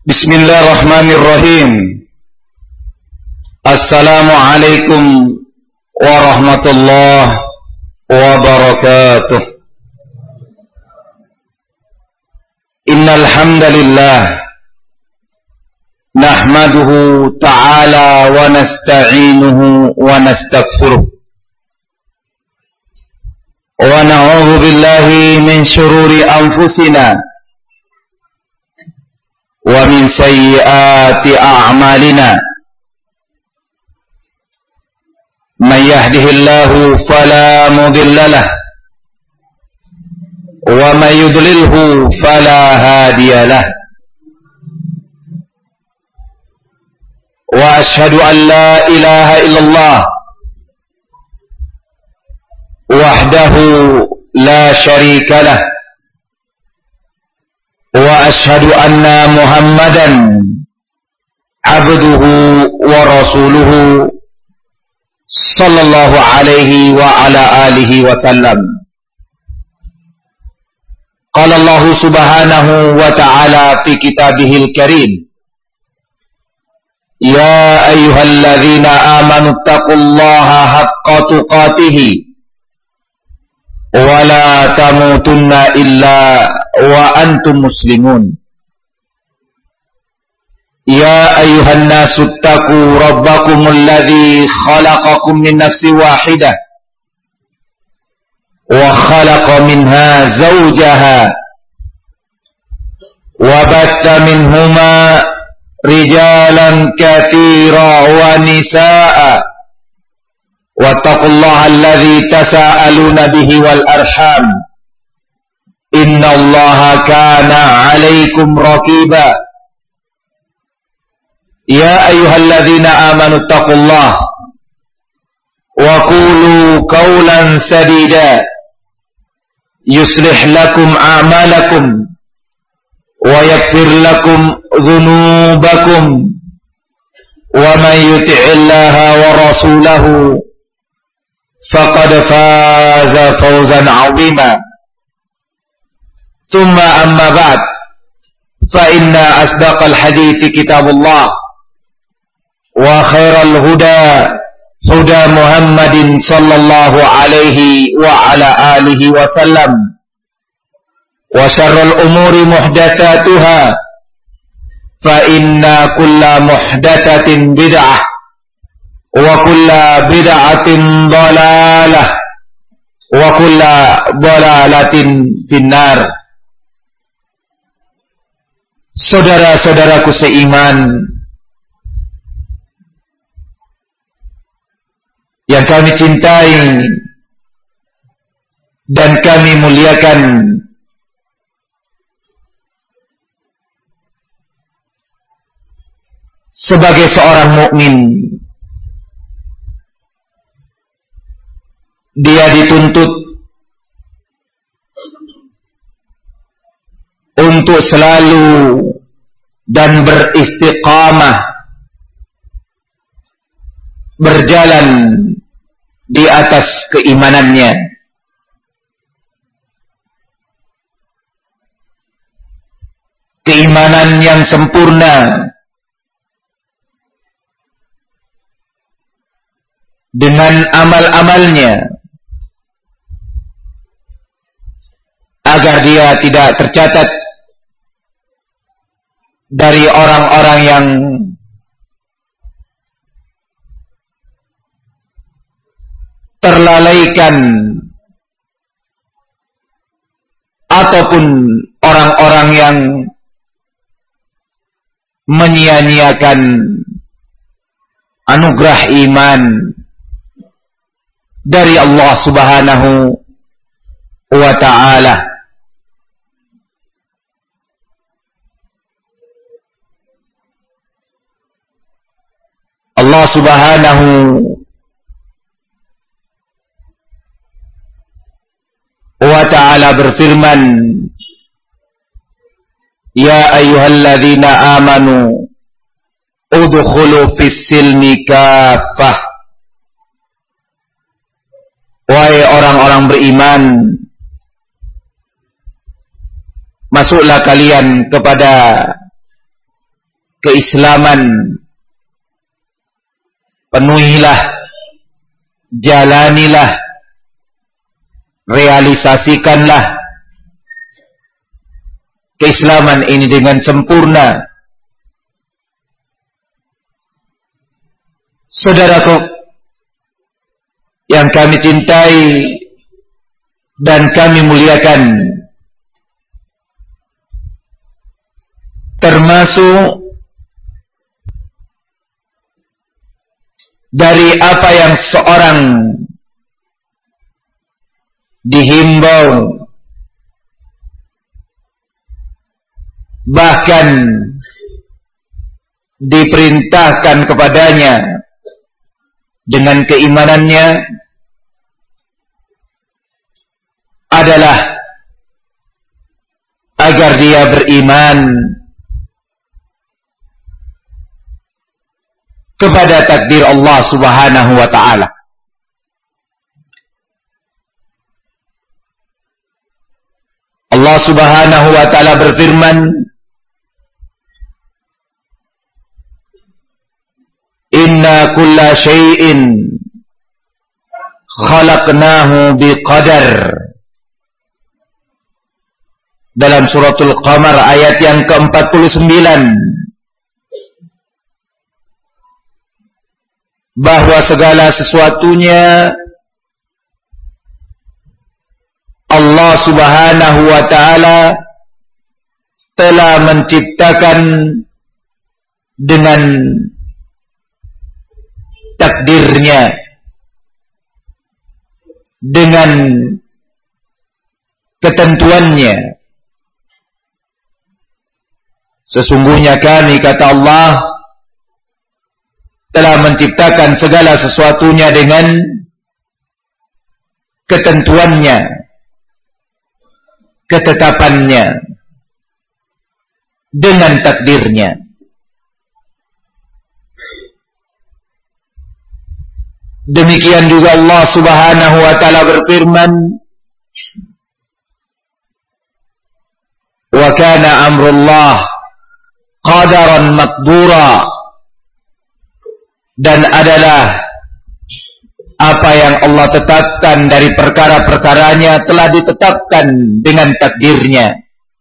Bismillahirrahmanirrahim. Assalamualaikum warahmatullahi wabarakatuh. Innal hamdalillah nahmaduhu ta'ala wa nasta'inuhu wa nastaghfiruh. Wa na'udzu billahi min shururi anfusina wa min sayyiati a'malina. Man yahdihillahu fala mudilla lahu wa man yudlilhu fala hadiya lahu. Wa ashhadu an la ilaha illallah wahdahu la syarika lahu wa ashhadu anna Muhammadan abduhu wa rasuluhu sallallahu alaihi wa ala alihi wa sallam. Qala Allah subhanahu wa ta'ala fi kitabihil karim, ya ayyuhalladzina amanu taqullaha haqqa tuqatih wa la tamutunna illa wa antum muslimun. Ya ayyuhan nasu taqu rabbakumul ladzi khalaqakum min nafsin wahidah wa khalaqa minha zawjaha wa batta minhuma rijalan katsiran wa nisaa'a wattaqullaha alladzi tasaaluna bihi wal arham innallaha kana 'alaikum raqiba. Ya ayyuhalladzina amanu taqullaha wa qulu qawlan sadida yuslih lakum a'malakum wa yaghfir lakum dhunubakum wa man yuti'illaha wa rasulahu faqad faza fawzan 'azima. Thumma amma ba'd, fa inna asdaqal hadithi kitabullah wa khairal huda huda Muhammadin sallallahu alaihi wa ala alihi wa sallam wa syarrul umuri muhdatsatuha fa inna kulla muhdatsatin bid'ah wa kulla bid'atin dhalalah wa kulla dhalalatin finnar. Saudara-saudaraku seiman yang kami cintai dan kami muliakan, sebagai seorang mukmin dia dituntut untuk selalu dan beristiqamah berjalan di atas keimanannya, keimanan yang sempurna dengan amal-amalnya, agar dia tidak tercatat dari orang-orang yang terlalaikan ataupun orang-orang yang menyia-nyiakan anugerah iman dari Allah Subhanahu wa ta'ala. Allah Subhanahu wa ta'ala berfirman, ya ayyuhalladzina amanu udkhulu fis silmi kaffah. Wahai orang-orang beriman, masuklah kalian kepada keislaman, penuhilah, jalanilah, realisasikanlah keislaman ini dengan sempurna. Saudaraku yang kami cintai dan kami muliakan, termasuk dari apa yang seorang dihimbau, bahkan diperintahkan kepadanya dengan keimanannya, adalah agar dia beriman kepada takdir Allah Subhanahu wa ta'ala. Allah Subhanahu wa ta'ala berfirman, inna kulla syai'in khalaqnahu biqadar, dalam suratul Qamar ayat yang ke-49, bahwa segala sesuatunya Allah Subhanahu wa ta'ala telah menciptakan dengan takdirnya, dengan ketentuannya. Sesungguhnya kami, kata Allah, telah menciptakan segala sesuatunya dengan ketentuannya, ketetapannya, dengan takdirnya. Demikian juga Allah Subhanahu wa ta'ala berfirman, wa kana amrullah qadaran maqdura, dan adalah apa yang Allah tetapkan dari perkara-perkaranya telah ditetapkan dengan takdirnya.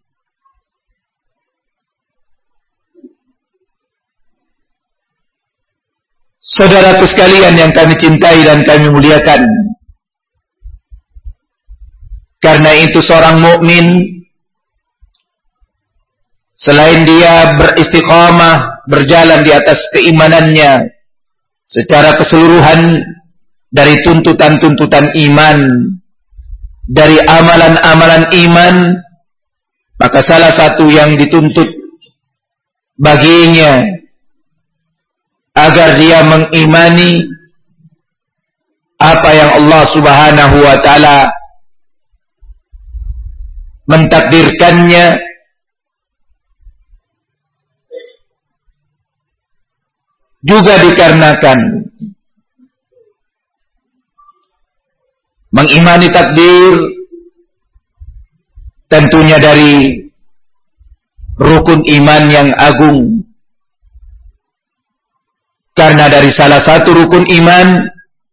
Saudaraku sekalian yang kami cintai dan kami muliakan, karena itu seorang mukmin, selain dia beristiqamah, berjalan di atas keimanannya secara keseluruhan, dari tuntutan-tuntutan iman, dari amalan-amalan iman, maka salah satu yang dituntut baginya agar dia mengimani apa yang Allah Subhanahu wa ta'ala mentakdirkannya, juga dikarenakan mengimani takdir tentunya dari rukun iman yang agung. Karena dari salah satu rukun iman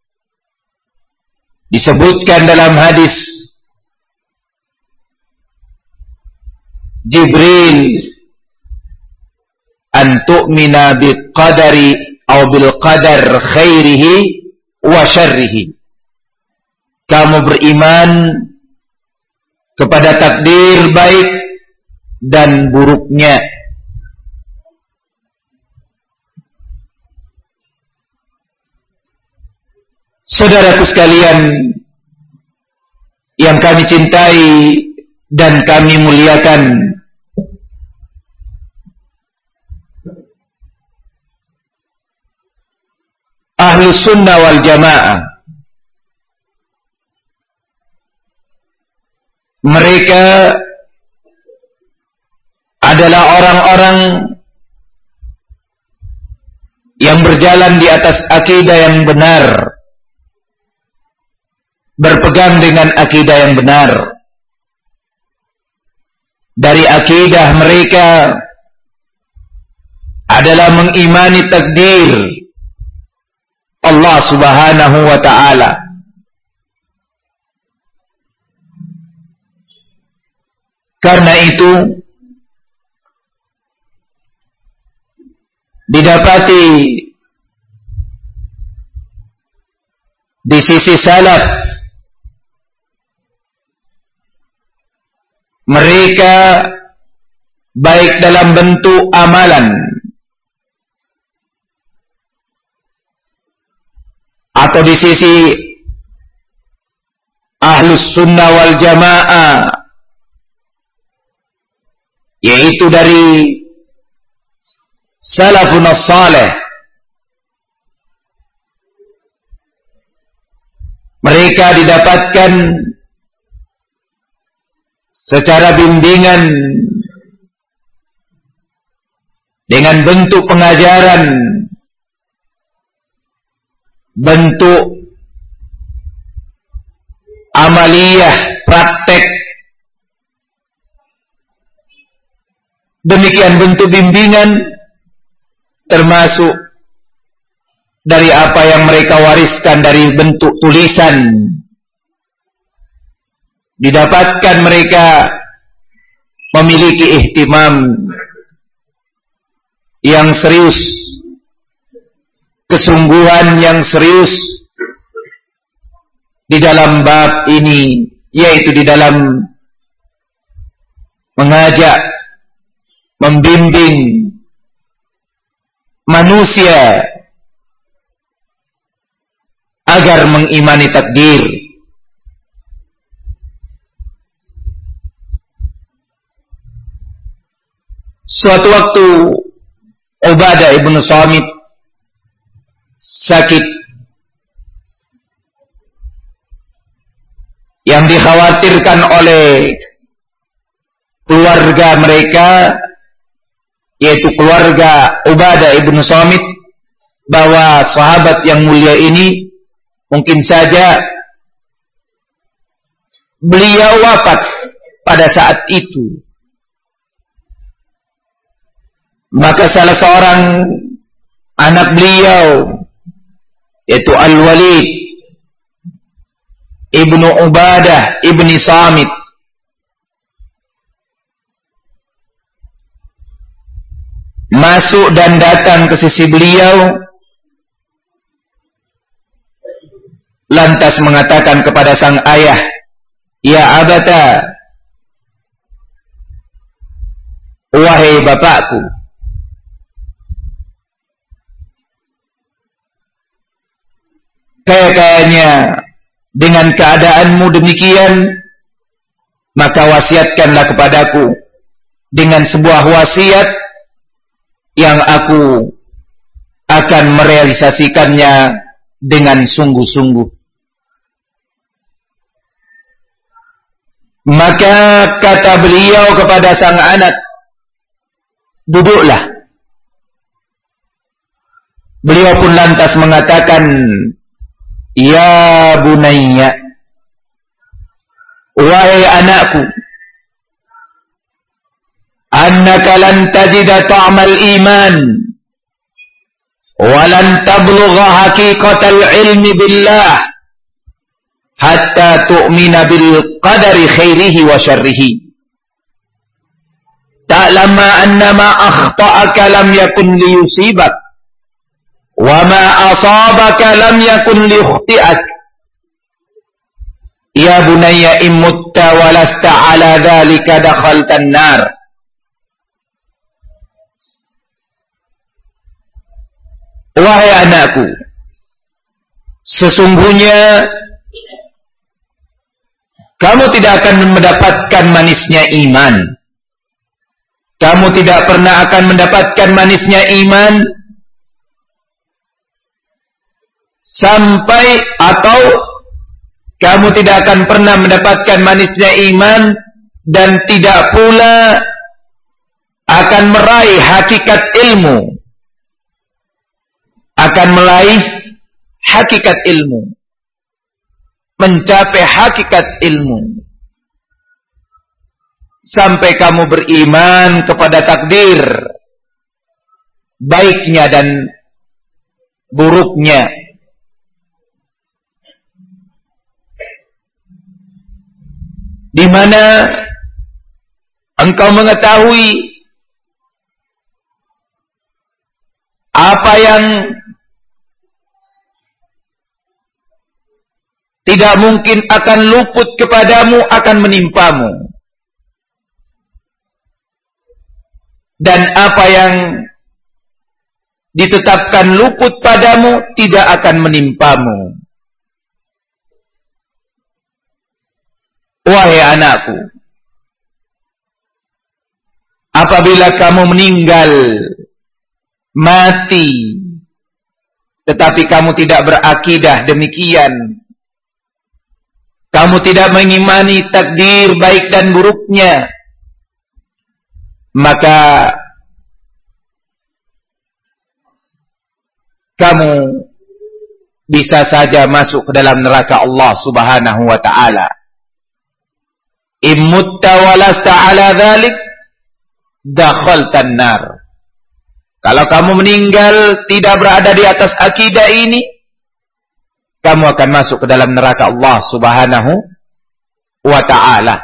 disebutkan dalam hadis Jibril, an tu'mina biqadari aw bil qadar khairihi wa syarrihi. Kamu beriman kepada takdir baik dan buruknya. Saudaraku sekalian yang kami cintai dan kami muliakan, Ahlus Sunnah wal Jamaah, mereka adalah orang-orang yang berjalan di atas akidah yang benar, berpegang dengan akidah yang benar. Dari akidah mereka adalah mengimani takdir Allah Subhanahu wa ta'ala. Karena itu didapati di sisi salaf, mereka baik dalam bentuk amalan atau di sisi Ahlus Sunnah wal Jamaah, yaitu dari Salafun Saleh, mereka didapatkan secara bimbingan dengan bentuk pengajaran, bentuk amaliyah, praktek. Demikian bentuk bimbingan termasuk dari apa yang mereka wariskan dari bentuk tulisan. Didapatkan mereka memiliki ihtimam yang serius, kesungguhan yang serius di dalam bab ini, yaitu di dalam mengajak, membimbing manusia agar mengimani takdir. Suatu waktu Ubadah ibn Samit sakit, yang dikhawatirkan oleh keluarga mereka, yaitu keluarga Ubadah ibn Samit, bahwa sahabat yang mulia ini mungkin saja beliau wafat pada saat itu. Maka salah seorang anak beliau, yaitu Al-Walid ibnu Ubadah ibni Samit, masuk dan datang ke sisi beliau, lantas mengatakan kepada sang ayah, "Ya abata, wahai bapakku, kayaknya dengan keadaanmu demikian, maka wasiatkanlah kepadaku dengan sebuah wasiat yang aku akan merealisasikannya dengan sungguh-sungguh." Maka kata beliau kepada sang anak, "Duduklah." Beliau pun lantas mengatakan, "Ya bunayya, wahai anakku, annaka lan tajida ta'mal iman wa lan tablugha haqiqatal ilmi billah hatta tu'mina bil qadari khairihi wa syarrihi. Ta'lama anna ma akhta'aka lam yakun liyusibak wa ma asabaka lam yakun liyukhti'ak. Ya bunayya immutta wa lasta ala dhalika dakhaltan nar." Wahai anakku, sesungguhnya kamu tidak akan mendapatkan manisnya iman. Kamu tidak pernah akan mendapatkan manisnya iman sampai, atau kamu tidak akan pernah mendapatkan manisnya iman dan tidak pula akan meraih hakikat ilmu. Akan meraih hakikat ilmu, mencapai hakikat ilmu, sampai kamu beriman kepada takdir, baiknya dan buruknya. Di mana engkau mengetahui apa yang tidak mungkin akan luput kepadamu akan menimpamu. Dan apa yang ditetapkan luput padamu tidak akan menimpamu. Wahai anakku, apabila kamu meninggal, mati, tetapi kamu tidak berakidah demikian, kamu tidak mengimani takdir baik dan buruknya, maka kamu bisa saja masuk ke dalam neraka Allah Subhanahu wa ta'ala. Immutta walasta ala dhalik dakhaltan nar. Kalau kamu meninggal tidak berada di atas akidah ini, kamu akan masuk ke dalam neraka Allah Subhanahu wa ta'ala.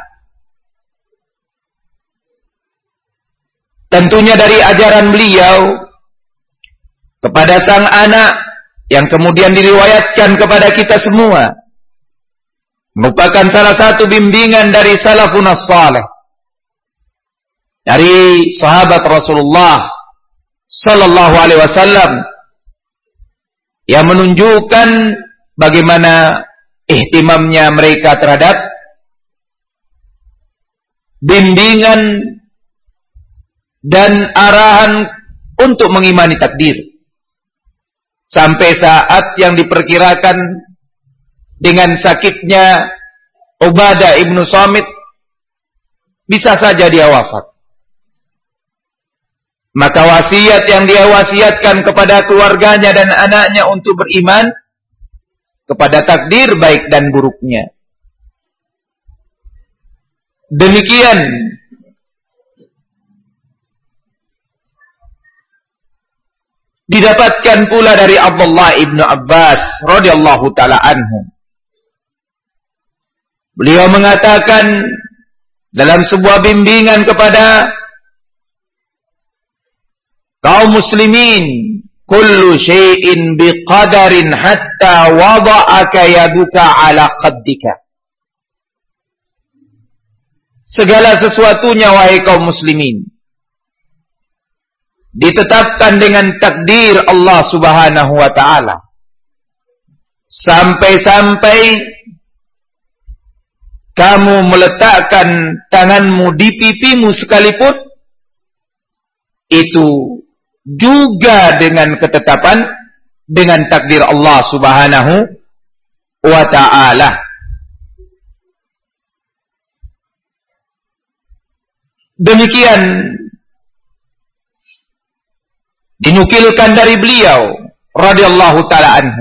Tentunya dari ajaran beliau kepada sang anak yang kemudian diriwayatkan kepada kita semua, merupakan salah satu bimbingan dari salafun as-salih, dari sahabat Rasulullah sallallahu alaihi wasallam, yang menunjukkan bagaimana ihtimamnya mereka terhadap bimbingan dan arahan untuk mengimani takdir. Sampai saat yang diperkirakan dengan sakitnya Ubadah ibnu Samit, bisa saja dia wafat. Maka wasiat yang dia wasiatkan kepada keluarganya dan anaknya untuk beriman kepada takdir baik dan buruknya. Demikian didapatkan pula dari Abdullah ibnu Abbas radhiyallahu taala anhu. Beliau mengatakan dalam sebuah bimbingan kepada kaum muslimin, kullu syai'in biqadarin hatta wada'aka yaduka ala qaddika. Segala sesuatunya wahai kaum muslimin ditetapkan dengan takdir Allah Subhanahu wa ta'ala. Sampai-sampai kamu meletakkan tanganmu di pipimu sekalipun, itu juga dengan ketetapan, dengan takdir Allah Subhanahu wa ta'ala. Demikian dinukilkan dari beliau radhiyallahu taala anhu,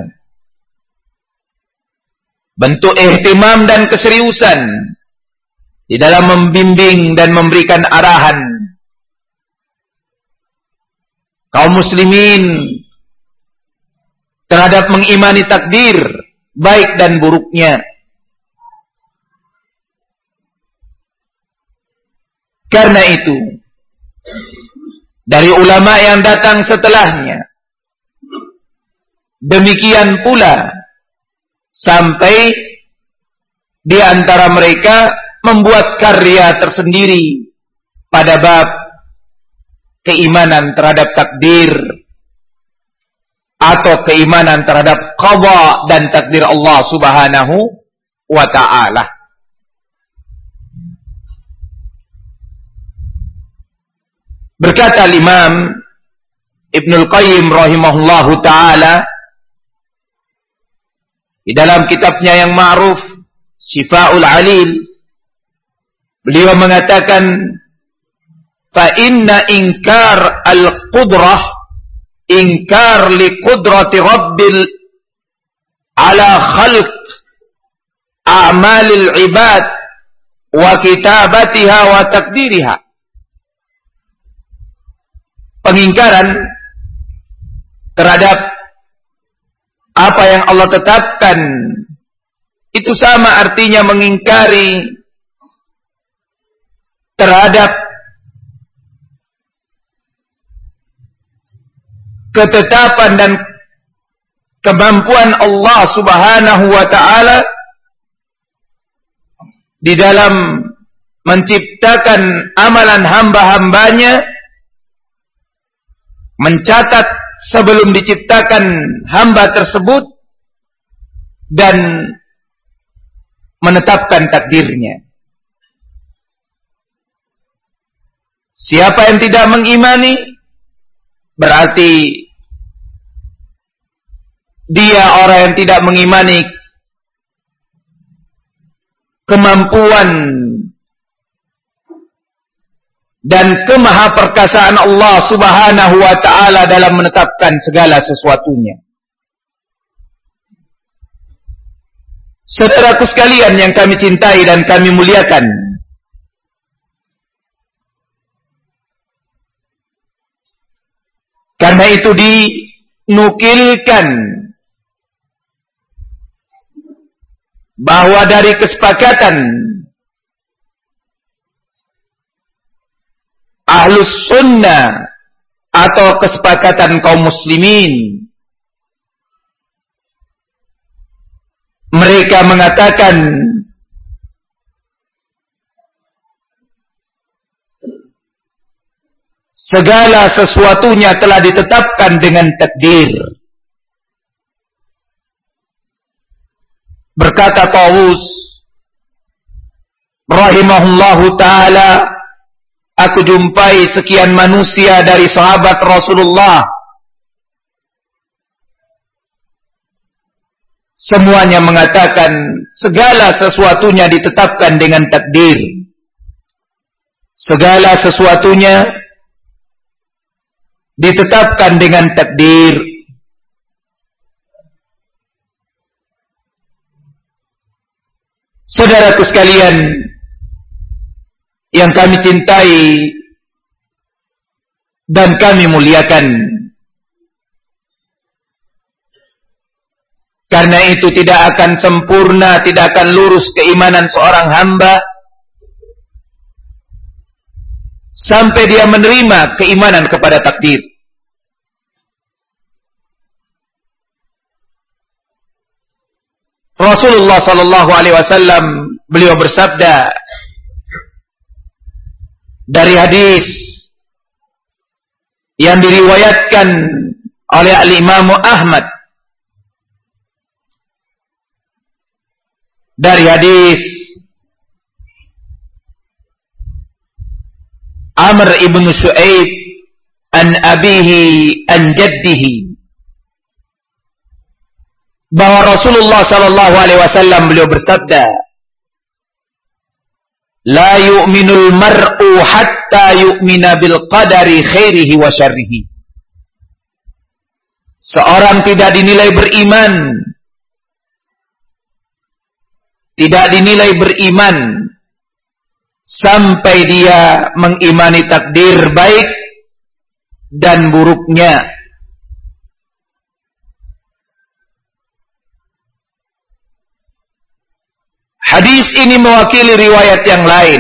bentuk ihtimam dan keseriusan di dalam membimbing dan memberikan arahan kaum muslimin terhadap mengimani takdir baik dan buruknya. Karena itu, dari ulama yang datang setelahnya, demikian pula sampai di antara mereka membuat karya tersendiri pada bab keimanan terhadap takdir atau keimanan terhadap qada dan takdir Allah Subhanahu wa ta'ala. Berkata Imam Ibnul Qayyim rahimahullahu ta'ala di dalam kitabnya yang ma'ruf Syifa'ul Alil, beliau mengatakan, fa inna inkar al-qudrah inkar li qudrati rabbil ala khalq a'malil ibad wa kitabatiha wa takdiriha. Pengingkaran terhadap apa yang Allah tetapkan, itu sama artinya mengingkari terhadap ketetapan dan kemampuan Allah Subhanahu wa ta'ala di dalam menciptakan amalan hamba-hambanya, mencatat sebelum diciptakan hamba tersebut, dan menetapkan takdirnya. Siapa yang tidak mengimani, berarti dia orang yang tidak mengimani kemampuan dan kemahaperkasaan Allah Subhanahu wa ta'ala dalam menetapkan segala sesuatunya. Saudaraku sekalian yang kami cintai dan kami muliakan, karena itu dinukilkan bahwa dari kesepakatan Ahlus Sunnah atau kesepakatan kaum muslimin, mereka mengatakan segala sesuatunya telah ditetapkan dengan takdir. Berkata Tawus rahimahullahu ta'ala, aku jumpai sekian manusia dari sahabat Rasulullah, semuanya mengatakan segala sesuatunya ditetapkan dengan takdir. Segala sesuatunya ditetapkan dengan takdir. Saudaraku sekalian yang kami cintai dan kami muliakan, karena itu tidak akan sempurna, tidak akan lurus keimanan seorang hamba sampai dia menerima keimanan kepada takdir. Rasulullah sallallahu alaihi wasallam beliau bersabda dari hadis yang diriwayatkan oleh Al-Imam Ahmad, dari hadis Amr ibn Shu'aib an abihi an jaddihi, bahwa Rasulullah sallallahu alaihi wasallam beliau bersabda, la yu'minul mar'u hatta yu'mina bil qadari khairihi wa syarrihi. Seorang tidak dinilai beriman, tidak dinilai beriman sampai dia mengimani takdir baik dan buruknya. Hadis ini mewakili riwayat yang lain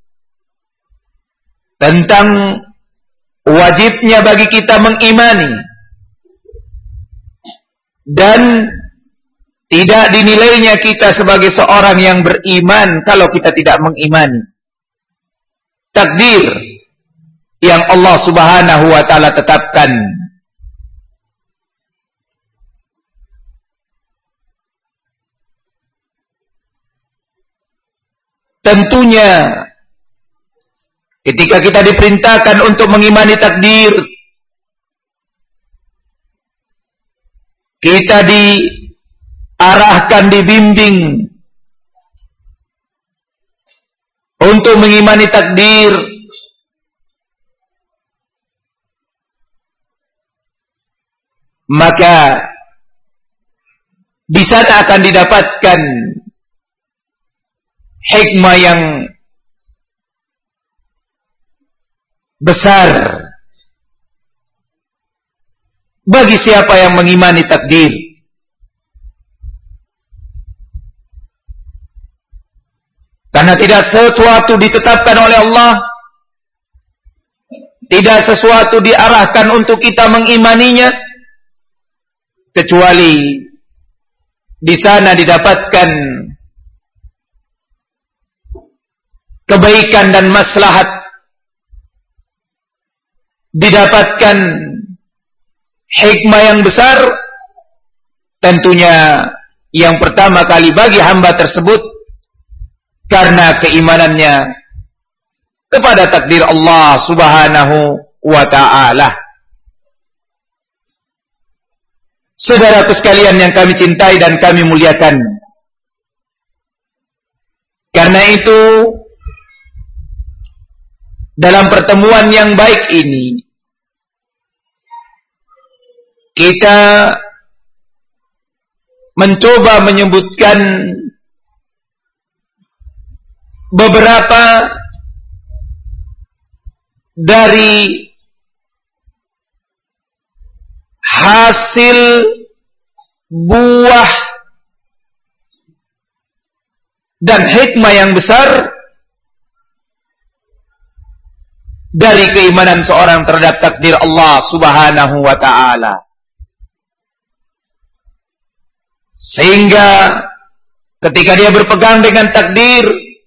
tentang wajibnya bagi kita mengimani dan tidak dinilainya kita sebagai seorang yang beriman kalau kita tidak mengimani takdir yang Allah Subhanahu wa ta'ala tetapkan. Tentunya ketika kita diperintahkan untuk mengimani takdir, kita diarahkan, dibimbing untuk mengimani takdir, maka di sana akan didapatkan hikmah yang besar bagi siapa yang mengimani takdir. Karena tidak sesuatu ditetapkan oleh Allah, tidak sesuatu diarahkan untuk kita mengimaninya, kecuali di sana didapatkan kebaikan dan maslahat, didapatkan hikmah yang besar. Tentunya yang pertama kali bagi hamba tersebut karena keimanannya kepada takdir Allah Subhanahu wa ta'ala. Saudaraku sekalian yang kami cintai dan kami muliakan, karena itu dalam pertemuan yang baik ini kita mencoba menyebutkan beberapa dari hasil buah dan hikmah yang besar dari keimanan seorang terhadap takdir Allah Subhanahu wa ta'ala. Sehingga ketika dia berpegang dengan takdir,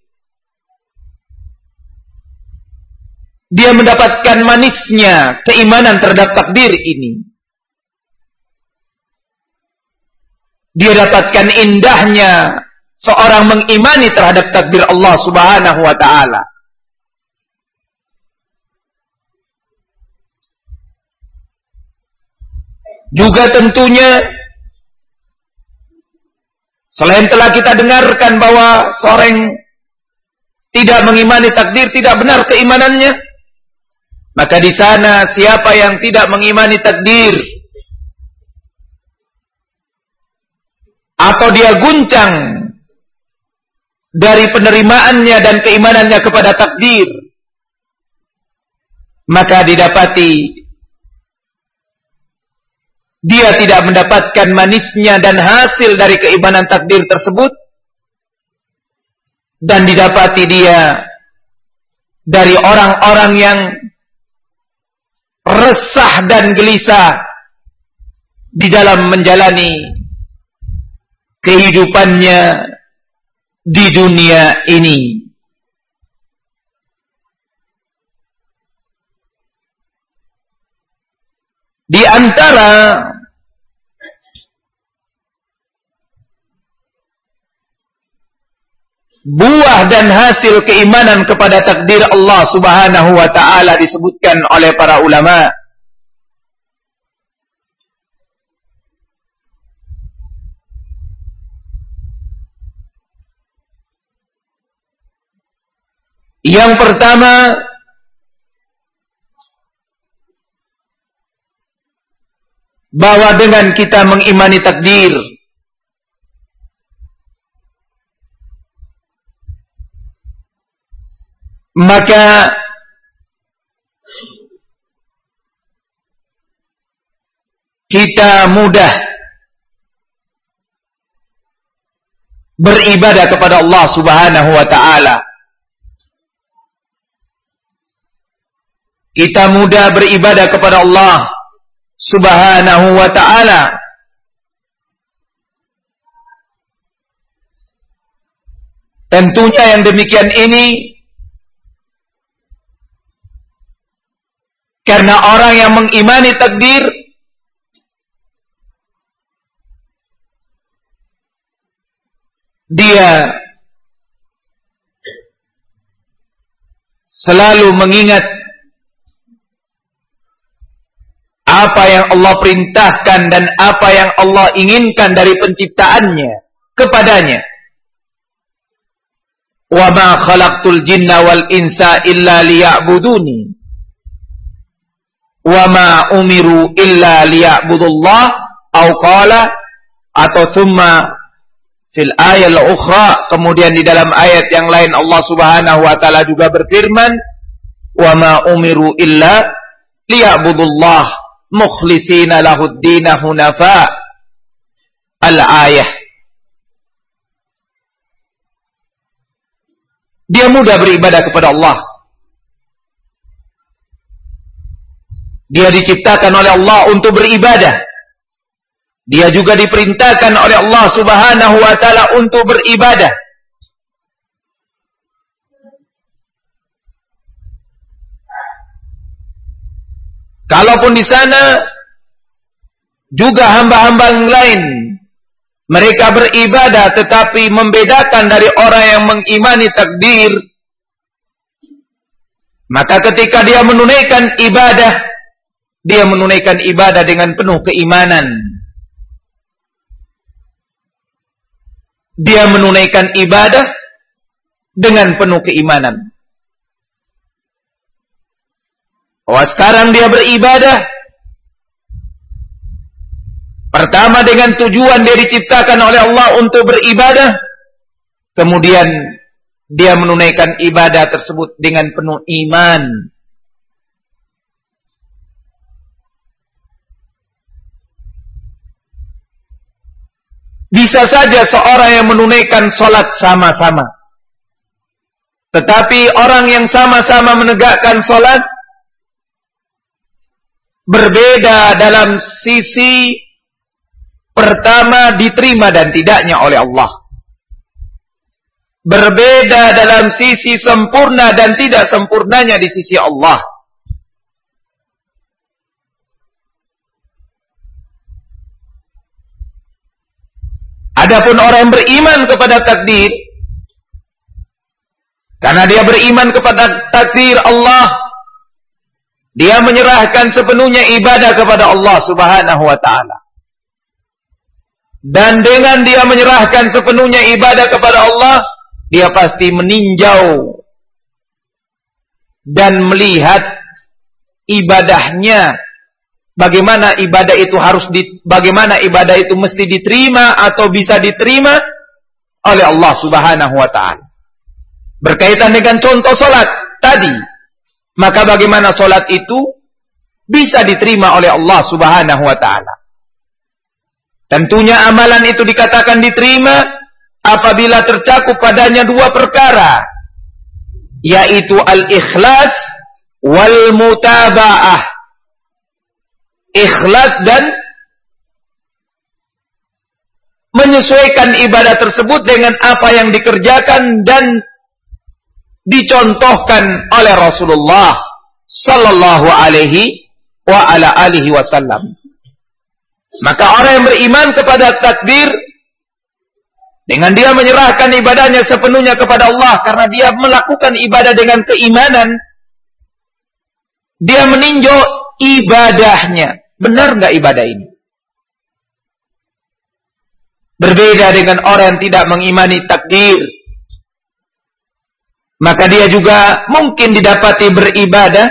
dia mendapatkan manisnya keimanan terhadap takdir ini. Dia dapatkan indahnya seorang mengimani terhadap takdir Allah Subhanahu wa ta'ala. Juga tentunya selain telah kita dengarkan bahwa seorang tidak mengimani takdir, tidak benar keimanannya, maka di sana siapa yang tidak mengimani takdir atau dia guncang dari penerimaannya dan keimanannya kepada takdir, maka didapati dia tidak mendapatkan manisnya dan hasil dari keimanan takdir tersebut, dan didapati dia dari orang-orang yang resah dan gelisah di dalam menjalani kehidupannya di dunia ini. Di antara buah dan hasil keimanan kepada takdir Allah Subhanahu wa ta'ala disebutkan oleh para ulama, yang pertama, bahwa dengan kita mengimani takdir, maka kita mudah beribadah kepada Allah Subhanahu wa ta'ala. Kita mudah beribadah kepada Allah Subhanahu wa ta'ala. Tentunya yang demikian ini karena orang yang mengimani takdir dia selalu mengingat apa yang Allah perintahkan dan apa yang Allah inginkan dari penciptaannya kepadanya. Wa ma khalaqtul jinna wal insa illa liya'buduni wa ma umiru illa liya'budullah, au qala, atau thumma fil ayat al-ukhra, kemudian di dalam ayat yang lain Allah Subhanahu wa ta'ala juga berfirman, wa ma umiru illa liya'budullah mukhlishina lahuddina hunafa. Al-ayah. Dia mudah beribadah kepada Allah. Dia diciptakan oleh Allah untuk beribadah. Dia juga diperintahkan oleh Allah Subhanahu wa taala untuk beribadah. Kalaupun di sana juga hamba-hamba yang lain mereka beribadah tetapi membedakan dari orang yang mengimani takdir, maka ketika dia menunaikan ibadah dengan penuh keimanan. Dia menunaikan ibadah dengan penuh keimanan. Oh, sekarang dia beribadah pertama dengan tujuan dia diciptakan oleh Allah untuk beribadah. Kemudian dia menunaikan ibadah tersebut dengan penuh iman. Bisa saja seorang yang menunaikan sholat sama-sama. Tetapi orang yang sama-sama menegakkan sholat berbeda dalam sisi pertama diterima dan tidaknya oleh Allah. Berbeda dalam sisi sempurna dan tidak sempurnanya di sisi Allah. Adapun orang yang beriman kepada takdir, karena dia beriman kepada takdir Allah, dia menyerahkan sepenuhnya ibadah kepada Allah Subhanahu wa taala. Dan dengan dia menyerahkan sepenuhnya ibadah kepada Allah, dia pasti meninjau dan melihat ibadahnya. Bagaimana ibadah itu mesti diterima atau bisa diterima oleh Allah Subhanahu wa taala. Berkaitan dengan contoh salat tadi, maka bagaimana salat itu bisa diterima oleh Allah Subhanahu wa taala? Tentunya amalan itu dikatakan diterima apabila tercakup padanya dua perkara, yaitu al-ikhlas wal mutaba'ah. Ikhlas dan menyesuaikan ibadah tersebut dengan apa yang dikerjakan dan dicontohkan oleh Rasulullah sallallahu alaihi wa ala alihi wasallam. Maka orang yang beriman kepada takdir dengan dia menyerahkan ibadahnya sepenuhnya kepada Allah karena dia melakukan ibadah dengan keimanan, dia meninjau ibadahnya. Benar nggak ibadah ini? Berbeda dengan orang yang tidak mengimani takdir. Maka dia juga mungkin didapati beribadah,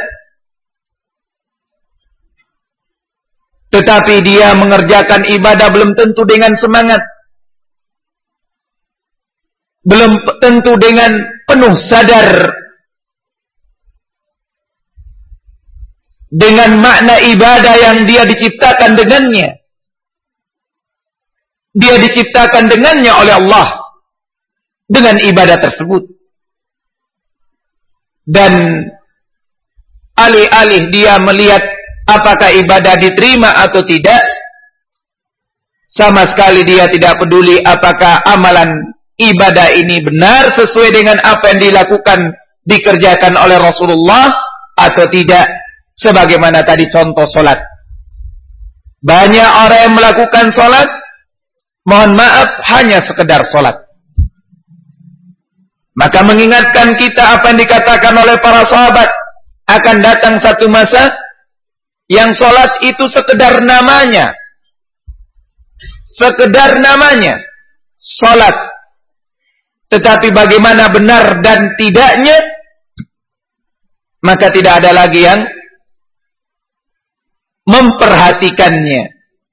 tetapi dia mengerjakan ibadah belum tentu dengan semangat. Belum tentu dengan penuh sadar dengan makna ibadah yang dia diciptakan dengannya. Dia diciptakan dengannya oleh Allah dengan ibadah tersebut. Dan alih-alih dia melihat apakah ibadah diterima atau tidak, sama sekali dia tidak peduli apakah amalan ibadah ini benar sesuai dengan apa yang dikerjakan oleh Rasulullah atau tidak. Sebagaimana tadi contoh solat. Banyak orang yang melakukan solat, mohon maaf, hanya sekedar solat. Maka mengingatkan kita apa yang dikatakan oleh para sahabat, akan datang satu masa yang solat itu sekedar namanya. Sekedar namanya solat. Tetapi bagaimana benar dan tidaknya, maka tidak ada lagi yang memperhatikannya.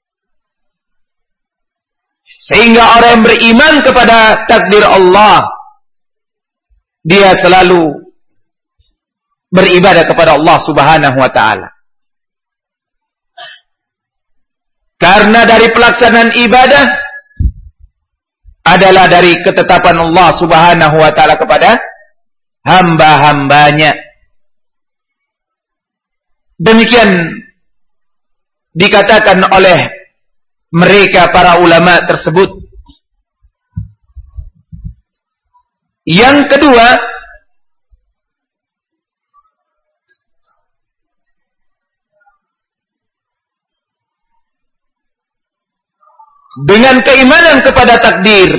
Sehingga orang yang beriman kepada takdir Allah, dia selalu beribadah kepada Allah Subhanahu wa taala. Karena dari pelaksanaan ibadah adalah dari ketetapan Allah Subhanahu wa taala kepada hamba-hambanya. Demikian dikatakan oleh mereka para ulama tersebut. Yang kedua, dengan keimanan kepada takdir,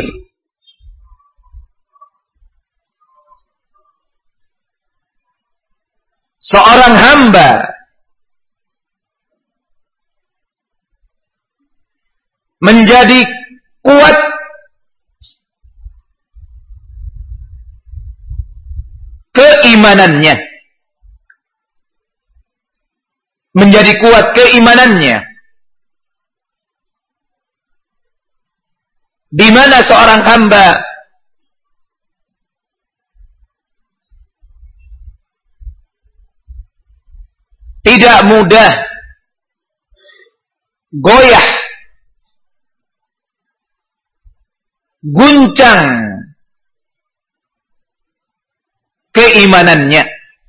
seorang hamba menjadi kuat keimanannya, menjadi kuat keimanannya, di mana seorang hamba tidak mudah goyah, guncang keimanannya.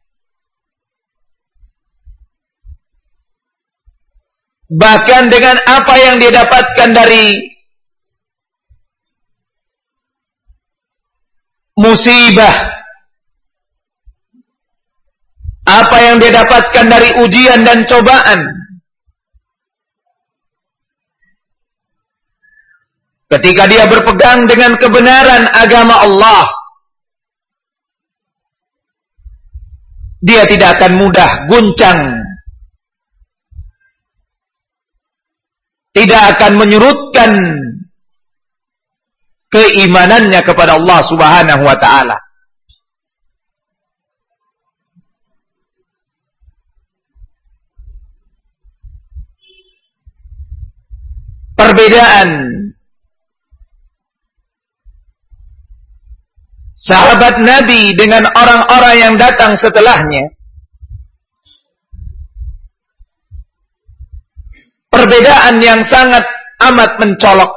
Bahkan dengan apa yang dia dapatkan dari musibah, apa yang dia dapatkan dari ujian dan cobaan, ketika dia berpegang dengan kebenaran agama Allah, dia tidak akan mudah guncang, tidak akan menyurutkan keimanannya kepada Allah Subhanahu wa taala. Perbedaan sahabat Nabi dengan orang-orang yang datang setelahnya, perbedaan yang sangat amat mencolok,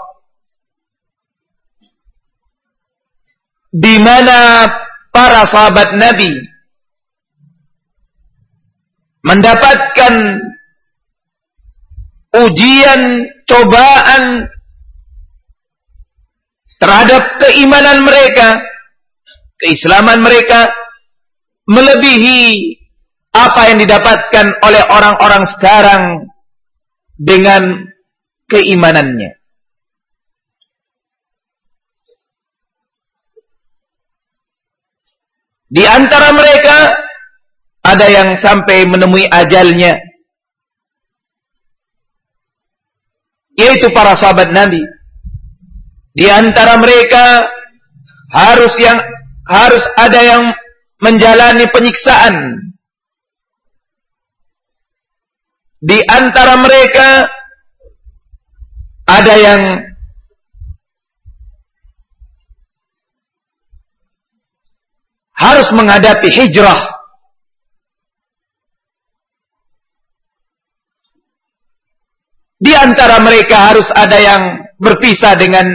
di mana para sahabat Nabi mendapatkan ujian, cobaan terhadap keimanan mereka, keislaman mereka, melebihi apa yang didapatkan oleh orang-orang sekarang dengan keimanannya. Di antara mereka ada yang sampai menemui ajalnya, yaitu para sahabat Nabi. Di antara mereka harus ada yang menjalani penyiksaan. Di antara mereka ada yang harus menghadapi hijrah. Di antara mereka harus ada yang berpisah dengan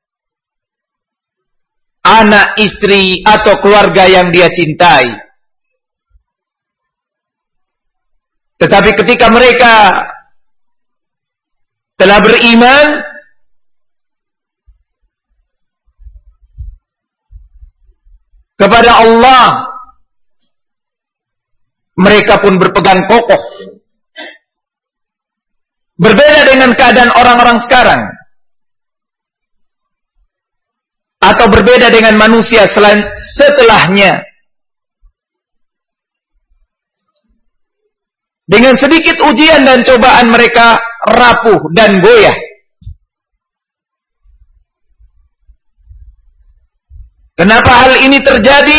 anak, istri, atau keluarga yang dia cintai. Tetapi ketika mereka telah beriman, kepada Allah, mereka pun berpegang kokoh. Berbeda dengan keadaan orang-orang sekarang, atau berbeda dengan manusia setelahnya. Dengan sedikit ujian dan cobaan mereka rapuh dan goyah. Kenapa hal ini terjadi?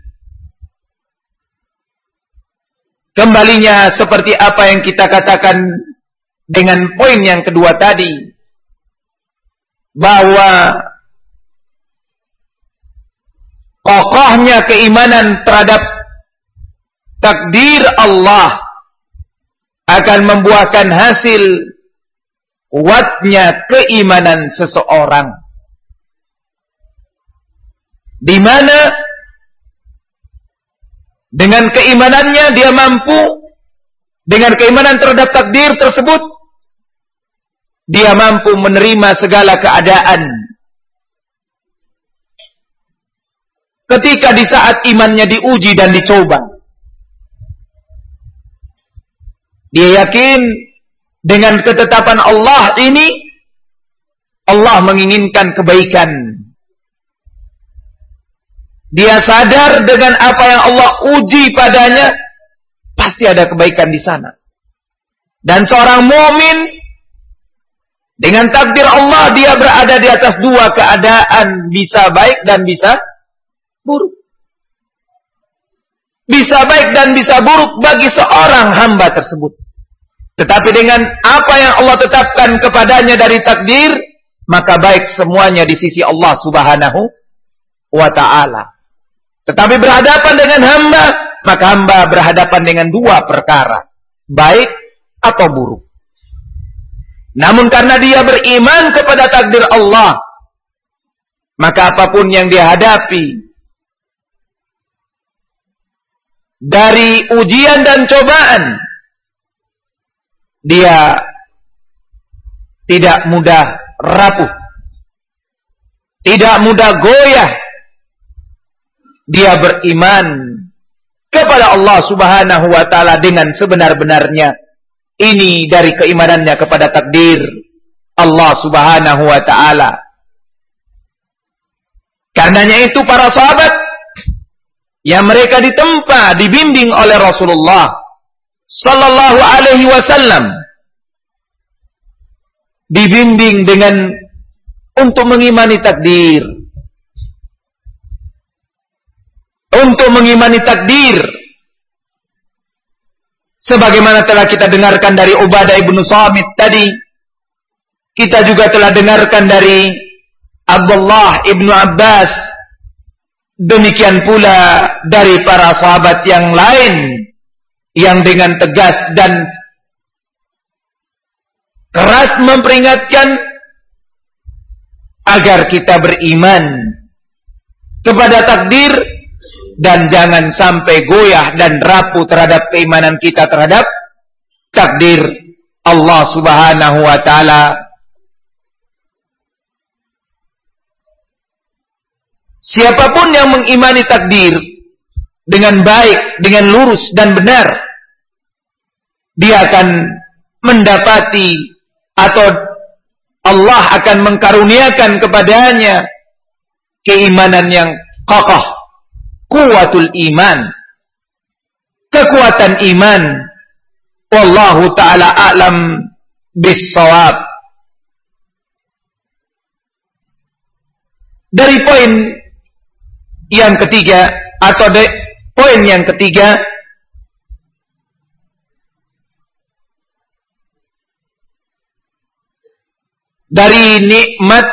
Kembalinya seperti apa yang kita katakan dengan poin yang kedua tadi, bahwa kokohnya keimanan terhadap takdir Allah akan membuahkan hasil kuatnya keimanan seseorang, di mana dengan keimanannya dia mampu, dengan keimanan terhadap takdir tersebut, dia mampu menerima segala keadaan. Ketika di saat imannya diuji dan dicoba, dia yakin dengan ketetapan Allah ini, Allah menginginkan kebaikan. Dia sadar dengan apa yang Allah uji padanya, pasti ada kebaikan di sana. Dan seorang mukmin dengan takdir Allah, dia berada di atas dua keadaan, bisa baik dan bisa buruk. Bisa baik dan bisa buruk bagi seorang hamba tersebut. Tetapi dengan apa yang Allah tetapkan kepadanya dari takdir, maka baik semuanya di sisi Allah Subhanahu wa ta'ala. Tetapi berhadapan dengan hamba, maka hamba berhadapan dengan dua perkara, baik atau buruk. Namun karena dia beriman kepada takdir Allah, maka apapun yang dia hadapi dari ujian dan cobaan, dia tidak mudah rapuh, tidak mudah goyah. Dia beriman kepada Allah Subhanahu wa ta'ala dengan sebenar-benarnya. Ini dari keimanannya kepada takdir Allah Subhanahu wa ta'ala. Karenanya itu para sahabat yang mereka ditempa, dibimbing oleh Rasulullah sallallahu alaihi wasallam, dibimbing dengan untuk mengimani takdir. Untuk mengimani takdir. Sebagaimana telah kita dengarkan dari Ubadah ibnu Samit tadi, kita juga telah dengarkan dari Abdullah ibnu Abbas, demikian pula dari para sahabat yang lain yang dengan tegas dan keras memperingatkan agar kita beriman kepada takdir dan jangan sampai goyah dan rapuh terhadap keimanan kita terhadap takdir Allah Subhanahu wa ta'ala. Siapapun yang mengimani takdir dengan baik, dengan lurus dan benar, dia akan mendapati atau Allah akan mengkaruniakan kepadanya keimanan yang kokoh, kuwatul iman, kekuatan iman. Wallahu ta'ala a'lam bis-shawab. Dari poin yang ketiga, atau poin yang ketiga, dari nikmat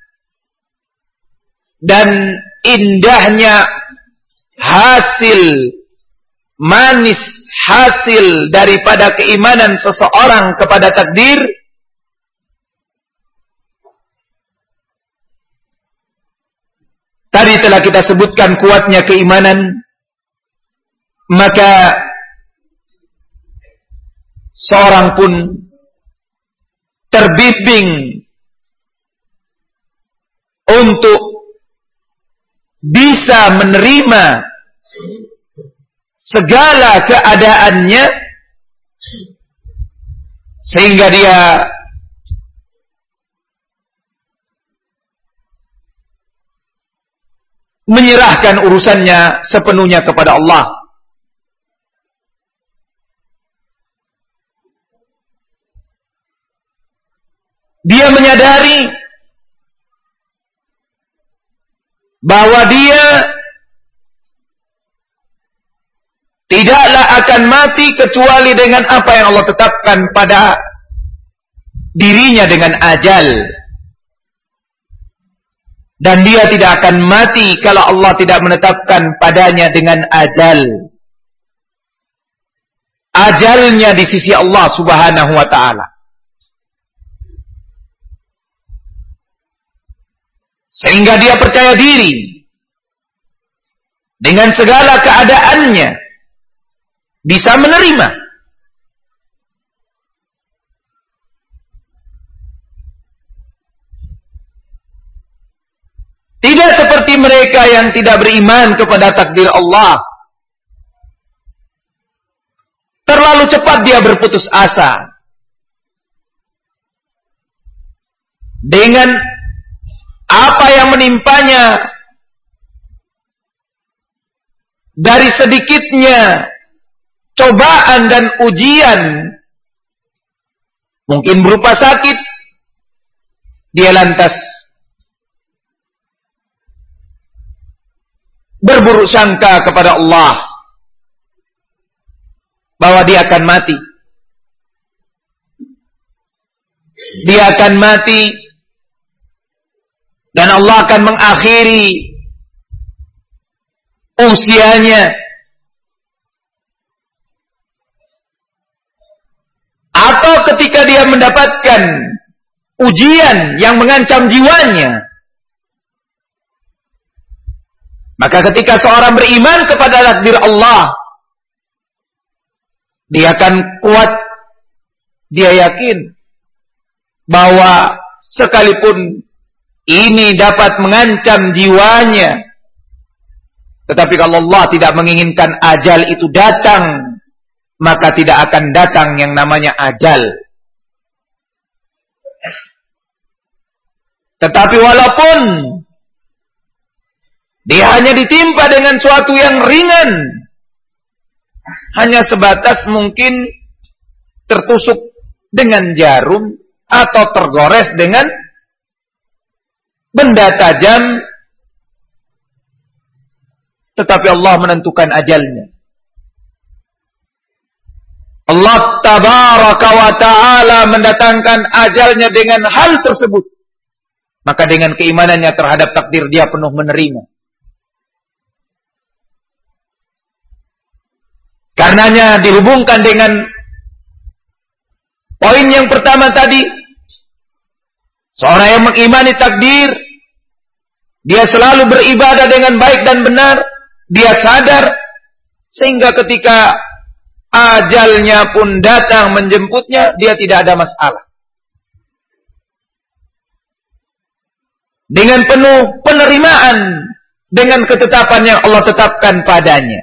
dan indahnya hasil manis, hasil daripada keimanan seseorang kepada takdir, tadi telah kita sebutkan kuatnya keimanan, maka seorang pun terbimbing untuk bisa menerima segala keadaannya, sehingga dia menyerahkan urusannya sepenuhnya kepada Allah. Dia menyadari bahwa dia tidaklah akan mati kecuali dengan apa yang Allah tetapkan pada dirinya dengan ajal. Dan dia tidak akan mati kalau Allah tidak menetapkan padanya dengan ajal. Ajalnya di sisi Allah Subhanahu wa ta'ala. Sehingga dia percaya diri dengan segala keadaannya, bisa menerima. Tidak seperti mereka yang tidak beriman kepada takdir Allah. Terlalu cepat dia berputus asa dengan apa yang menimpanya dari sedikitnya cobaan dan ujian, mungkin berupa sakit, dia lantas berburuk sangka kepada Allah bahwa dia akan mati. Dia akan mati dan Allah akan mengakhiri usianya. Atau ketika dia mendapatkan ujian yang mengancam jiwanya, maka ketika seorang beriman kepada takdir Allah, dia akan kuat, dia yakin bahwa sekalipun ini dapat mengancam jiwanya, tetapi kalau Allah tidak menginginkan ajal itu datang, maka tidak akan datang yang namanya ajal. Tetapi walaupun dia hanya ditimpa dengan suatu yang ringan, hanya sebatas mungkin tertusuk dengan jarum atau tergores dengan benda tajam, tetapi Allah menentukan ajalnya. Allah tabaraka wa ta'ala mendatangkan ajalnya dengan hal tersebut. Maka dengan keimanannya terhadap takdir dia penuh menerima. Karenanya dihubungkan dengan poin yang pertama tadi, seorang yang mengimani takdir, dia selalu beribadah dengan baik dan benar, dia sadar, sehingga ketika ajalnya pun datang menjemputnya, dia tidak ada masalah. Dengan penuh penerimaan dengan ketetapan yang Allah tetapkan padanya.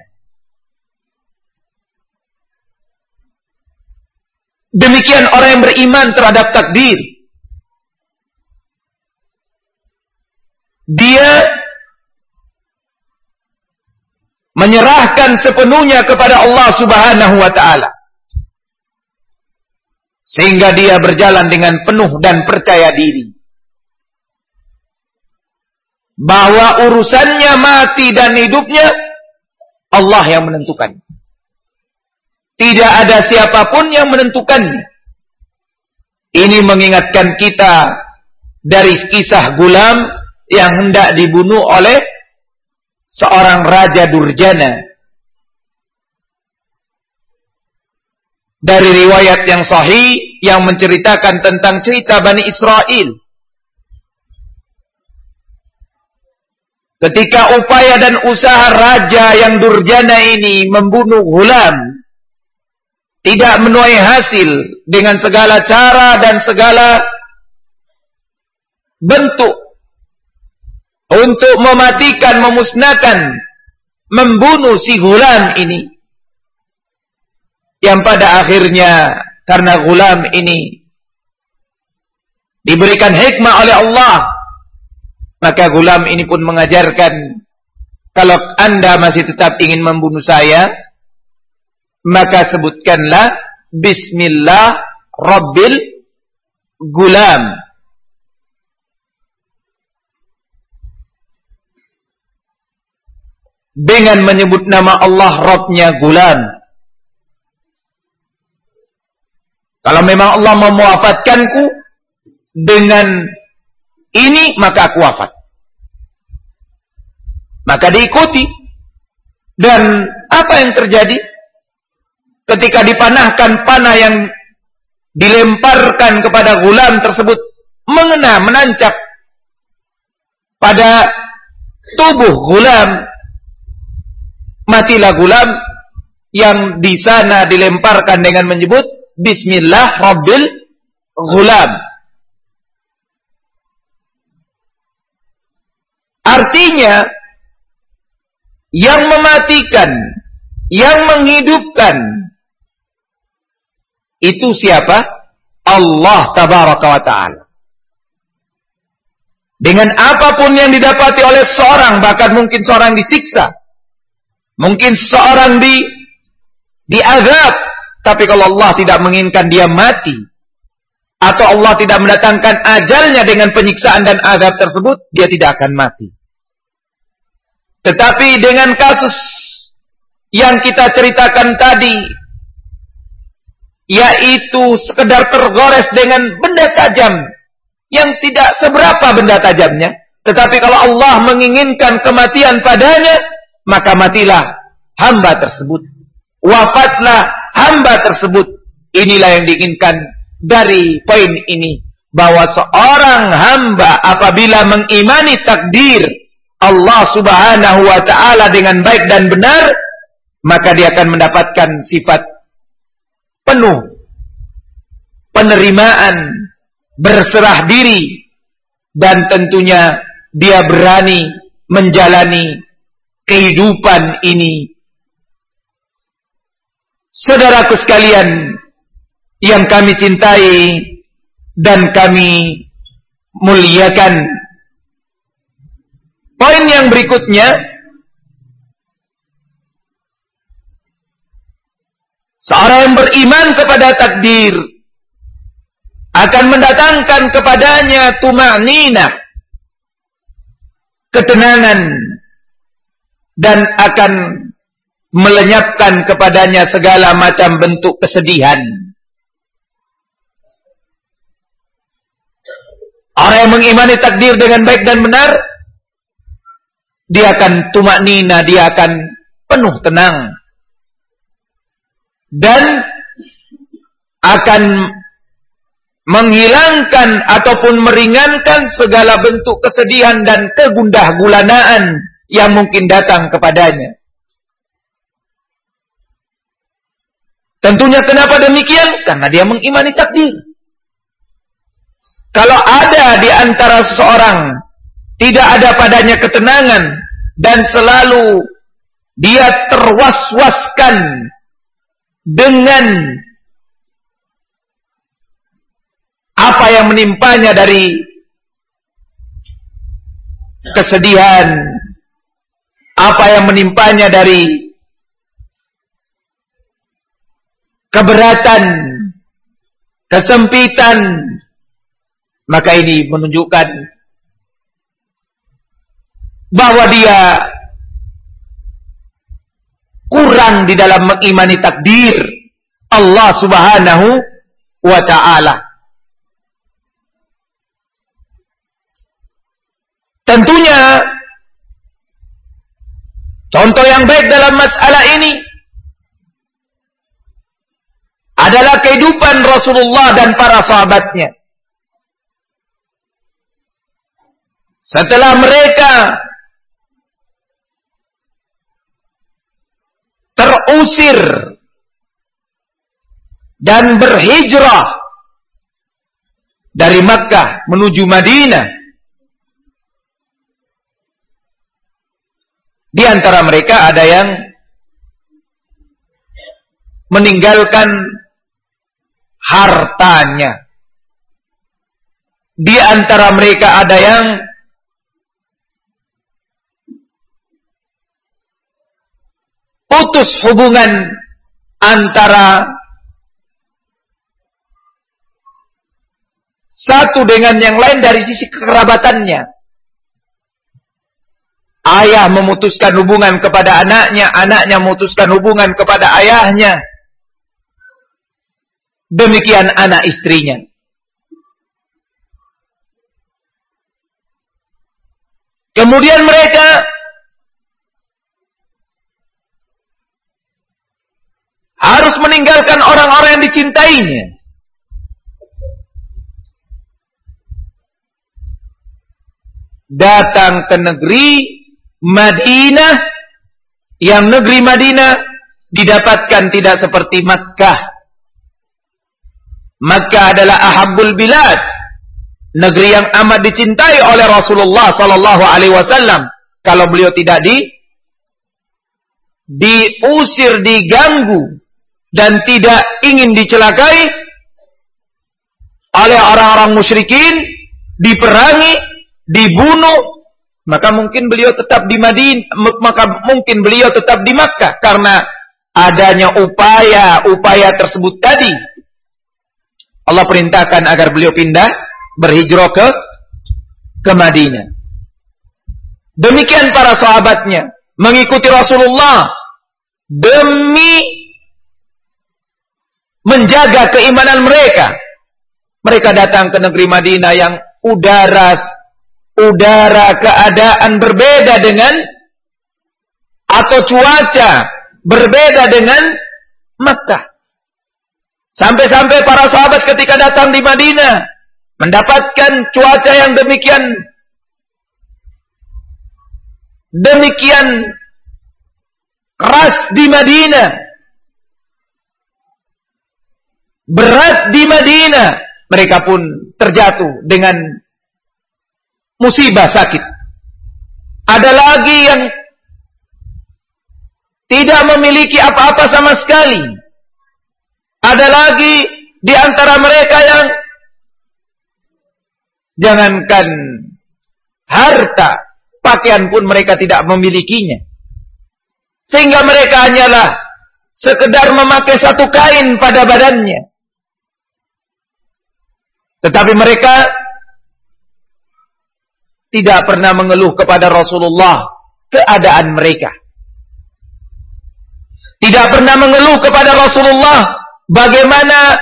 Demikian orang yang beriman terhadap takdir. Dia menyerahkan sepenuhnya kepada Allah Subhanahu wa ta'ala. Sehingga dia berjalan dengan penuh dan percaya diri bahwa urusannya mati dan hidupnya Allah yang menentukan. Tidak ada siapapun yang menentukannya. Ini mengingatkan kita dari kisah Gulam yang hendak dibunuh oleh seorang raja durjana. Dari riwayat yang sahih yang menceritakan tentang cerita Bani Israel. Ketika upaya dan usaha raja yang durjana ini membunuh Gulam tidak menuai hasil dengan segala cara dan segala bentuk untuk mematikan, memusnahkan, membunuh si Gulam ini, yang pada akhirnya karena Gulam ini diberikan hikmah oleh Allah, maka Gulam ini pun mengajarkan, kalau Anda masih tetap ingin membunuh saya, maka sebutkanlah Bismillah Rabbil Gulam. Dengan menyebut nama Allah Rabbnya Gulam. Kalau memang Allah mau mewafatkanku dengan ini, maka aku wafat. Maka diikuti. Dan apa yang terjadi? Ketika dipanahkan panah yang dilemparkan kepada Gulam tersebut mengena, menancap pada tubuh gulam, matilah gulam yang di sana dilemparkan dengan menyebut Bismillah Rabbil Gulam. Artinya, yang mematikan, yang menghidupkan, itu siapa? Allah Tabaraka wa Ta'ala. Dengan apapun yang didapati oleh seorang, bahkan mungkin seorang disiksa, mungkin seorang diazab, tapi kalau Allah tidak menginginkan dia mati, atau Allah tidak mendatangkan ajalnya dengan penyiksaan dan azab tersebut, dia tidak akan mati. Tetapi dengan kasus yang kita ceritakan tadi, yaitu sekedar tergores dengan benda tajam, yang tidak seberapa benda tajamnya, tetapi kalau Allah menginginkan kematian padanya, maka matilah hamba tersebut, wafatlah hamba tersebut. Inilah yang diinginkan dari poin ini, bahwa seorang hamba apabila mengimani takdir Allah Subhanahu wa Ta'ala dengan baik dan benar, maka dia akan mendapatkan sifat penuh penerimaan, berserah diri, dan tentunya dia berani menjalani kehidupan ini. Saudaraku sekalian yang kami cintai dan kami muliakan, poin yang berikutnya, seorang yang beriman kepada takdir akan mendatangkan kepadanya tuma'ninah, ketenangan, dan akan melenyapkan kepadanya segala macam bentuk kesedihan. Orang yang mengimani takdir dengan baik dan benar, dia akan tuma'ninah, dia akan penuh tenang, dan akan menghilangkan ataupun meringankan segala bentuk kesedihan dan kegundah gulanaan yang mungkin datang kepadanya. Tentunya kenapa demikian? Karena dia mengimani takdir. Kalau ada di antara seseorang tidak ada padanya ketenangan dan selalu dia terwas-waskan dengan apa yang menimpanya dari kesedihan, apa yang menimpanya dari keberatan, kesempitan, maka ini menunjukkan bahwa dia kurang di dalam mengimani takdir Allah Subhanahu wa Ta'ala. Tentunya contoh yang baik dalam masalah ini adalah kehidupan Rasulullah dan para sahabatnya. Setelah mereka terusir dan berhijrah dari Makkah menuju Madinah, di antara mereka ada yang meninggalkan hartanya. Di antara mereka ada yang putus hubungan antara satu dengan yang lain dari sisi kekerabatannya. Ayah memutuskan hubungan kepada anaknya, anaknya memutuskan hubungan kepada ayahnya. Demikian anak istrinya. Kemudian mereka harus meninggalkan orang-orang yang dicintainya. datang ke negeri Madinah, yang negeri Madinah didapatkan tidak seperti Makkah. Makkah adalah ahabbul bilad, negeri yang amat dicintai oleh Rasulullah sallallahu alaihi wasallam. Kalau beliau tidak diusir, diganggu, dan tidak ingin dicelakai oleh orang-orang musyrikin, diperangi, dibunuh, maka mungkin beliau tetap di Madinah, maka mungkin beliau tetap di Makkah karena adanya upaya tersebut tadi. Allah perintahkan agar beliau pindah, berhijrah ke Madinah. Demikian para sahabatnya mengikuti Rasulullah demi menjaga keimanan mereka. Mereka datang ke negeri Madinah yang udara keadaan berbeda dengan, atau cuaca berbeda dengan Makkah. Sampai-sampai para sahabat ketika datang di Madinah mendapatkan cuaca yang demikian keras di Madinah, berat di Madinah, mereka pun terjatuh dengan musibah sakit. Ada lagi yang tidak memiliki apa-apa sama sekali. Ada lagi di antara mereka yang jangankan harta, pakaian pun mereka tidak memilikinya. Sehingga mereka hanyalah sekedar memakai satu kain pada badannya. Tetapi mereka tidak pernah mengeluh kepada Rasulullah keadaan mereka. Tidak pernah mengeluh kepada Rasulullah bagaimana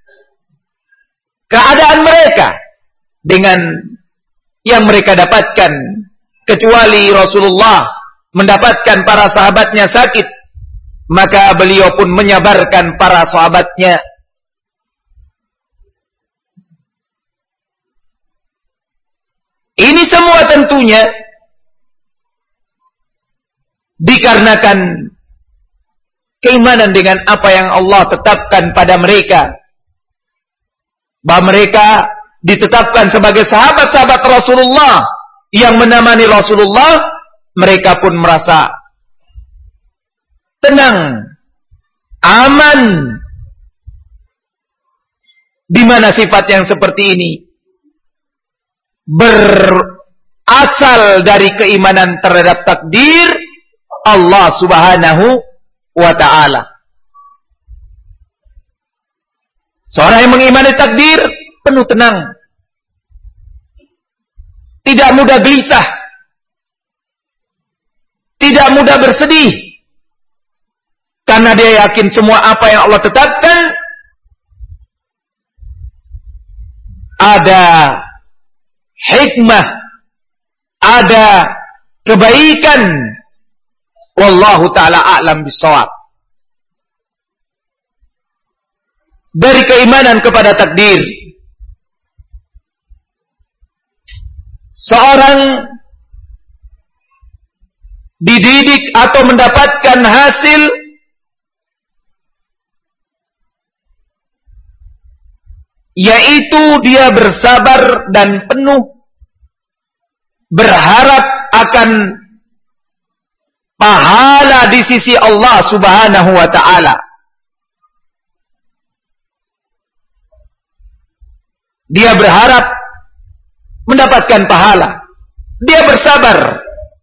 keadaan mereka dengan yang mereka dapatkan, kecuali Rasulullah mendapatkan para sahabatnya sakit, maka beliau pun menyabarkan para sahabatnya. Ini semua tentunya dikarenakan keimanan dengan apa yang Allah tetapkan pada mereka. Bahwa mereka ditetapkan sebagai sahabat-sahabat Rasulullah yang menemani Rasulullah, mereka pun merasa tenang, aman. Di mana sifat yang seperti ini berasal dari keimanan terhadap takdir Allah Subhanahu wa ta'ala. Seorang yang mengimani takdir penuh tenang, tidak mudah gelisah, tidak mudah bersedih, karena dia yakin semua apa yang Allah tetapkan ada hikmah, ada kebaikan. Wallahu ta'ala a'lam bishawab. Dari keimanan kepada takdir, seorang dididik atau mendapatkan hasil yaitu dia bersabar dan penuh berharap akan pahala di sisi Allah Subhanahu wa ta'ala. Dia berharap mendapatkan pahala. Dia bersabar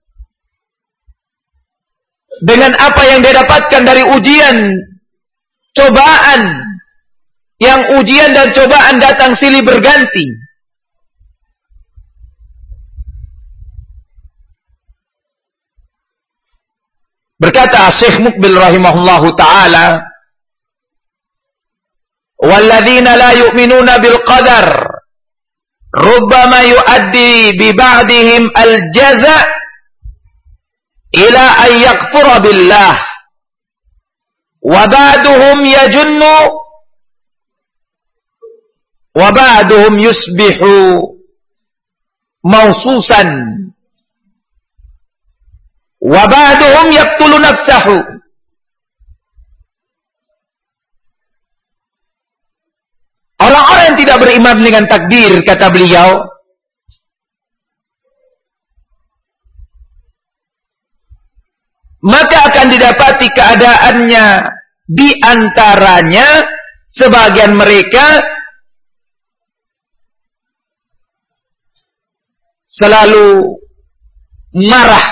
dengan apa yang dia dapatkan dari ujian, cobaan, yang ujian dan cobaan datang silih berganti. Berkata Syekh Muqbil rahimahullahu ta'ala, walladzina la yu'minuna bil qadar rubbama yuaddi bi ba'dihim al-jaza' ila an yakfura billah wa ba'duhum yajunnu wa ba'duhum yusbihu maususan. Wa ba'duhum yaqtulu nafsahu. Orang-orang yang tidak beriman dengan takdir, kata beliau, maka akan didapati keadaannya di antaranya sebagian mereka selalu marah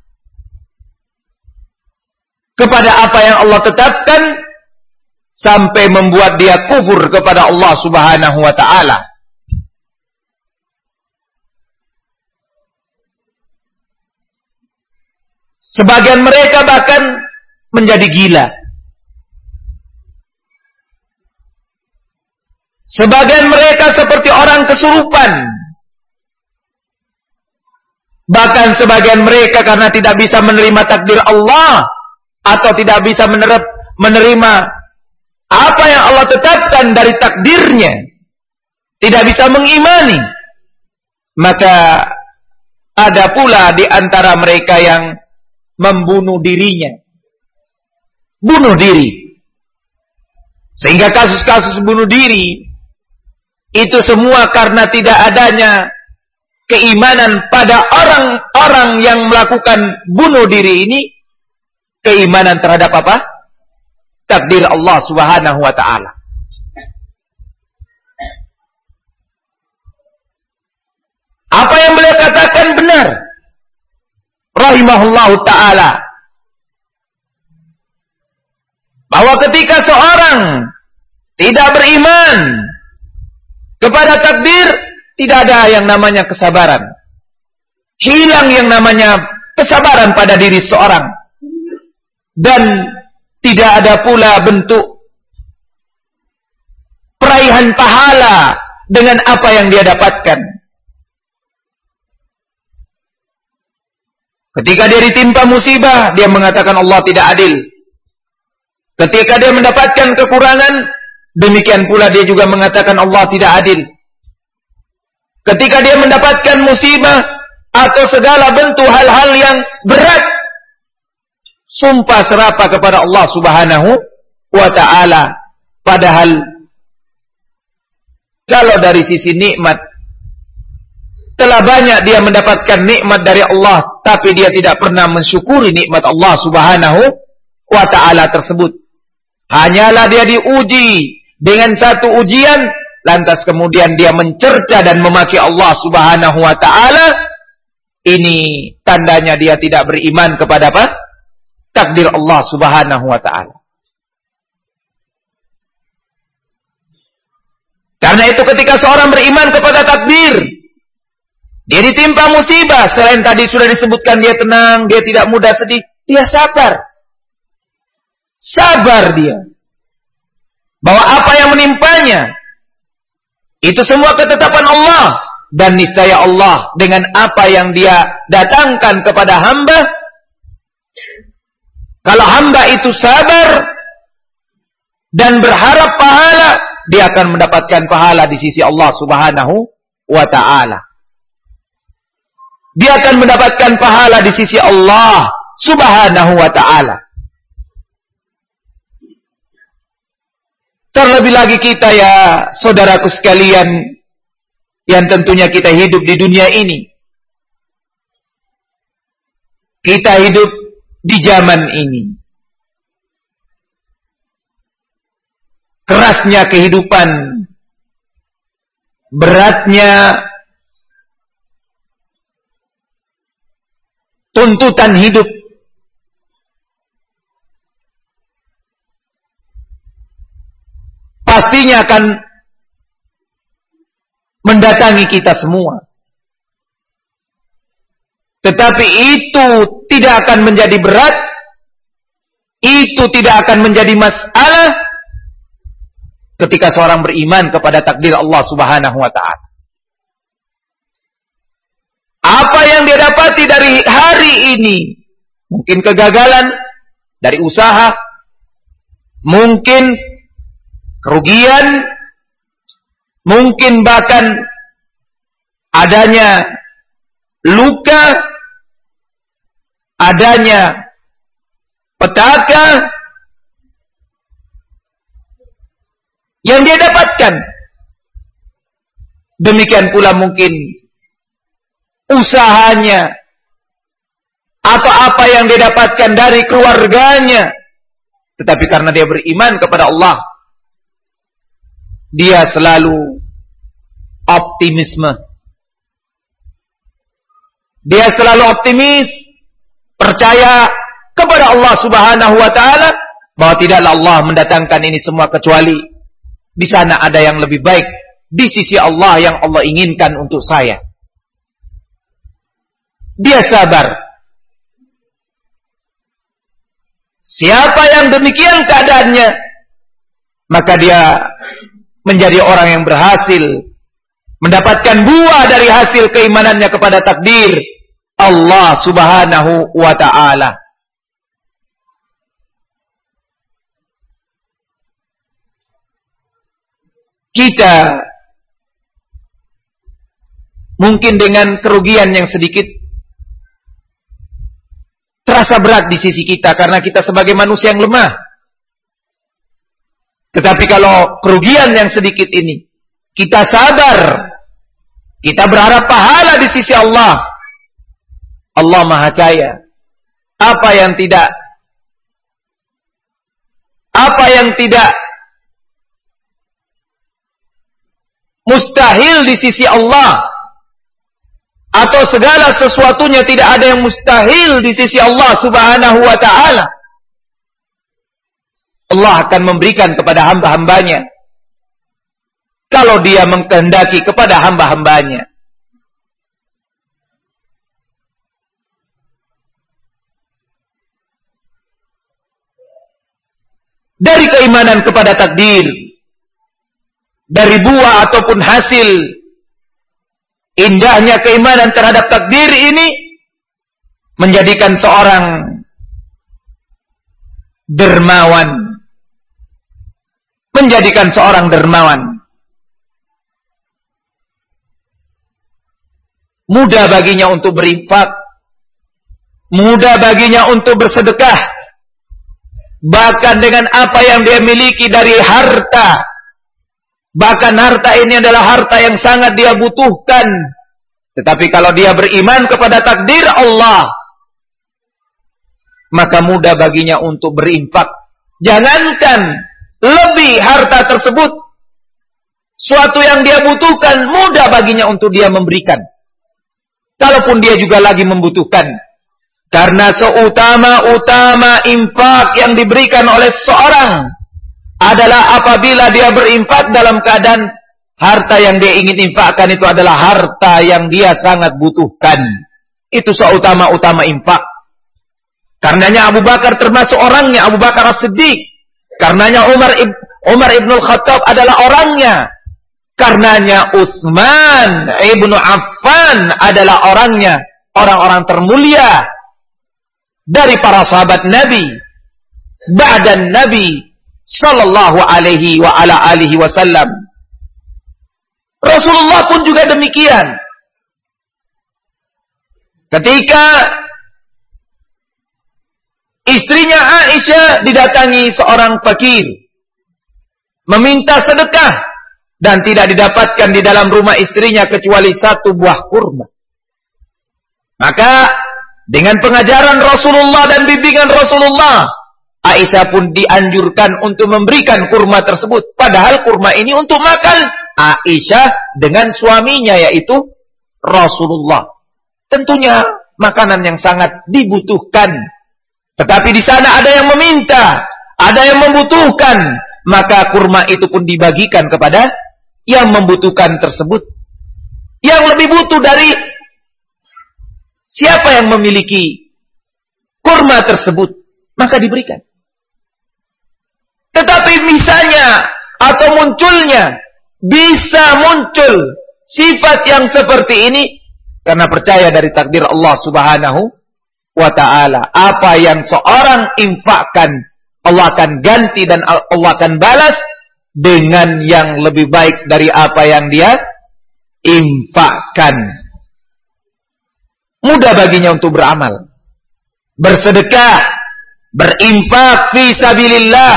kepada apa yang Allah tetapkan sampai membuat dia kufur kepada Allah Subhanahu wa ta'ala. Sebagian mereka bahkan menjadi gila. Sebagian mereka seperti orang kesurupan. Bahkan sebagian mereka karena tidak bisa menerima takdir Allah atau tidak bisa menerima apa yang Allah tetapkan dari takdirnya, tidak bisa mengimani, maka ada pula di antara mereka yang membunuh dirinya. Bunuh diri. Sehingga kasus-kasus bunuh diri itu semua karena tidak adanya keimanan pada orang-orang yang melakukan bunuh diri ini, keimanan terhadap apa? Takdir Allah Subhanahu wa ta'ala. Apa yang beliau katakan benar, rahimahullahu ta'ala, bahwa ketika seorang tidak beriman kepada takdir, tidak ada yang namanya kesabaran. Hilang yang namanya kesabaran pada diri seorang. Dan tidak ada pula bentuk peraihan pahala dengan apa yang dia dapatkan. Ketika dia ditimpa musibah, dia mengatakan Allah tidak adil. Ketika dia mendapatkan kekurangan, demikian pula dia juga mengatakan Allah tidak adil. Ketika dia mendapatkan musibah atau segala bentuk hal-hal yang berat, sumpah serapah kepada Allah Subhanahu wa ta'ala. Padahal kalau dari sisi nikmat, telah banyak dia mendapatkan nikmat dari Allah, tapi dia tidak pernah mensyukuri nikmat Allah Subhanahu wa ta'ala tersebut. Hanyalah dia diuji dengan satu ujian, lantas kemudian dia mencerca dan memaki Allah Subhanahu wa ta'ala. Ini tandanya dia tidak beriman kepada apa? Takdir Allah Subhanahu wa ta'ala. Karena itu ketika seorang beriman kepada takdir, dia ditimpa musibah, selain tadi sudah disebutkan dia tenang, dia tidak mudah sedih, dia sabar. Sabar dia. Bahwa apa yang menimpanya itu semua ketetapan Allah, dan niscaya Allah dengan apa yang dia datangkan kepada hamba, kalau hamba itu sabar dan berharap pahala, dia akan mendapatkan pahala di sisi Allah Subhanahu wa ta'ala. Dia akan mendapatkan pahala di sisi Allah Subhanahu wa ta'ala. Terlebih lagi kita, ya saudaraku sekalian, yang tentunya kita hidup di dunia ini. Kita hidup di zaman ini. Kerasnya kehidupan, beratnya tuntutan hidup, pastinya akan mendatangi kita semua. Tetapi itu tidak akan menjadi berat, itu tidak akan menjadi masalah ketika seorang beriman kepada takdir Allah Subhanahu wa ta'ala. Apa yang dia dapati dari hari ini, mungkin kegagalan dari usaha, mungkin kerugian, mungkin bahkan adanya luka, adanya petaka yang dia dapatkan. Demikian pula mungkin usahanya atau apa yang dia dapatkan dari keluarganya, tetapi karena dia beriman kepada Allah, dia selalu optimisme. Dia selalu optimis, percaya kepada Allah Subhanahu wa taala bahwa tidaklah Allah mendatangkan ini semua kecuali di sana ada yang lebih baik di sisi Allah yang Allah inginkan untuk saya. Dia sabar. Siapa yang demikian keadaannya, maka dia menjadi orang yang berhasil, mendapatkan buah dari hasil keimanannya kepada takdir Allah Subhanahu wa ta'ala. Kita mungkin dengan kerugian yang sedikit terasa berat di sisi kita karena kita sebagai manusia yang lemah. Tetapi kalau kerugian yang sedikit ini kita sabar, kita berharap pahala di sisi Allah. Allah Maha Kaya. Apa yang tidak mustahil di sisi Allah, atau segala sesuatunya tidak ada yang mustahil di sisi Allah Subhanahu wa ta'ala. Allah akan memberikan kepada hamba-hambanya kalau dia mengkehendaki kepada hamba-hambanya. Dari keimanan kepada takdir, dari buah ataupun hasil indahnya keimanan terhadap takdir ini menjadikan seorang dermawan, mudah baginya untuk berinfak, mudah baginya untuk bersedekah, bahkan dengan apa yang dia miliki dari harta. Bahkan harta ini adalah harta yang sangat dia butuhkan. Tetapi kalau dia beriman kepada takdir Allah, maka mudah baginya untuk berinfak. Jangankan lebih harta tersebut, suatu yang dia butuhkan, mudah baginya untuk dia memberikan. Kalaupun dia juga lagi membutuhkan. Karena seutama-utama infak yang diberikan oleh seorang adalah apabila dia berinfak dalam keadaan harta yang dia ingin infakkan itu adalah harta yang dia sangat butuhkan. Itu seutama-utama infak. Karenanya Abu Bakar termasuk orangnya, Abu Bakar As-Siddiq. Karenanya Umar ibn Khattab adalah orangnya. Karenanya Utsman ibn Affan adalah orangnya. Orang-orang termulia dari para sahabat Nabi. Ba'dan Nabi sallallahu alaihi wa ala alihi wasallam. Rasulullah pun juga demikian. Ketika istrinya Aisyah didatangi seorang fakir, meminta sedekah, dan tidak didapatkan di dalam rumah istrinya kecuali satu buah kurma. Maka dengan pengajaran Rasulullah dan bimbingan Rasulullah, Aisyah pun dianjurkan untuk memberikan kurma tersebut. Padahal kurma ini untuk makan Aisyah dengan suaminya, yaitu Rasulullah. Tentunya makanan yang sangat dibutuhkan. Tetapi di sana ada yang meminta, ada yang membutuhkan. Maka kurma itu pun dibagikan kepada yang membutuhkan tersebut. Yang lebih butuh dari siapa yang memiliki kurma tersebut, maka diberikan. Tetapi misalnya atau munculnya, bisa muncul sifat yang seperti ini karena percaya dari takdir Allah Subhanahu wa ta'ala. Apa yang seorang infakkan, Allah akan ganti dan Allah akan balas dengan yang lebih baik dari apa yang dia infakkan. mudah baginya untuk beramal, bersedekah, berinfak fi sabilillah.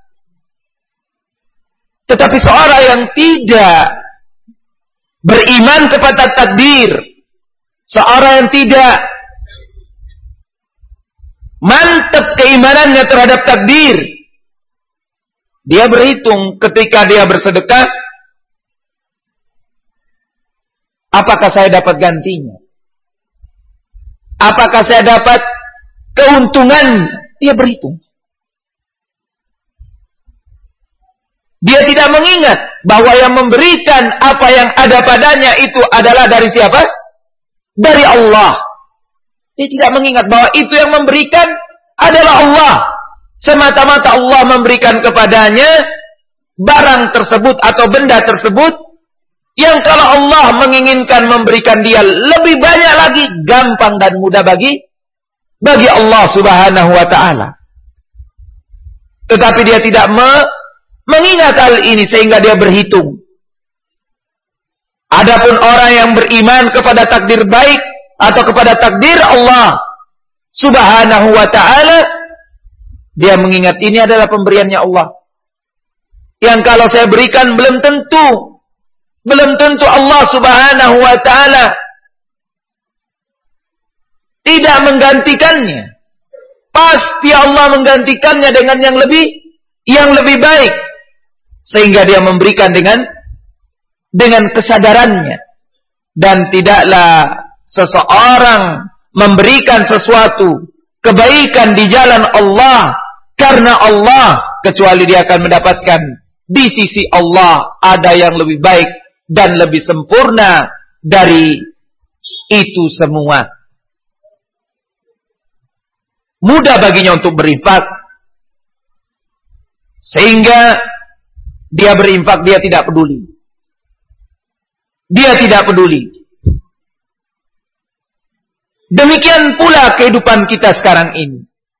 Tetapi seorang yang tidak beriman kepada takdir, seorang yang tidak mantap keimanannya terhadap takdir, dia berhitung ketika dia bersedekah, apakah saya dapat gantinya? Apakah saya dapat keuntungan? Dia berhitung. Dia tidak mengingat bahwa yang memberikan apa yang ada padanya itu adalah dari siapa? Dari Allah. Dia tidak mengingat bahwa itu yang memberikan adalah Allah. Semata-mata Allah memberikan kepadanya barang tersebut atau benda tersebut yang kalau Allah menginginkan memberikan dia lebih banyak lagi, gampang dan mudah bagi Allah Subhanahu wa ta'ala. Tetapi dia tidak mengingat hal ini sehingga dia berhitung. Adapun orang yang beriman kepada takdir baik atau kepada takdir Allah Subhanahu wa ta'ala, dia mengingat ini adalah pemberiannya Allah. Yang kalau saya berikan belum tentu Allah Subhanahu wa ta'ala tidak menggantikannya. Pasti Allah menggantikannya dengan yang lebih baik. Sehingga dia memberikan dengan kesadarannya. Dan tidaklah seseorang memberikan sesuatu kebaikan di jalan Allah karena Allah, kecuali dia akan mendapatkan di sisi Allah ada yang lebih baik dan lebih sempurna dari itu semua. Mudah baginya untuk berinfak, sehingga dia berinfak, dia tidak peduli. Dia tidak peduli. Demikian pula kehidupan kita sekarang ini.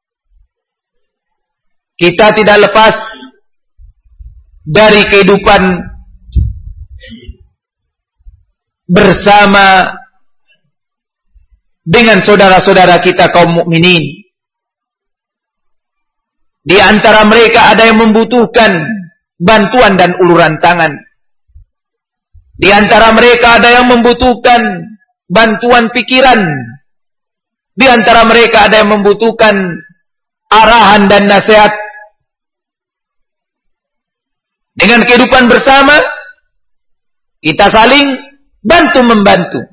Kita tidak lepas dari kehidupan bersama dengan saudara-saudara kita kaum mukminin. Di antara mereka ada yang membutuhkan bantuan dan uluran tangan. Di antara mereka ada yang membutuhkan bantuan pikiran. Di antara mereka ada yang membutuhkan arahan dan nasihat. Dengan kehidupan bersama, kita saling bantu-membantu.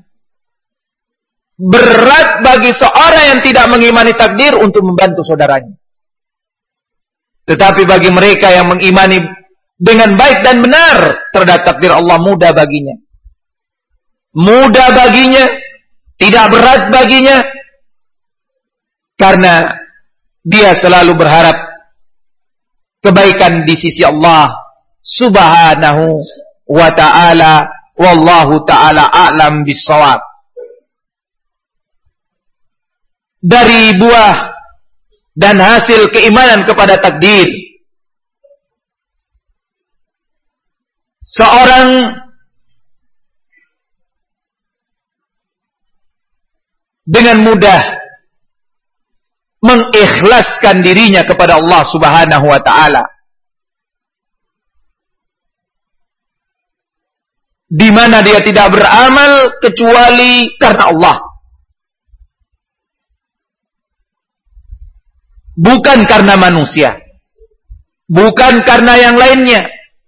Berat bagi seorang yang tidak mengimani takdir untuk membantu saudaranya. Tetapi bagi mereka yang mengimani dengan baik dan benar terhadap takdir Allah, mudah baginya. Mudah baginya, tidak berat baginya. Karena dia selalu berharap kebaikan di sisi Allah Subhanahu wa ta'ala. Wallahu ta'ala a'lam bissawab. Dari buah dan hasil keimanan kepada takdir, seorang dengan mudah mengikhlaskan dirinya kepada Allah Subhanahu wa ta'ala, di mana dia tidak beramal kecuali karena Allah, bukan karena manusia, bukan karena yang lainnya.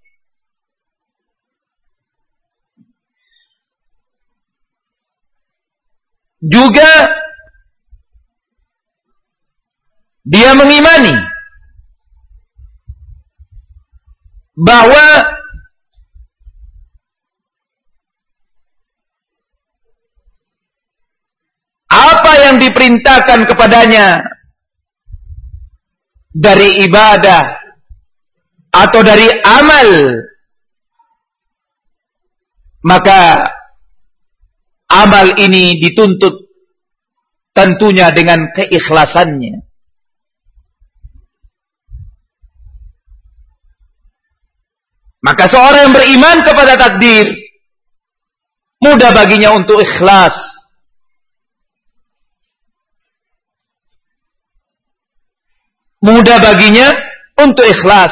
Juga dia mengimani bahwa apa yang diperintahkan kepadanya dari ibadah atau dari amal, maka amal ini dituntut tentunya dengan keikhlasannya. Maka seorang yang beriman kepada takdir, mudah baginya untuk ikhlas. Mudah baginya untuk ikhlas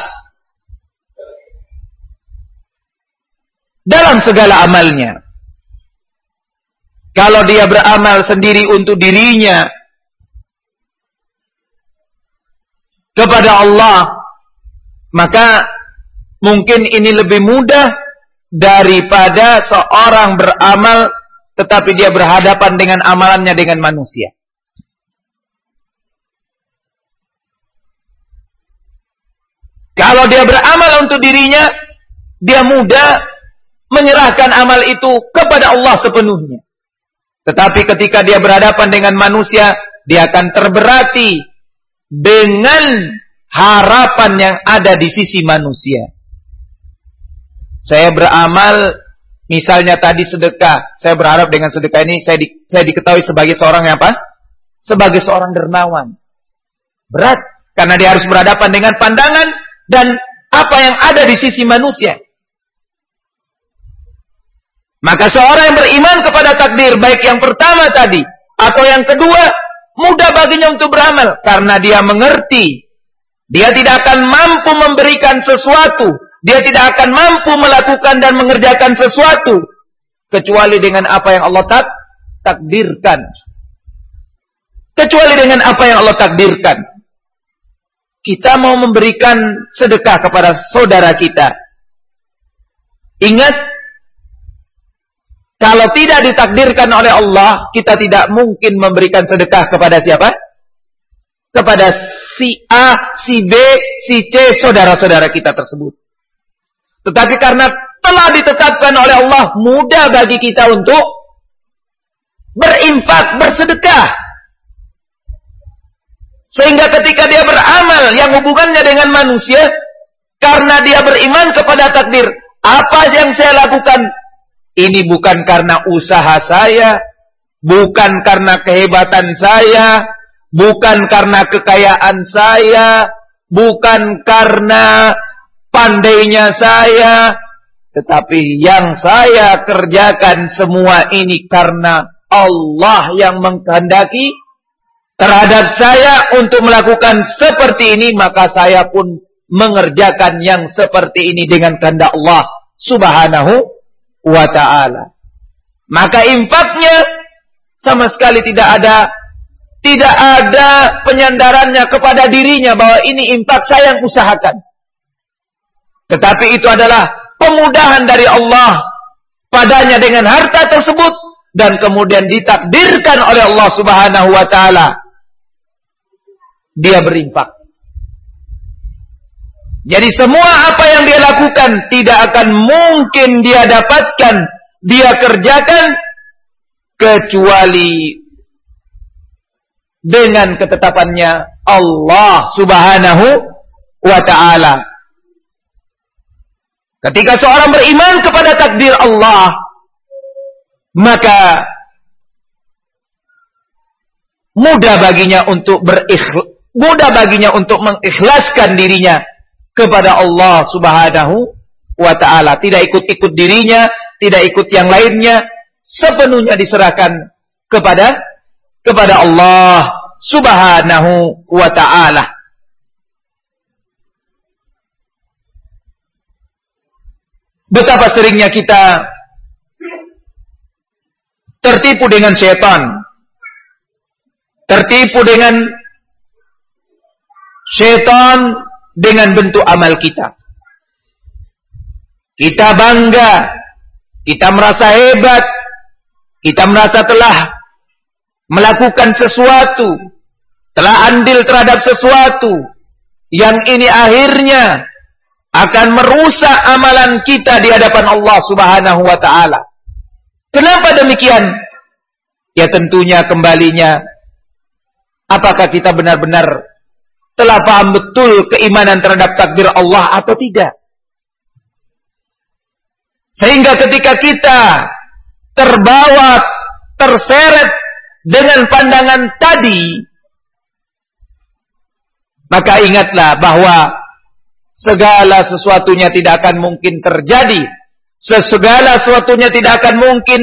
dalam segala amalnya. Kalau dia beramal sendiri untuk dirinya kepada Allah, maka mungkin ini lebih mudah daripada seorang beramal tetapi dia berhadapan dengan amalannya dengan manusia. Kalau dia beramal untuk dirinya, dia mudah menyerahkan amal itu kepada Allah sepenuhnya. Tetapi ketika dia berhadapan dengan manusia, dia akan terberati dengan harapan yang ada di sisi manusia. Saya beramal, misalnya tadi sedekah. Saya berharap dengan sedekah ini saya diketahui sebagai seorang yang apa? Sebagai seorang dermawan. Berat, karena dia harus berhadapan dengan pandangan dan apa yang ada di sisi manusia. Maka seorang yang beriman kepada takdir, baik yang pertama tadi atau yang kedua, mudah baginya untuk beramal. Karena dia mengerti, dia tidak akan mampu memberikan sesuatu, dia tidak akan mampu melakukan dan mengerjakan sesuatu, kecuali dengan apa yang Allah takdirkan. Kecuali dengan apa yang Allah takdirkan. Kita mau memberikan sedekah kepada saudara kita. Ingat, kalau tidak ditakdirkan oleh Allah, kita tidak mungkin memberikan sedekah kepada siapa? Kepada si A, si B, si C, saudara-saudara kita tersebut. Tetapi karena telah ditetapkan oleh Allah, mudah bagi kita untuk berinfak, bersedekah. Sehingga ketika dia beramal yang hubungannya dengan manusia, karena dia beriman kepada takdir, apa yang saya lakukan? Ini bukan karena usaha saya, bukan karena kehebatan saya, bukan karena kekayaan saya, bukan karena pandainya saya, tetapi yang saya kerjakan semua ini karena Allah yang mengkehendaki terhadap saya untuk melakukan seperti ini, maka saya pun mengerjakan yang seperti ini dengan kehendak Allah Subhanahu wa ta'ala. Maka infaknya sama sekali tidak ada penyandarannya kepada dirinya bahwa ini infak saya yang usahakan. Tetapi itu adalah pemudahan dari Allah padanya dengan harta tersebut, dan kemudian ditakdirkan oleh Allah Subhanahu wa ta'ala dia berinfak. Jadi semua apa yang dia lakukan tidak akan mungkin dia dapatkan, dia kerjakan, kecuali dengan ketetapannya Allah Subhanahu wa ta'ala. Ketika seorang beriman kepada takdir Allah, maka mudah baginya untuk mengikhlaskan dirinya kepada Allah Subhanahu wa ta'ala. Tidak ikut-ikut dirinya, tidak ikut yang lainnya, sepenuhnya diserahkan kepada Allah Subhanahu wa ta'ala. Betapa seringnya kita tertipu dengan syaitan, tertipu dengan syaitan dengan bentuk amal kita. Kita bangga, kita merasa hebat, kita merasa telah melakukan sesuatu, telah andil terhadap sesuatu yang ini akhirnya akan merusak amalan kita di hadapan Allah Subhanahu wa ta'ala. Kenapa demikian? Ya tentunya kembalinya, apakah kita benar-benar telah paham betul keimanan terhadap takdir Allah atau tidak? Sehingga ketika kita terbawa, terseret dengan pandangan tadi, maka ingatlah bahwa segala sesuatunya tidak akan mungkin terjadi, segala sesuatunya tidak akan mungkin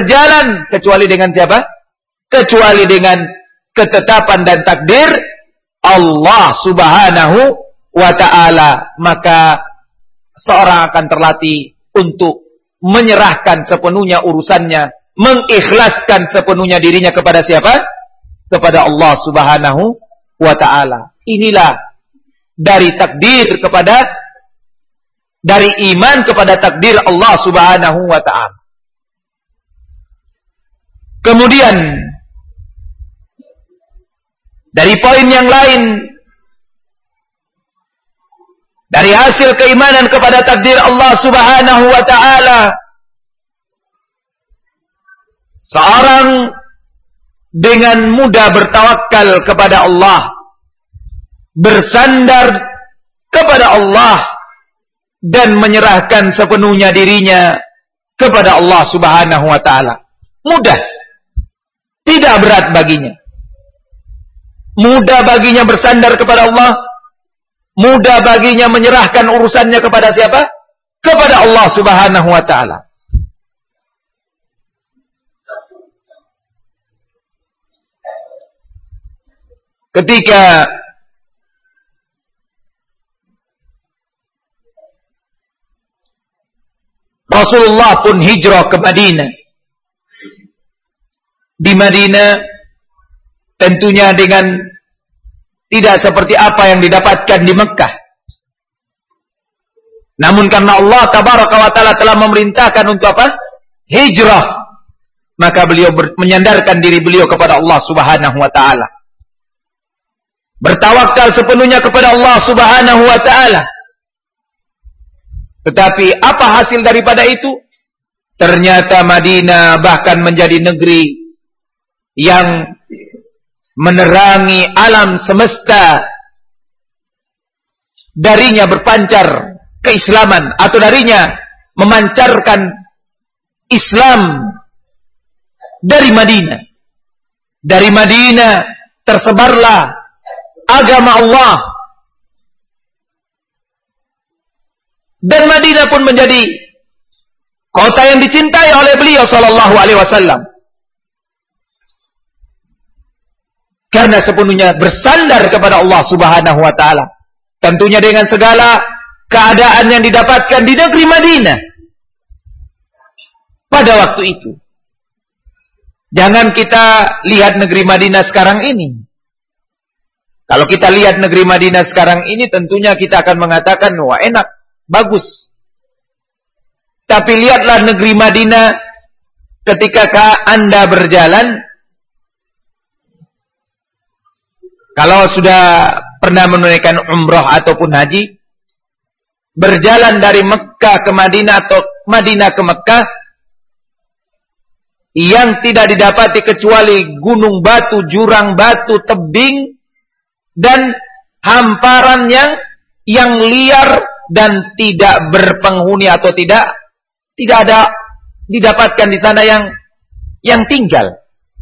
berjalan kecuali dengan siapa? Kecuali dengan ketetapan dan takdir Allah Subhanahu wa ta'ala, maka seorang akan terlatih untuk menyerahkan sepenuhnya urusannya, mengikhlaskan sepenuhnya dirinya kepada siapa? Kepada Allah Subhanahu wa ta'ala. Inilah dari iman kepada takdir Allah Subhanahu wa ta'ala. Kemudian dari poin yang lain, dari hasil keimanan kepada takdir Allah Subhanahu wa ta'ala, seorang dengan mudah bertawakal kepada Allah, bersandar kepada Allah, dan menyerahkan sepenuhnya dirinya kepada Allah Subhanahu wa ta'ala. Mudah, tidak berat baginya. Mudah baginya bersandar kepada Allah, mudah baginya menyerahkan urusannya kepada siapa? Kepada Allah Subhanahu wa ta'ala. Ketika Rasulullah pun hijrah ke Madinah. Di Madinah tentunya dengan tidak seperti apa yang didapatkan di Mekah. Namun karena Allah Tabaraka wa Ta'ala telah memerintahkan untuk apa? Hijrah. Maka beliau menyandarkan diri beliau kepada Allah Subhanahu wa Ta'ala. Bertawakal sepenuhnya kepada Allah Subhanahu wa Ta'ala. Tetapi apa hasil daripada itu? Ternyata Madinah bahkan menjadi negeri yang menerangi alam semesta. Darinya berpancar keislaman, atau darinya memancarkan Islam dari Madinah. Dari Madinah tersebarlah agama Allah. Dan Madinah pun menjadi kota yang dicintai oleh beliau sallallahu alaihi wasallam. Karena sepenuhnya bersandar kepada Allah Subhanahu wa ta'ala. Tentunya dengan segala keadaan yang didapatkan di negeri Madinah pada waktu itu. Jangan kita lihat negeri Madinah sekarang ini. Kalau kita lihat negeri Madinah sekarang ini, tentunya kita akan mengatakan, wah enak, bagus. Tapi lihatlah negeri Madinah ketika Anda berjalan. Kalau sudah pernah menunaikan umrah ataupun haji, berjalan dari Mekah ke Madinah atau Madinah ke Mekah, yang tidak didapati kecuali gunung batu, jurang batu, tebing, dan hamparan yang liar dan tidak berpenghuni atau tidak ada didapatkan di sana yang tinggal.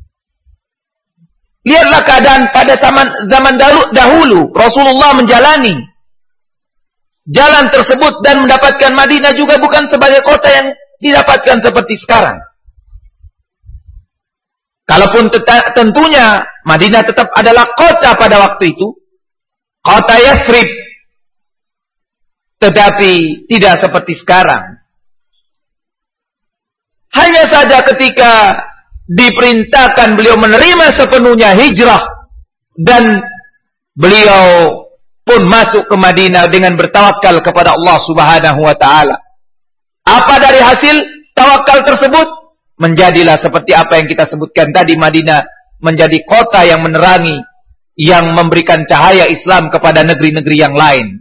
Lihatlah keadaan pada zaman dahulu. Rasulullah menjalani jalan tersebut dan mendapatkan Madinah juga bukan sebagai kota yang didapatkan seperti sekarang. Kalaupun tentunya Madinah tetap adalah kota pada waktu itu, kota Yathrib, tetapi tidak seperti sekarang. Hanya saja ketika diperintahkan beliau menerima sepenuhnya hijrah, dan beliau pun masuk ke Madinah dengan bertawakal kepada Allah Subhanahu wa ta'ala. Apa dari hasil tawakal tersebut? Menjadilah seperti apa yang kita sebutkan tadi, Madinah menjadi kota yang menerangi, yang memberikan cahaya Islam kepada negeri-negeri yang lain.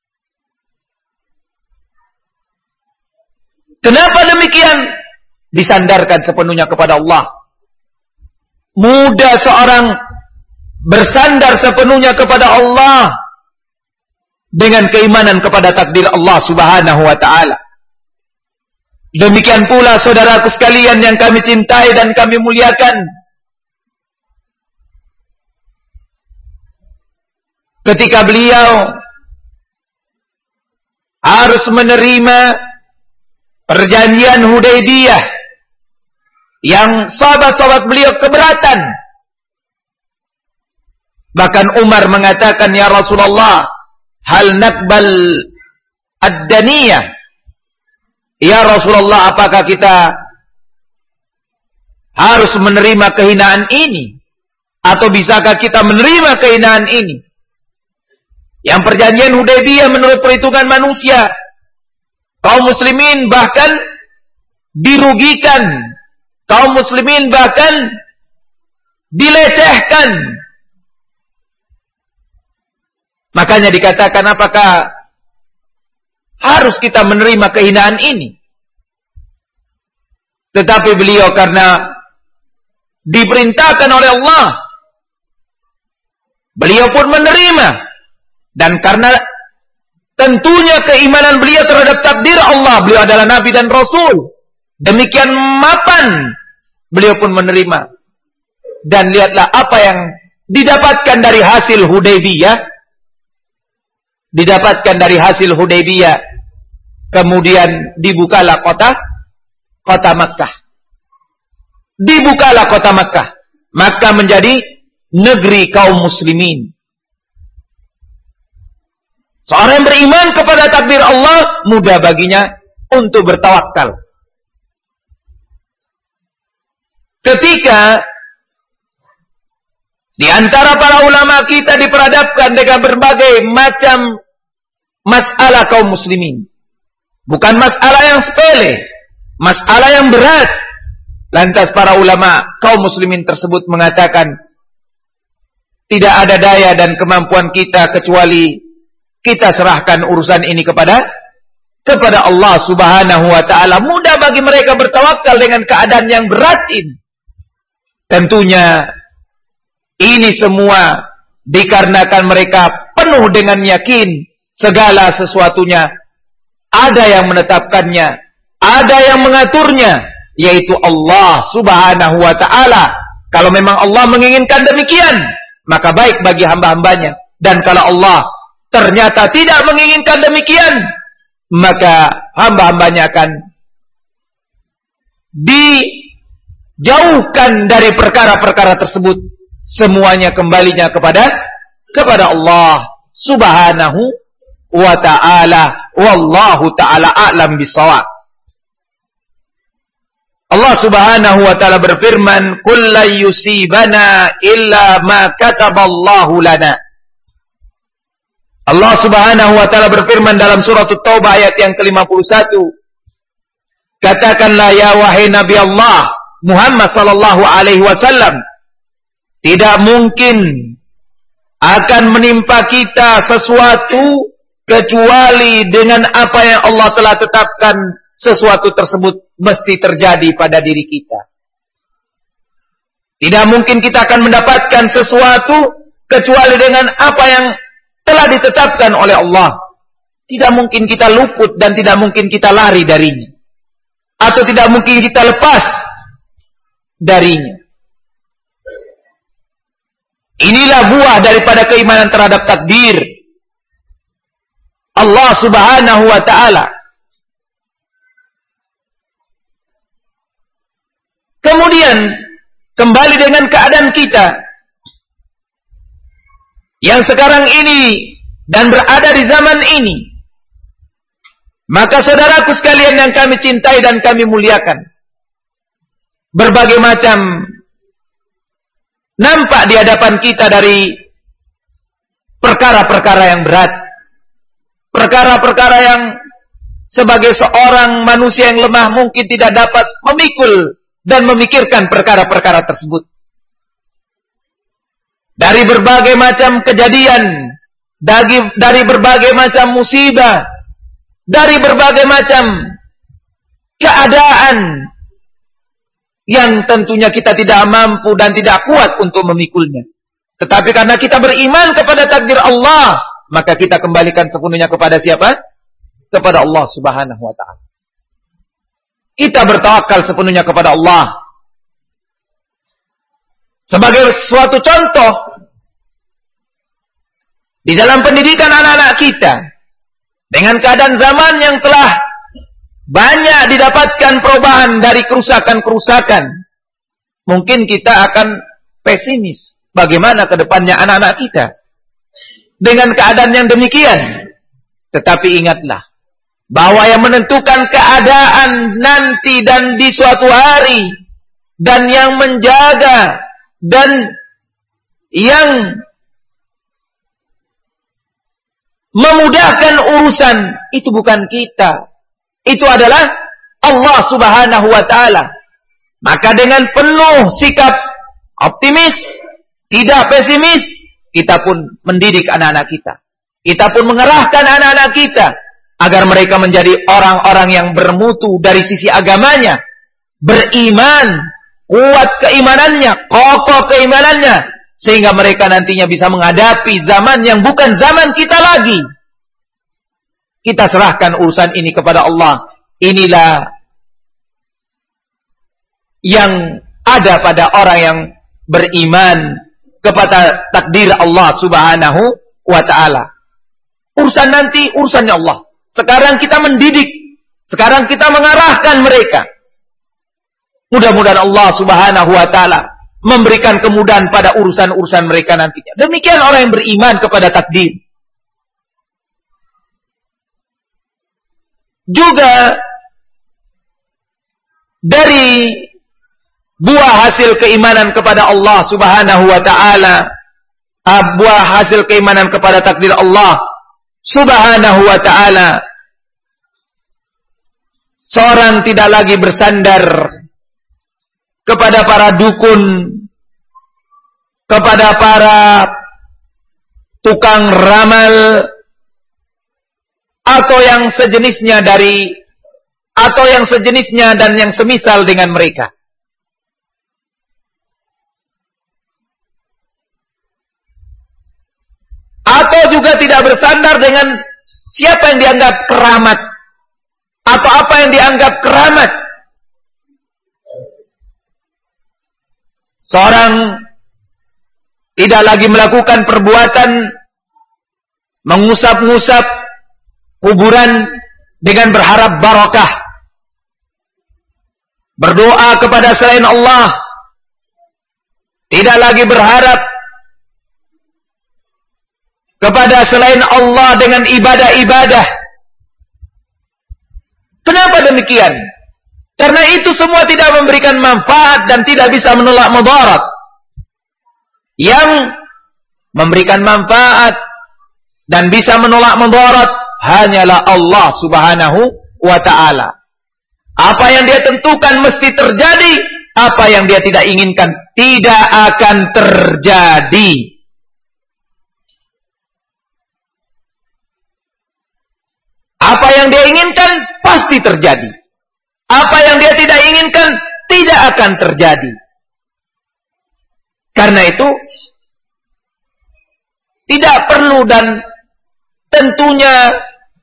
Kenapa demikian? Disandarkan sepenuhnya kepada Allah. Mudah seorang bersandar sepenuhnya kepada Allah dengan keimanan kepada takdir Allah Subhanahu wa ta'ala. Demikian pula saudaraku sekalian yang kami cintai dan kami muliakan, ketika beliau harus menerima perjanjian Hudaybiyah yang sahabat-sahabat beliau keberatan, Bahkan Umar mengatakan, ya Rasulullah, hal nakbal ad-daniyah. Ya Rasulullah, apakah kita harus menerima kehinaan ini? Atau bisakah kita menerima kehinaan ini? Yang perjanjian Hudaybiyah menurut perhitungan manusia, kaum muslimin bahkan dirugikan, kaum muslimin bahkan dilecehkan. Makanya dikatakan, apakah harus kita menerima kehinaan ini? Tetapi beliau karena diperintahkan oleh Allah, beliau pun menerima. Dan karena tentunya keimanan beliau terhadap takdir Allah, beliau adalah Nabi dan Rasul, demikian mapan, beliau pun menerima. Dan lihatlah apa yang didapatkan dari hasil Hudaybiyah. Didapatkan dari hasil Hudaybiyah, kemudian dibukalah kota Makkah. Dibukalah kota Makkah. Makkah menjadi negeri kaum muslimin. Seorang yang beriman kepada takdir Allah, mudah baginya untuk bertawakal. Ketika di antara para ulama kita diperhadapkan dengan berbagai macam masalah kaum muslimin. Bukan masalah yang sepele, masalah yang berat. Lantas para ulama kaum muslimin tersebut mengatakan, tidak ada daya dan kemampuan kita kecuali kita serahkan urusan ini kepada Allah Subhanahu wa ta'ala. Mudah bagi mereka bertawakal dengan keadaan yang berat ini. Tentunya ini semua dikarenakan mereka penuh dengan yakin segala sesuatunya ada yang menetapkannya, ada yang mengaturnya, yaitu Allah Subhanahu wa ta'ala. Kalau memang Allah menginginkan demikian, maka baik bagi hamba-hambanya. Dan kalau Allah ternyata tidak menginginkan demikian, maka hamba-hambanya akan dijauhkan dari perkara-perkara tersebut. Semuanya kembalinya kepada Allah Subhanahu wa ta'ala. Wallahu ta'ala a'lam bishawab. Allah Subhanahu wa ta'ala berfirman, "Qul la yusibana illa ma kataballahu lana." Allah Subhanahu wa ta'ala berfirman dalam surah At-Taubah ayat yang ke-51. Katakanlah ya wahai Nabi Allah Muhammad sallallahu alaihi wasallam, tidak mungkin akan menimpa kita sesuatu kecuali dengan apa yang Allah telah tetapkan. Sesuatu tersebut mesti terjadi pada diri kita. Tidak mungkin kita akan mendapatkan sesuatu kecuali dengan apa yang telah ditetapkan oleh Allah. Tidak mungkin kita luput dan tidak mungkin kita lari darinya. Atau tidak mungkin kita lepas darinya. Inilah buah daripada keimanan terhadap takdir Allah Subhanahu wa ta'ala. Kemudian kembali dengan keadaan kita yang sekarang ini dan berada di zaman ini, maka saudaraku sekalian yang kami cintai dan kami muliakan, berbagai macam nampak di hadapan kita dari perkara-perkara yang berat, perkara-perkara yang sebagai seorang manusia yang lemah mungkin tidak dapat memikul dan memikirkan perkara-perkara tersebut. Dari berbagai macam kejadian, dari berbagai macam musibah, dari berbagai macam keadaan yang tentunya kita tidak mampu dan tidak kuat untuk memikulnya. Tetapi karena kita beriman kepada takdir Allah, maka kita kembalikan sepenuhnya kepada siapa? Kepada Allah Subhanahu wa ta'ala. Kita bertawakal sepenuhnya kepada Allah. Sebagai suatu contoh, di dalam pendidikan anak-anak kita, dengan keadaan zaman yang telah banyak didapatkan perubahan dari kerusakan-kerusakan, mungkin kita akan pesimis. bagaimana ke depannya anak-anak kita dengan keadaan yang demikian. Tetapi ingatlah bahwa yang menentukan keadaan nanti dan di suatu hari, dan yang menjaga dan yang memudahkan urusan itu bukan kita, itu adalah Allah Subhanahu wa ta'ala. Maka dengan penuh sikap optimis, tidak pesimis, kita pun mendidik anak-anak kita. Kita pun mengerahkan anak-anak kita agar mereka menjadi orang-orang yang bermutu dari sisi agamanya, beriman, kuat keimanannya, kokoh keimanannya, sehingga mereka nantinya bisa menghadapi zaman yang bukan zaman kita lagi. Kita serahkan urusan ini kepada Allah. Inilah yang ada pada orang yang beriman kepada takdir Allah Subhanahu wa ta'ala. Urusan nanti, urusannya Allah. Sekarang kita mendidik, sekarang kita mengarahkan mereka. Mudah-mudahan Allah Subhanahu wa ta'ala memberikan kemudahan pada urusan-urusan mereka nantinya. Demikian orang yang beriman kepada takdir. Juga dari buah hasil keimanan kepada Allah Subhanahu wa ta'ala, buah hasil keimanan kepada takdir Allah Subhanahu wa ta'ala, seorang tidak lagi bersandar kepada para dukun, kepada para tukang ramal, atau yang sejenisnya dan yang semisal dengan mereka. Atau juga tidak bersandar dengan siapa yang dianggap keramat, atau apa yang dianggap keramat. Seorang tidak lagi melakukan perbuatan mengusap-ngusap kuburan dengan berharap barakah, berdoa kepada selain Allah, tidak lagi berharap kepada selain Allah dengan ibadah-ibadah. Kenapa demikian? Karena itu semua tidak memberikan manfaat dan tidak bisa menolak mudarat. Yang memberikan manfaat dan bisa menolak mudarat hanyalah Allah Subhanahu wa ta'ala. Apa yang dia tentukan mesti terjadi, apa yang dia tidak inginkan tidak akan terjadi. Apa yang dia inginkan pasti terjadi. Apa yang dia tidak inginkan tidak akan terjadi. Karena itu tidak perlu, dan tentunya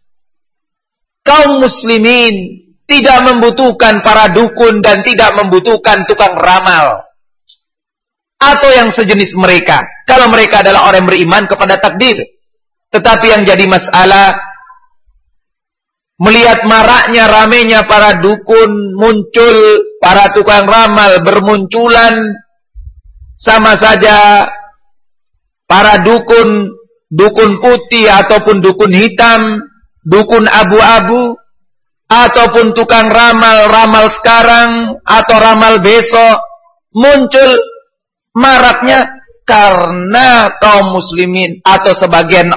kaum muslimin tidak membutuhkan para dukun dan tidak membutuhkan tukang ramal atau yang sejenis mereka, kalau mereka adalah orang yang beriman kepada takdir. Tetapi yang jadi masalah, melihat maraknya, ramenya para dukun muncul, para tukang ramal bermunculan, sama saja para dukun putih ataupun dukun hitam, dukun abu-abu, ataupun tukang ramal sekarang atau ramal besok, muncul maraknya karena kaum muslimin atau sebagian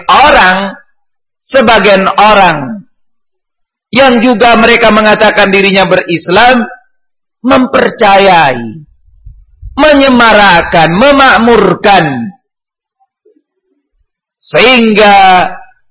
orang yang juga mereka mengatakan dirinya berislam, mempercayai, menyemarakan, memakmurkan, sehingga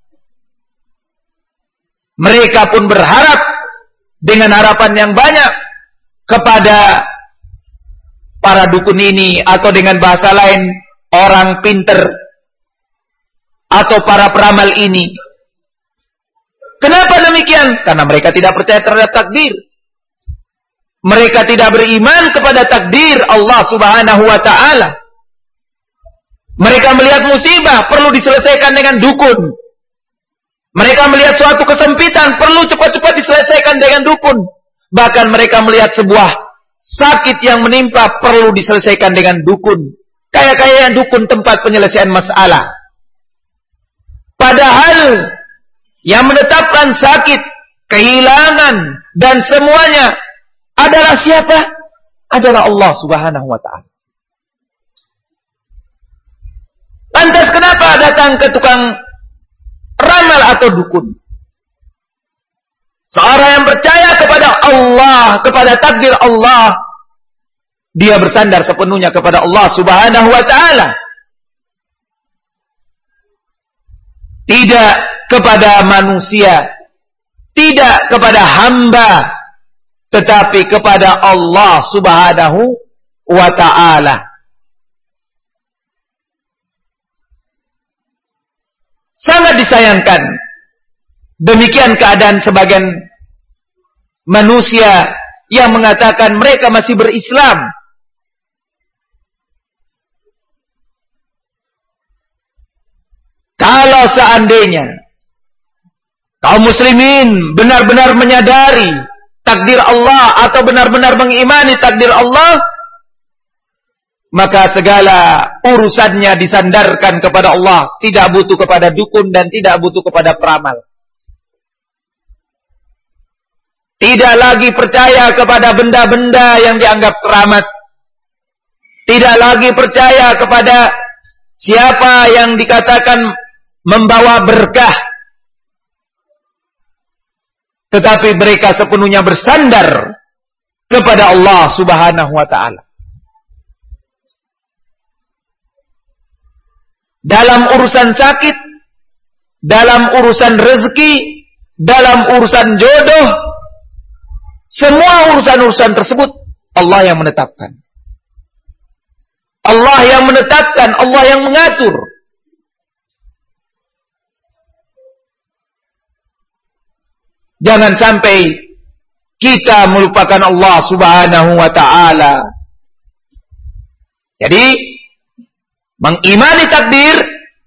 mereka pun berharap dengan harapan yang banyak kepada para dukun ini, atau dengan bahasa lain orang pinter atau para peramal ini. Kenapa demikian? Karena mereka tidak percaya terhadap takdir. Mereka tidak beriman kepada takdir Allah Subhanahu wa ta'ala. Mereka melihat musibah perlu diselesaikan dengan dukun. Mereka melihat suatu kesempitan perlu cepat-cepat diselesaikan dengan dukun. Bahkan mereka melihat sebuah sakit yang menimpa perlu diselesaikan dengan dukun. Kayak dukun tempat penyelesaian masalah. Padahal yang menetapkan sakit, kehilangan, dan semuanya adalah siapa? Adalah Allah Subhanahu wa ta'ala. Lantas kenapa datang ke tukang ramal atau dukun? Seorang yang percaya kepada Allah, kepada takdir Allah, dia bersandar sepenuhnya kepada Allah Subhanahu wa ta'ala. Tidak kepada manusia, tidak kepada hamba, tetapi kepada Allah Subhanahu wa ta'ala. Sangat disayangkan demikian keadaan sebagian manusia yang mengatakan mereka masih berislam. Kalau seandainya kaum muslimin benar-benar menyadari takdir Allah atau benar-benar mengimani takdir Allah, maka segala urusannya disandarkan kepada Allah, tidak butuh kepada dukun dan tidak butuh kepada peramal. Tidak lagi percaya kepada benda-benda yang dianggap keramat. Tidak lagi percaya kepada siapa yang dikatakan membawa berkah. Tetapi mereka sepenuhnya bersandar kepada Allah Subhanahu wa ta'ala. Dalam urusan sakit, dalam urusan rezeki, dalam urusan jodoh, semua urusan-urusan tersebut Allah yang menetapkan. Allah yang menetapkan, Allah yang mengatur. Jangan sampai kita melupakan Allah Subhanahu wa ta'ala. Jadi mengimani takdir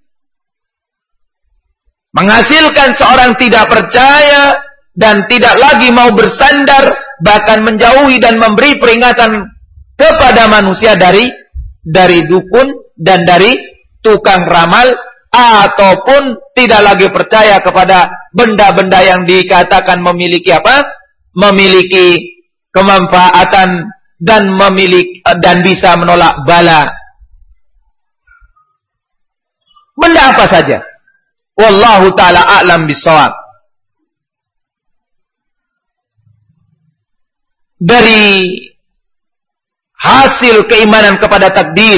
menghasilkan seorang tidak percaya dan tidak lagi mau bersandar, bahkan menjauhi dan memberi peringatan kepada manusia dari dukun dan dari tukang ramal, ataupun tidak lagi percaya kepada benda-benda yang dikatakan memiliki apa? Memiliki kemanfaatan dan dan bisa menolak bala. Benda apa saja? Wallahu ta'ala a'lam bishawab. Dari hasil keimanan kepada takdir,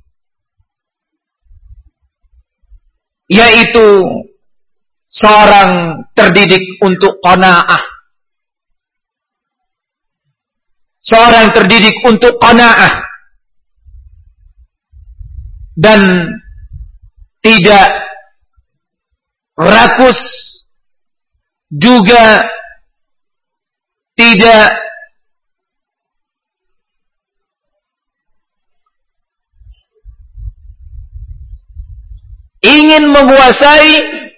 yaitu seorang terdidik untuk qanaah. Seorang terdidik untuk qanaah dan tidak rakus, juga tidak ingin menguasai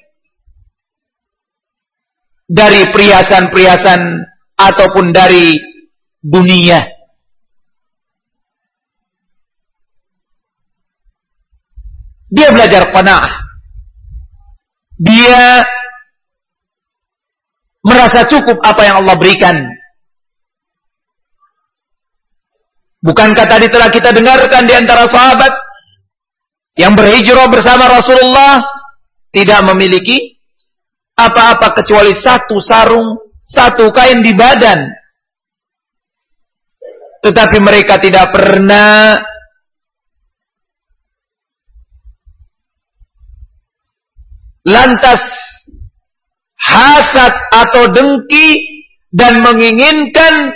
dari perhiasan-perhiasan ataupun dari dunia. Dia belajar qanaah. Dia merasa cukup apa yang Allah berikan. Bukankah tadi telah kita dengarkan di antara sahabat yang berhijrah bersama Rasulullah tidak memiliki apa-apa kecuali satu sarung, satu kain di badan. Tetapi mereka tidak pernah lantas hasad atau dengki dan menginginkan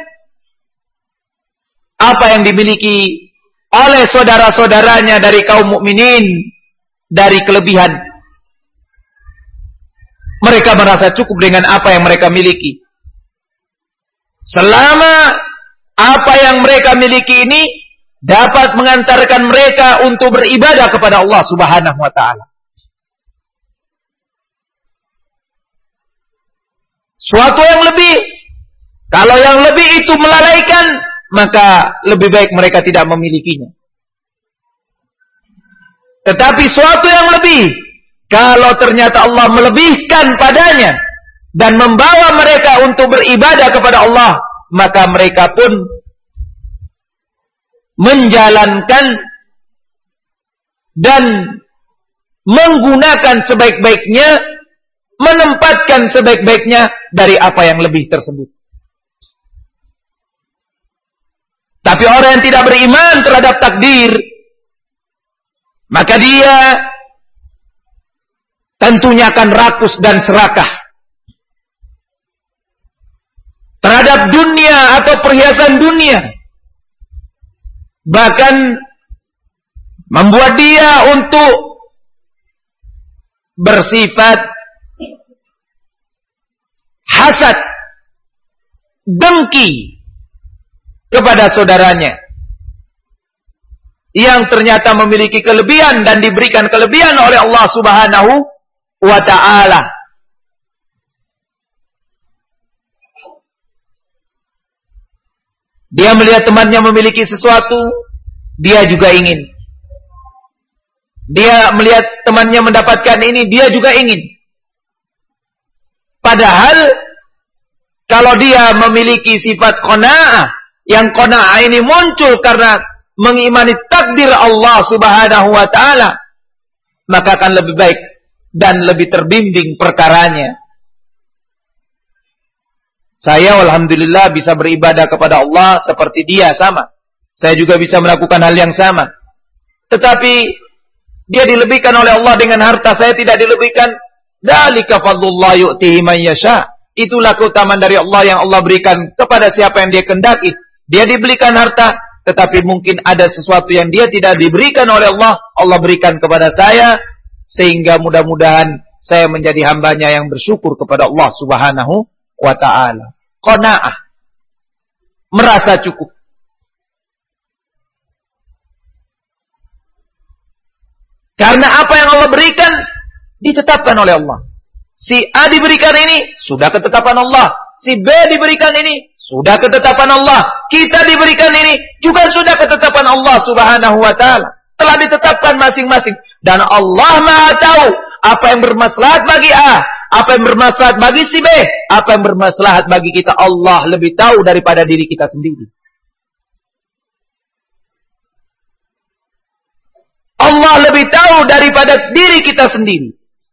apa yang dimiliki oleh saudara-saudaranya dari kaum mukminin dari kelebihan. Mereka merasa cukup dengan apa yang mereka miliki. Selama apa yang mereka miliki ini dapat mengantarkan mereka untuk beribadah kepada Allah Subhanahu wa ta'ala. Suatu yang lebih, kalau yang lebih itu melalaikan, maka lebih baik mereka tidak memilikinya. Tetapi suatu yang lebih, kalau ternyata Allah melebihkan padanya dan membawa mereka untuk beribadah kepada Allah, maka mereka pun menjalankan dan menggunakan sebaik-baiknya, menempatkan sebaik-baiknya dari apa yang lebih tersebut. Tapi orang yang tidak beriman terhadap takdir, maka dia tentunya akan rakus dan serakah terhadap dunia atau perhiasan dunia. Bahkan membuat dia untuk bersifat hasad, dengki kepada saudaranya yang ternyata memiliki kelebihan dan diberikan kelebihan oleh Allah Subhanahu wa ta'ala. Dia melihat temannya memiliki sesuatu, dia juga ingin. Dia melihat temannya mendapatkan ini, dia juga ingin. Padahal kalau dia memiliki sifat qanaah, yang qanaah ini muncul karena mengimani takdir Allah Subhanahu wa ta'ala, maka akan lebih baik dan lebih terbimbing perkaranya. Saya alhamdulillah bisa beribadah kepada Allah seperti dia, sama. Saya juga bisa melakukan hal yang sama. Tetapi dia dilebihkan oleh Allah dengan harta, saya tidak dilebihkan. Dzalika fadlullah yu'tihi man yasha. Itulah keutamaan dari Allah yang Allah berikan kepada siapa yang dia kehendaki. Dia diberikan harta, tetapi mungkin ada sesuatu yang dia tidak diberikan oleh Allah, Allah berikan kepada saya, sehingga mudah-mudahan saya menjadi hambanya yang bersyukur kepada Allah Subhanahu wa ta'ala. Qanaah, merasa cukup. Karena apa yang Allah berikan ditetapkan oleh Allah. Si A diberikan ini, sudah ketetapan Allah. Si B diberikan ini, sudah ketetapan Allah. Kita diberikan ini, juga sudah ketetapan Allah Subhanahu wa ta'ala. Telah ditetapkan masing-masing. Dan Allah Maha tahu apa yang bermaslahat bagi A, apa yang bermaslahat bagi si B, apa yang bermaslahat bagi kita. Allah lebih tahu daripada diri kita sendiri. Allah lebih tahu daripada diri kita sendiri.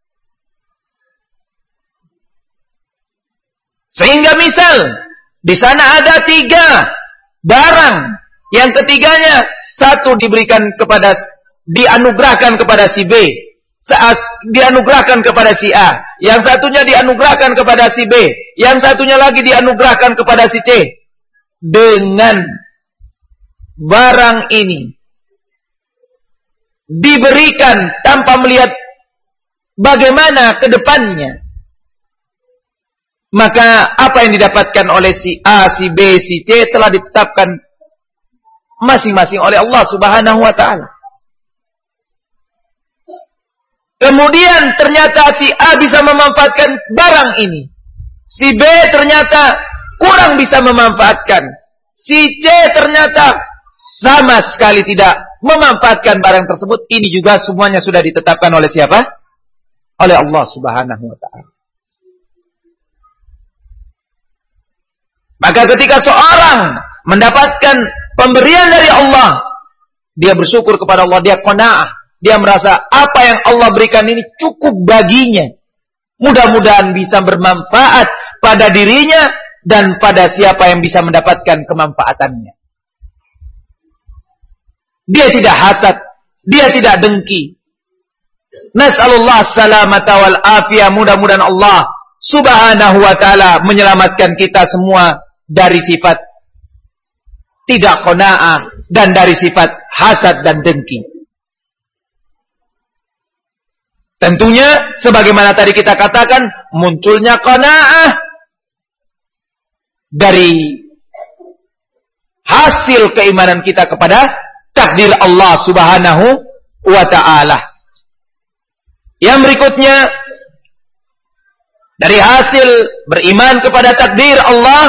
Sehingga misal di sana ada 3 barang, yang ketiganya satu dianugerahkan kepada si B, saat dianugerahkan kepada si A, yang satunya dianugerahkan kepada si B, yang satunya lagi dianugerahkan kepada si C. Dengan barang ini diberikan tanpa melihat bagaimana ke depannya, maka apa yang didapatkan oleh si A, si B, si C telah ditetapkan masing-masing oleh Allah Subhanahu wa ta'ala. Kemudian ternyata si A bisa memanfaatkan barang ini, si B ternyata kurang bisa memanfaatkan, si C ternyata sama sekali tidak memanfaatkan barang tersebut. Ini juga semuanya sudah ditetapkan oleh siapa? Oleh Allah Subhanahu wa ta'ala. Maka ketika seorang mendapatkan pemberian dari Allah, dia bersyukur kepada Allah, dia qanaah. Dia merasa apa yang Allah berikan ini cukup baginya. Mudah-mudahan bisa bermanfaat pada dirinya dan pada siapa yang bisa mendapatkan kemanfaatannya. Dia tidak hasad, dia tidak dengki. Nas'alullah salamata wal afiyah. Mudah-mudahan Allah Subhanahu wa ta'ala menyelamatkan kita semua dari sifat tidak qanaah dan dari sifat hasad dan dengki. Tentunya sebagaimana tadi kita katakan, munculnya qanaah dari hasil keimanan kita kepada takdir Allah Subhanahu wa ta'ala. Yang berikutnya, dari hasil beriman kepada takdir Allah,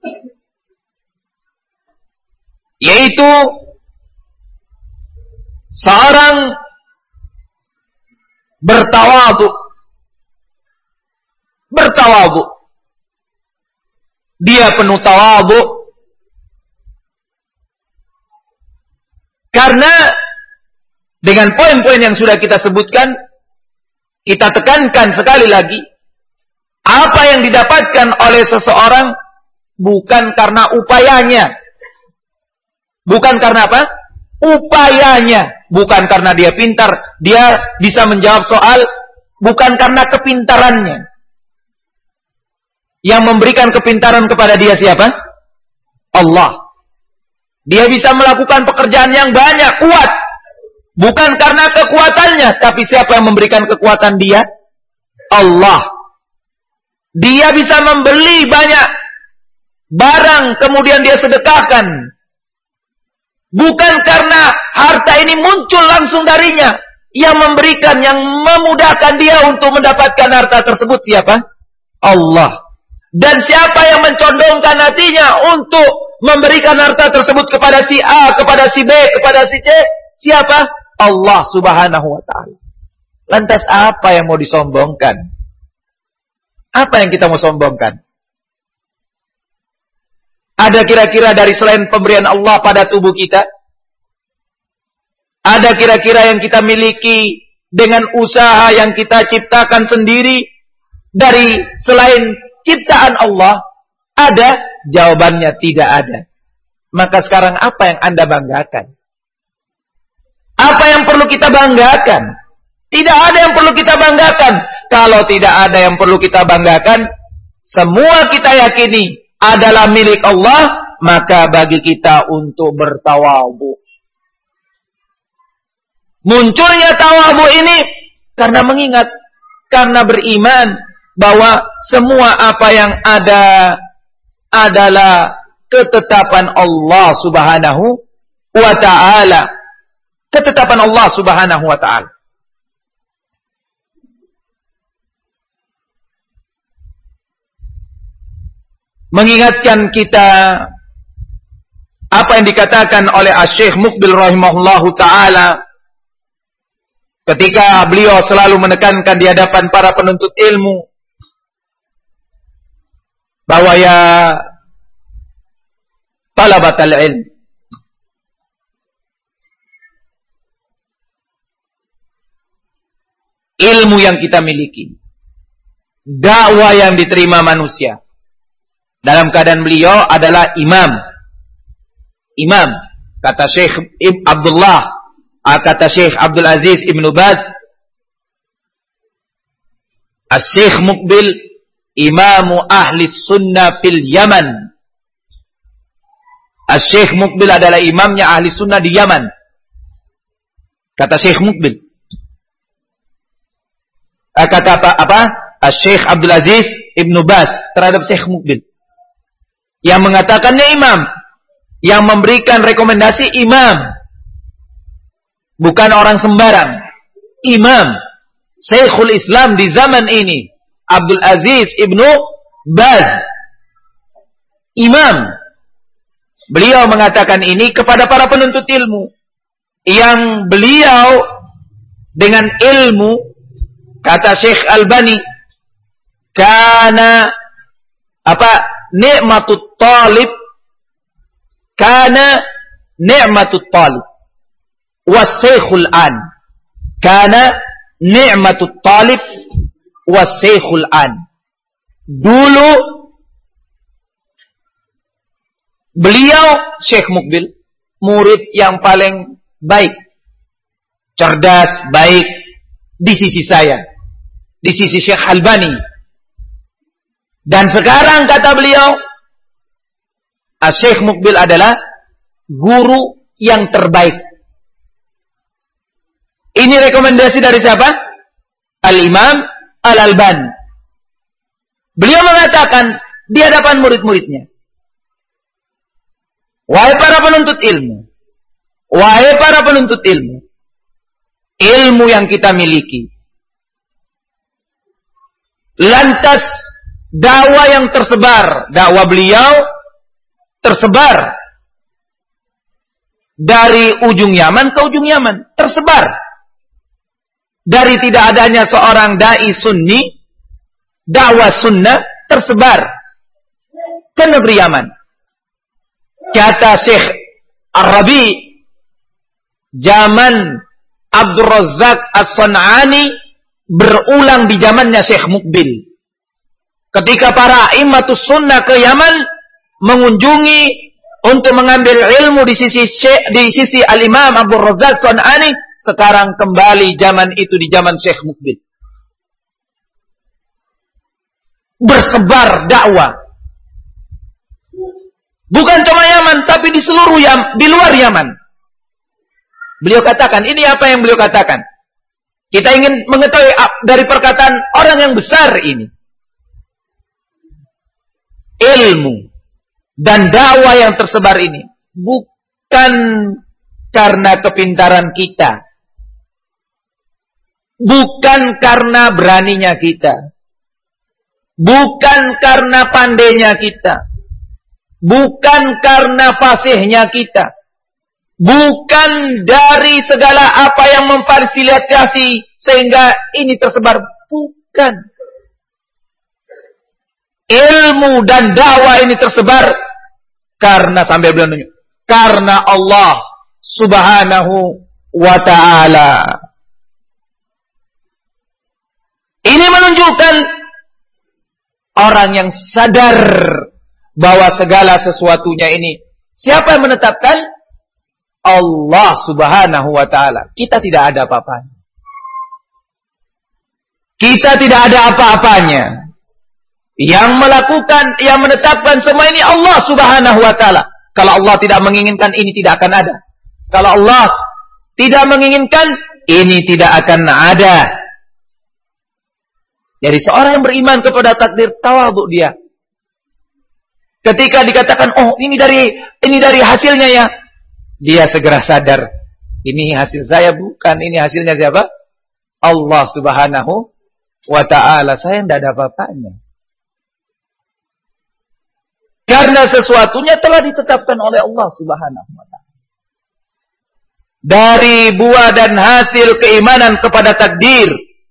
yaitu seorang bertawadhu. Dia penuh tawadhu karena dengan poin-poin yang sudah kita sebutkan, kita tekankan sekali lagi, apa yang didapatkan oleh seseorang bukan karena upayanya. Bukan karena apa? Upayanya. Bukan karena dia pintar, dia bisa menjawab soal, bukan karena kepintarannya. Yang memberikan kepintaran kepada dia siapa? Allah. Dia bisa melakukan pekerjaan yang banyak, kuat. Bukan karena kekuatannya, tapi siapa yang memberikan kekuatan dia? Allah. Dia bisa membeli banyak barang, kemudian dia sedekahkan. Bukan karena harta ini muncul langsung darinya. Yang memberikan, yang memudahkan dia untuk mendapatkan harta tersebut siapa? Allah. Dan siapa yang mencondongkan hatinya untuk memberikan harta tersebut kepada si A, kepada si B, kepada si C? Siapa? Allah Subhanahu wa ta'ala. Lantas apa yang mau disombongkan? Apa yang kita mau sombongkan? Ada kira-kira dari selain pemberian Allah pada tubuh kita? Ada kira-kira yang kita miliki dengan usaha yang kita ciptakan sendiri dari selain ciptaan Allah? Ada? Jawabannya tidak ada. Maka sekarang apa yang Anda banggakan? Apa yang perlu kita banggakan? Tidak ada yang perlu kita banggakan. Kalau tidak ada yang perlu kita banggakan, semua kita yakini adalah milik Allah, maka bagi kita untuk bertawadhu. Munculnya tawadhu ini karena mengingat, karena beriman bahwa semua apa yang ada adalah ketetapan Allah Subhanahu wa ta'ala. Ketetapan Allah Subhanahu wa ta'ala. Mengingatkan kita apa yang dikatakan oleh Asy-Syaikh Muqbil rahimahullahu ta'ala ketika beliau selalu menekankan di hadapan para penuntut ilmu bahwa ya talabatal ilm, ilmu yang kita miliki, dakwah yang diterima manusia. Dalam keadaan beliau adalah imam. Imam. Kata Syekh Abdullah. Kata Syekh Abdul Aziz Ibn Baz. Syekh Muqbil. Imamu ahli sunnah fil Yaman. Syekh Muqbil adalah imamnya ahli sunnah di Yaman. Kata Syekh Muqbil. Kata apa? Syekh Abdul Aziz Ibn Baz terhadap Syekh Muqbil. Yang mengatakannya imam. Yang memberikan rekomendasi imam. Bukan orang sembarang. Imam. Syekhul Islam di zaman ini. Abdul Aziz Ibn Baz. Imam. Beliau mengatakan ini kepada para penuntut ilmu. Yang beliau dengan ilmu, kata Syekh Albani, karena ni'matut talib, kana ni'matut talib was-syekhul an, kana ni'matut talib was-syekhul an. Dulu beliau Syekh Muqbil murid yang paling baik, cerdas, baik di sisi saya, di sisi Syekh Albani. Dan sekarang kata beliau, Syekh Muqbil adalah guru yang terbaik. Ini rekomendasi dari siapa? Al-Imam Al-Albani. Beliau mengatakan di hadapan murid-muridnya, wahai para penuntut ilmu, wahai para penuntut ilmu, ilmu yang kita miliki, lantas dakwah yang tersebar, dakwah beliau tersebar dari ujung Yaman ke ujung Yaman, tersebar. Dari tidak adanya seorang dai sunni, dakwah sunnah tersebar ke negeri Yaman. Kata Syekh Ar-Rabi, zaman Abdul Razak As-San'ani berulang di zamannya Syekh Mukbil. Ketika para immatus sunnah ke Yaman mengunjungi untuk mengambil ilmu di sisi Al-Imam Abdul Razak As-San'ani, sekarang kembali zaman itu di zaman Syekh Mukbil. Bersebar dakwah. Bukan cuma Yaman, tapi di seluruh di luar Yaman. Beliau katakan, ini apa yang beliau katakan? Kita ingin mengetahui dari perkataan orang yang besar ini. Ilmu dan dakwah yang tersebar ini bukan karena kepintaran kita. Bukan karena beraninya kita. Bukan karena pandainya kita. Bukan karena fasihnya kita. Bukan dari segala apa yang memfasilitasi sehingga ini tersebar. Bukan. Ilmu dan dakwah ini tersebar karena, sambil beliau nunjuk, karena Allah Subhanahu wa ta'ala. Ini menunjukkan orang yang sadar bahwa segala sesuatunya ini, siapa yang menetapkan? Allah Subhanahu wa ta'ala. Kita tidak ada apa-apanya. Kita tidak ada apa-apanya. Yang melakukan, yang menetapkan semua ini Allah Subhanahu wa ta'ala. Kalau Allah tidak menginginkan, ini tidak akan ada. Kalau Allah tidak menginginkan, ini tidak akan ada. Jadi seorang yang beriman kepada takdir, tawadhu dia. Ketika dikatakan, oh ini dari hasilnya ya, dia segera sadar, ini hasil saya bukan, ini hasilnya siapa? Allah Subhanahu wa ta'ala. Saya tidak ada apa-apanya. Karena sesuatunya telah ditetapkan oleh Allah Subhanahu wa ta'ala. Dari buah dan hasil keimanan kepada takdir,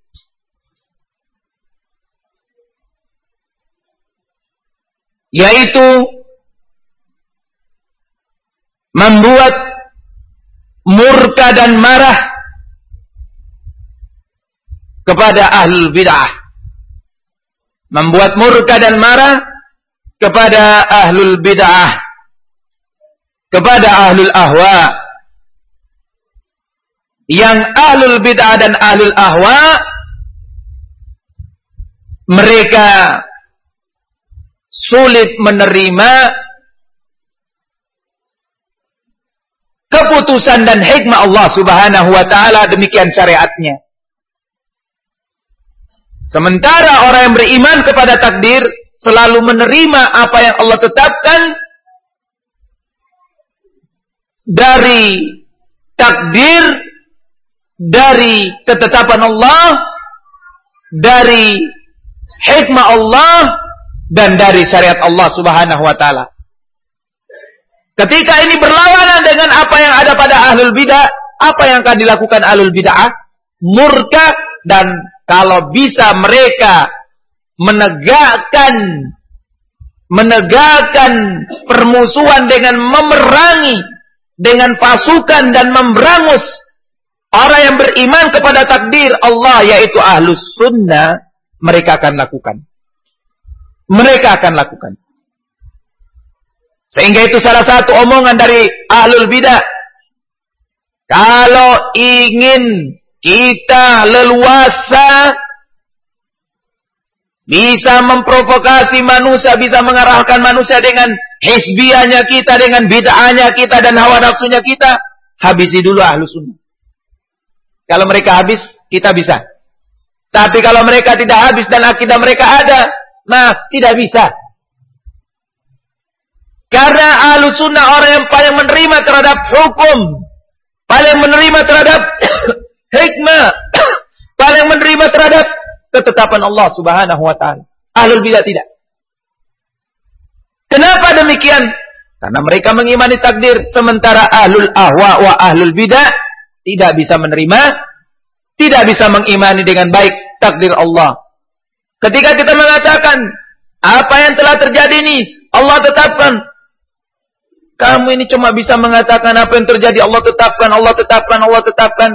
yaitu membuat murka dan marah kepada ahlul bid'ah. Membuat murka dan marah kepada ahlul bid'ah, kepada ahlul ahwa. Yang ahlul bid'ah dan ahlul ahwa, mereka sulit menerima keputusan dan hikmah Allah Subhanahu wa ta'ala, demikian syariatnya. Sementara orang yang beriman kepada takdir selalu menerima apa yang Allah tetapkan dari takdir, dari ketetapan Allah, dari hikmah Allah, dan dari syariat Allah Subhanahu wa ta'ala. Ketika ini berlawanan dengan apa yang ada pada ahlul bid'ah, apa yang akan dilakukan ahlul bid'ah? Murka, dan kalau bisa mereka menegakkan permusuhan dengan memerangi dengan pasukan dan memberangus orang yang beriman kepada takdir Allah, yaitu ahlus sunnah, mereka akan lakukan. Mereka akan lakukan. Sehingga itu salah satu omongan dari ahlul bidah. Kalau ingin kita leluasa, bisa memprovokasi manusia, bisa mengarahkan manusia dengan hizbiyahnya kita, dengan bid'ahnya kita, dan hawa nafsunya kita, habisi dulu ahlus sunnah. Kalau mereka habis, kita bisa. Tapi kalau mereka tidak habis dan akidah mereka ada, nah, tidak bisa. Karena ahlus sunnah orang yang paling menerima terhadap hukum, paling menerima terhadap hikmah, paling menerima terhadap ketetapan Allah Subhanahu wa ta'ala. Ahlul bidah tidak. Kenapa demikian? Karena mereka mengimani takdir, sementara ahlul ahwa wa ahlul bidah tidak bisa menerima, tidak bisa mengimani dengan baik takdir Allah. Ketika kita mengatakan apa yang telah terjadi ini Allah tetapkan, kamu ini cuma bisa mengatakan apa yang terjadi Allah tetapkan, Allah tetapkan, Allah tetapkan.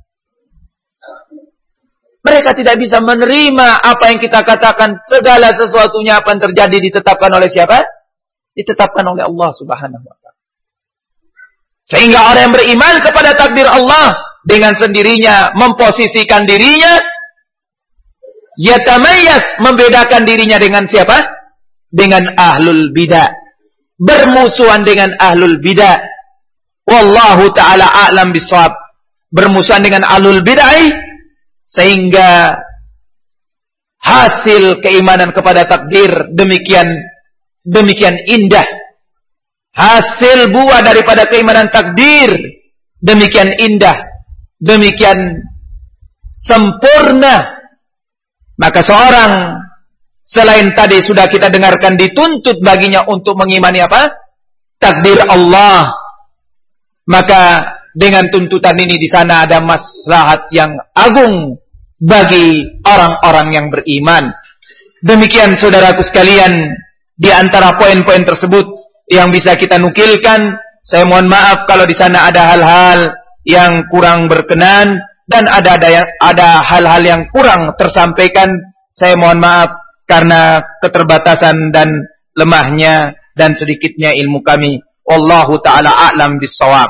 Mereka tidak bisa menerima apa yang kita katakan, segala sesuatunya apa yang terjadi ditetapkan oleh siapa? Ditetapkan oleh Allah Subhanahu wa taala. Sehingga orang yang beriman kepada takdir Allah dengan sendirinya memposisikan dirinya, yatamayyaz, membedakan dirinya dengan siapa? Dengan ahlul bidah. Bermusuhan dengan ahlul bidah. Wallahu ta'ala a'lam bishawab. Bermusuhan dengan ahlul bidah, sehingga hasil keimanan kepada takdir demikian indah. Hasil buah daripada keimanan takdir demikian indah, demikian sempurna. Maka seorang selain tadi sudah kita dengarkan dituntut baginya untuk mengimani apa? Takdir Allah. Maka dengan tuntutan ini di sana ada maslahat yang agung bagi orang-orang yang beriman. Demikian saudaraku sekalian, di antara poin-poin tersebut yang bisa kita nukilkan. Saya mohon maaf kalau di sana ada hal-hal yang kurang berkenan dan ada hal-hal yang kurang tersampaikan. Saya mohon maaf karena keterbatasan dan lemahnya dan sedikitnya ilmu kami. Wallahu ta'ala a'lam bis-shawab.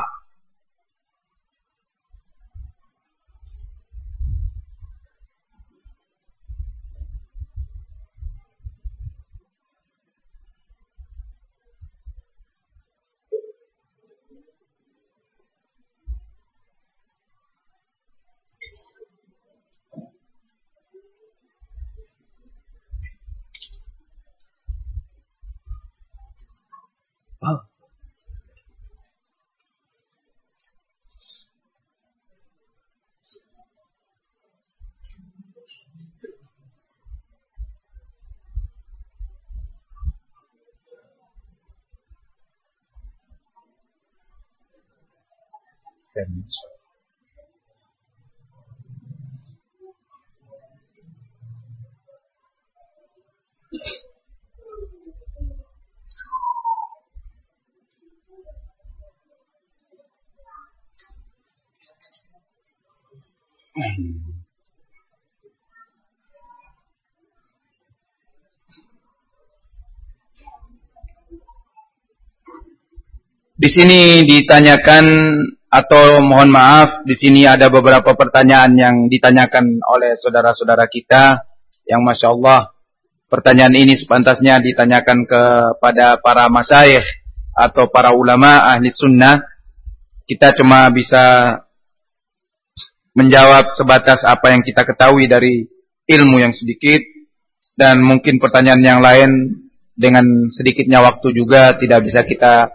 Di sini ditanyakan, atau mohon maaf, di sini ada beberapa pertanyaan yang ditanyakan oleh saudara-saudara kita yang Masya Allah, pertanyaan ini sepantasnya ditanyakan kepada para masyayikh atau para ulama ahli sunnah. Kita cuma bisa menjawab sebatas apa yang kita ketahui dari ilmu yang sedikit, dan mungkin pertanyaan yang lain dengan sedikitnya waktu juga tidak bisa kita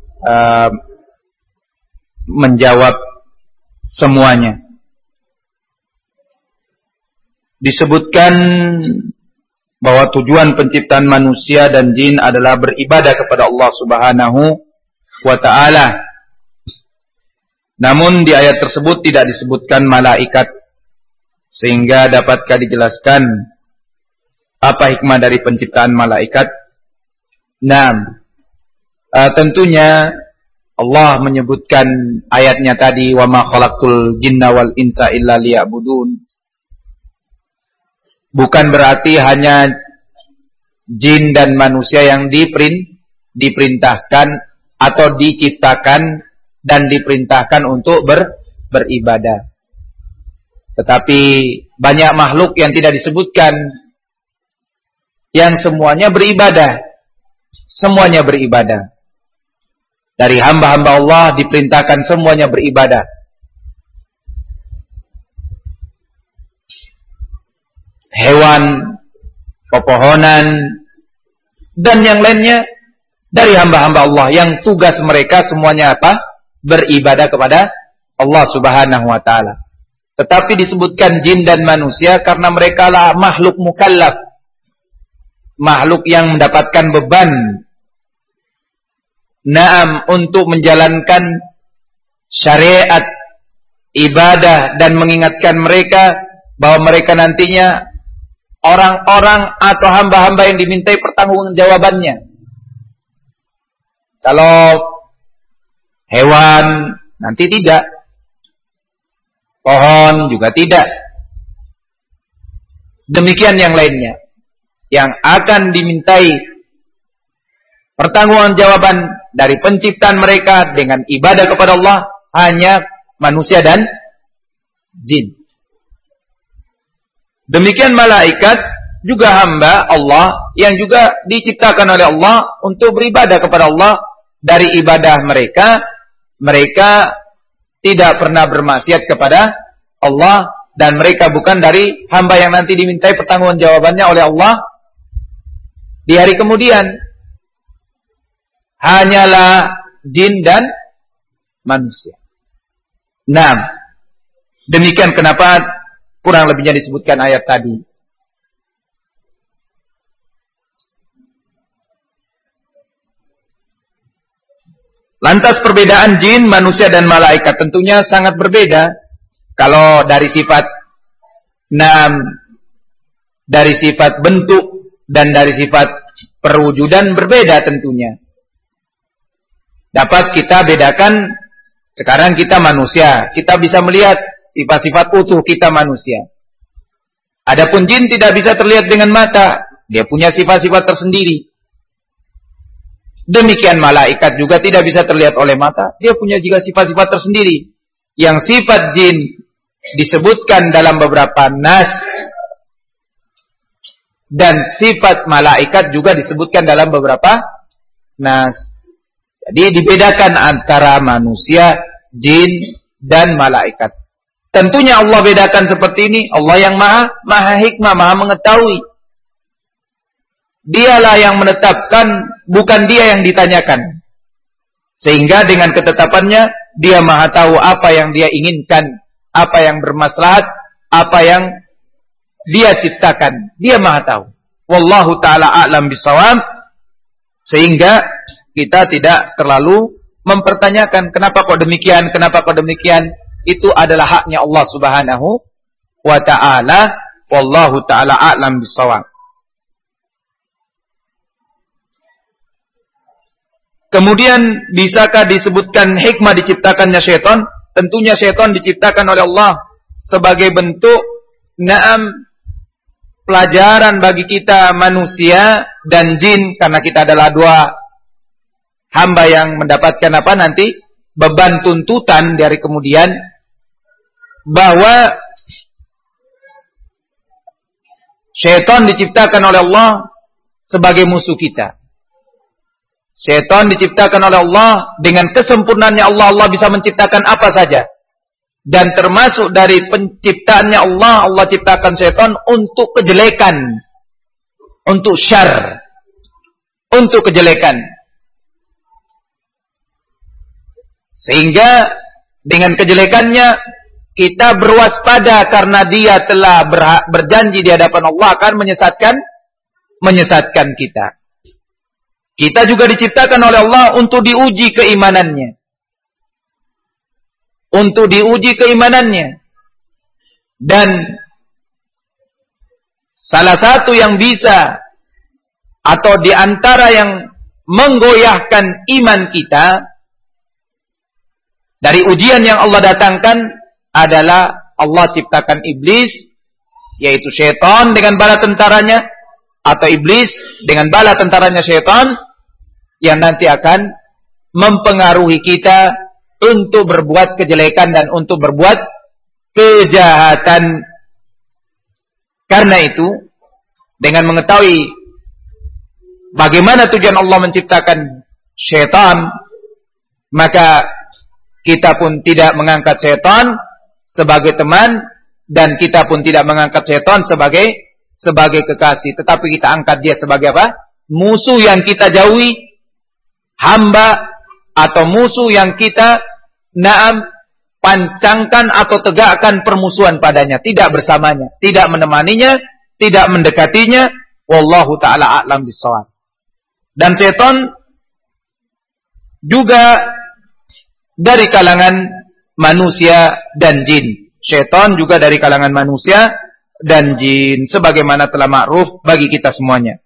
menjawab semuanya. Disebutkan bahwa tujuan penciptaan manusia dan jin adalah beribadah kepada Allah Subhanahu wa ta'ala. Namun di ayat tersebut tidak disebutkan malaikat, sehingga dapatkah dijelaskan apa hikmah dari penciptaan malaikat? Nah, tentunya Allah menyebutkan ayatnya tadi, wa ma khalaqtul jinna wal insa illa liya'budun. Bukan berarti hanya jin dan manusia yang diperintahkan atau diciptakan dan diperintahkan untuk beribadah. Tetapi banyak makhluk yang tidak disebutkan, yang semuanya beribadah. Semuanya beribadah. Dari hamba-hamba Allah diperintahkan semuanya beribadah. Hewan, pepohonan, dan yang lainnya dari hamba-hamba Allah yang tugas mereka semuanya apa? Beribadah kepada Allah Subhanahu wa ta'ala. Tetapi disebutkan jin dan manusia karena mereka lah makhluk mukallaf, makhluk yang mendapatkan beban. Naam, untuk menjalankan syariat ibadah dan mengingatkan mereka bahwa mereka nantinya orang-orang atau hamba-hamba yang dimintai pertanggungjawabannya. Kalau hewan nanti tidak, pohon juga tidak. Demikian yang lainnya yang akan dimintai pertanggungjawaban dari penciptaan mereka dengan ibadah kepada Allah hanya manusia dan jin. Demikian malaikat juga hamba Allah yang juga diciptakan oleh Allah untuk beribadah kepada Allah. Dari ibadah mereka, mereka tidak pernah bermaksiat kepada Allah. Dan mereka bukan dari hamba yang nanti dimintai pertanggungjawabannya oleh Allah di hari kemudian. Hanyalah jin dan manusia. Nah, demikian kenapa kurang lebihnya disebutkan ayat tadi. Lantas perbedaan jin, manusia dan malaikat tentunya sangat berbeda. Kalau dari sifat dari sifat bentuk dan dari sifat perwujudan berbeda tentunya. Dapat kita bedakan, sekarang kita manusia, kita bisa melihat sifat-sifat utuh kita manusia. Adapun jin tidak bisa terlihat dengan mata, dia punya sifat-sifat tersendiri. Demikian malaikat juga tidak bisa terlihat oleh mata, dia punya juga sifat-sifat tersendiri. Yang sifat jin disebutkan dalam beberapa nas dan sifat malaikat juga disebutkan dalam beberapa nas. Jadi dibedakan antara manusia, jin dan malaikat. Tentunya Allah bedakan seperti ini. Allah yang maha hikmah, maha mengetahui. Dialah yang menetapkan, bukan dia yang ditanyakan. Sehingga dengan ketetapannya dia maha tahu apa yang dia inginkan, apa yang bermaslahat, apa yang dia ciptakan. Dia maha tahu. Wallahu ta'ala a'lam bishawab. Sehingga kita tidak terlalu mempertanyakan kenapa kok demikian, kenapa kok demikian. Itu adalah haknya Allah Subhanahu wa ta'ala. Wallahu ta'ala a'lam bishawab. Kemudian bisakah disebutkan hikmah diciptakannya syaitan? Tentunya syaitan diciptakan oleh Allah sebagai bentuk pelajaran bagi kita manusia dan jin, karena kita adalah dua hamba yang mendapatkan nanti beban tuntutan dari kemudian, bahwa syaitan diciptakan oleh Allah sebagai musuh kita. Syaitan diciptakan oleh Allah dengan kesempurnaannya Allah. Allah bisa menciptakan apa saja. Dan termasuk dari penciptaannya Allah, Allah ciptakan syaitan untuk kejelekan. Untuk syar. Untuk kejelekan. Sehingga dengan kejelekannya kita berwaspada karena dia telah berjanji di hadapan Allah akan menyesatkan kita. Kita juga diciptakan oleh Allah untuk diuji keimanannya. Untuk diuji keimanannya. Dan salah satu yang bisa atau di antara yang menggoyahkan iman kita dari ujian yang Allah datangkan adalah Allah ciptakan iblis, yaitu syaitan dengan bala tentaranya, atau iblis dengan bala tentaranya syaitan, yang nanti akan mempengaruhi kita untuk berbuat kejelekan dan untuk berbuat kejahatan. Karena itu, dengan mengetahui bagaimana tujuan Allah menciptakan syaitan, maka kita pun tidak mengangkat syaitan sebagai teman, dan kita pun tidak mengangkat syaitan sebagai kekasih, tetapi kita angkat dia sebagai apa? Musuh yang kita jauhi, hamba atau musuh yang kita pancangkan atau tegakkan permusuhan padanya, tidak bersamanya, tidak menemaninya, tidak mendekatinya. Wallahu ta'ala a'lam bishawab. Dan setan juga dari kalangan manusia dan jin. Syaitan juga dari kalangan manusia dan jin, sebagaimana telah ma'ruf bagi kita semuanya.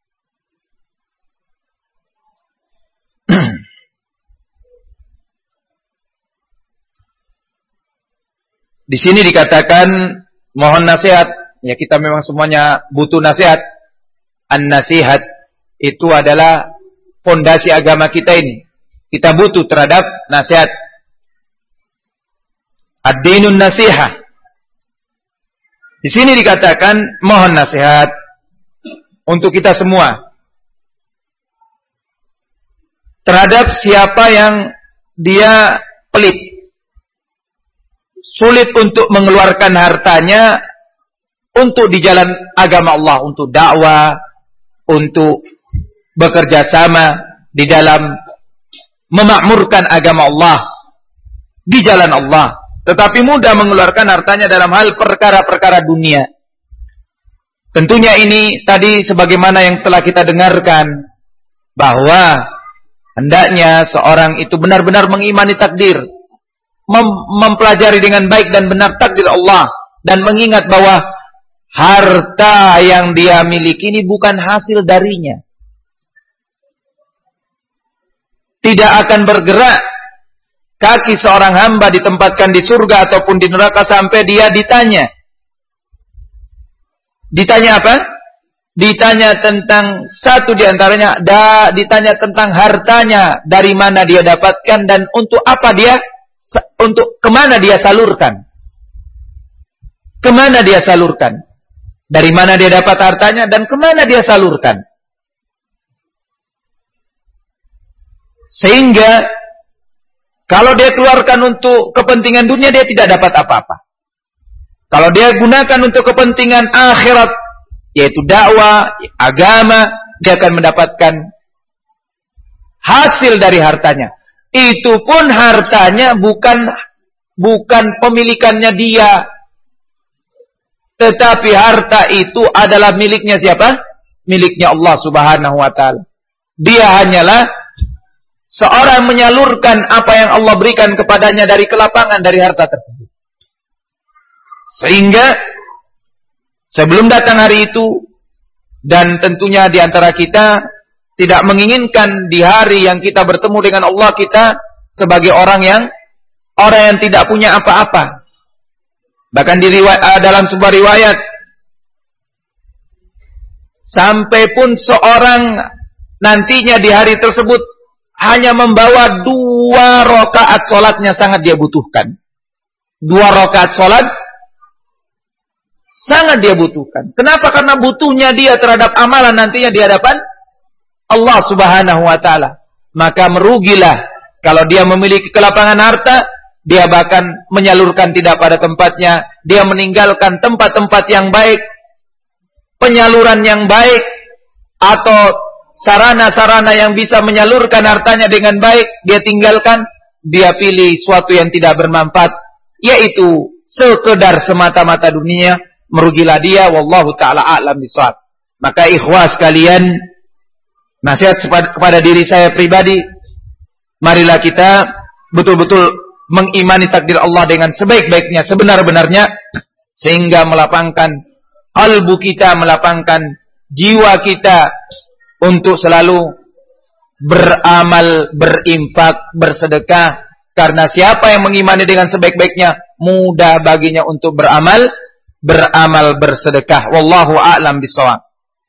Di sini dikatakan mohon nasihat. Ya, kita memang semuanya butuh nasihat. An-nasihat itu adalah fondasi agama kita ini. Kita butuh terhadap nasihat. Ad-dinun nasihah. Di sini dikatakan mohon nasihat untuk kita semua terhadap siapa yang dia pelit, sulit untuk mengeluarkan hartanya untuk di jalan agama Allah, untuk dakwah, untuk bekerja sama di dalam memakmurkan agama Allah di jalan Allah, tetapi mudah mengeluarkan hartanya dalam hal perkara-perkara dunia. Tentunya ini tadi sebagaimana yang telah kita dengarkan, bahwa hendaknya seorang itu benar-benar mengimani takdir, mempelajari dengan baik dan benar takdir Allah, dan mengingat bahwa harta yang dia miliki ini bukan hasil darinya. Tidak akan bergerak kaki seorang hamba ditempatkan di surga ataupun di neraka sampai dia ditanya. Ditanya apa? Ditanya tentang satu diantaranya, ditanya tentang hartanya, dari mana dia dapatkan dan untuk apa dia, untuk kemana dia salurkan. Kemana dia salurkan? Dari mana dia dapat hartanya dan kemana dia salurkan? Sehingga kalau dia keluarkan untuk kepentingan dunia, dia tidak dapat apa-apa. Kalau dia gunakan untuk kepentingan akhirat, yaitu dakwah, agama, dia akan mendapatkan hasil dari hartanya. Itu pun hartanya bukan pemilikannya dia, tetapi harta itu adalah miliknya siapa? Miliknya Allah Subhanahu wa ta'ala. Dia hanyalah seorang menyalurkan apa yang Allah berikan kepadanya dari kelapangan dari harta tersebut. Sehingga sebelum datang hari itu, dan tentunya di antara kita tidak menginginkan di hari yang kita bertemu dengan Allah kita sebagai orang yang tidak punya apa-apa. Bahkan dalam sebuah riwayat, sampai pun seorang nantinya di hari tersebut hanya membawa 2 rakaat sholatnya sangat dia butuhkan. 2 rakaat sholat sangat dia butuhkan. Kenapa? Karena butuhnya dia terhadap amalan nantinya di hadapan Allah Subhanahu wa ta'ala. Maka merugilah kalau dia memiliki kelapangan harta, dia bahkan menyalurkan tidak pada tempatnya, dia meninggalkan tempat-tempat yang baik, penyaluran yang baik, atau sarana-sarana yang bisa menyalurkan hartanya dengan baik, dia tinggalkan, dia pilih suatu yang tidak bermanfaat, yaitu sekedar semata-mata dunia, merugilah dia, wallahu ta'ala a'lam bishawab. Maka ikhwah sekalian, nasihat kepada diri saya pribadi, marilah kita betul-betul mengimani takdir Allah dengan sebaik-baiknya, sebenar-benarnya, sehingga melapangkan kalbu kita, melapangkan jiwa kita untuk selalu beramal, berinfak, bersedekah. Karena siapa yang mengimani dengan sebaik-baiknya, mudah baginya untuk beramal, bersedekah. Wallahu a'lam bishawab.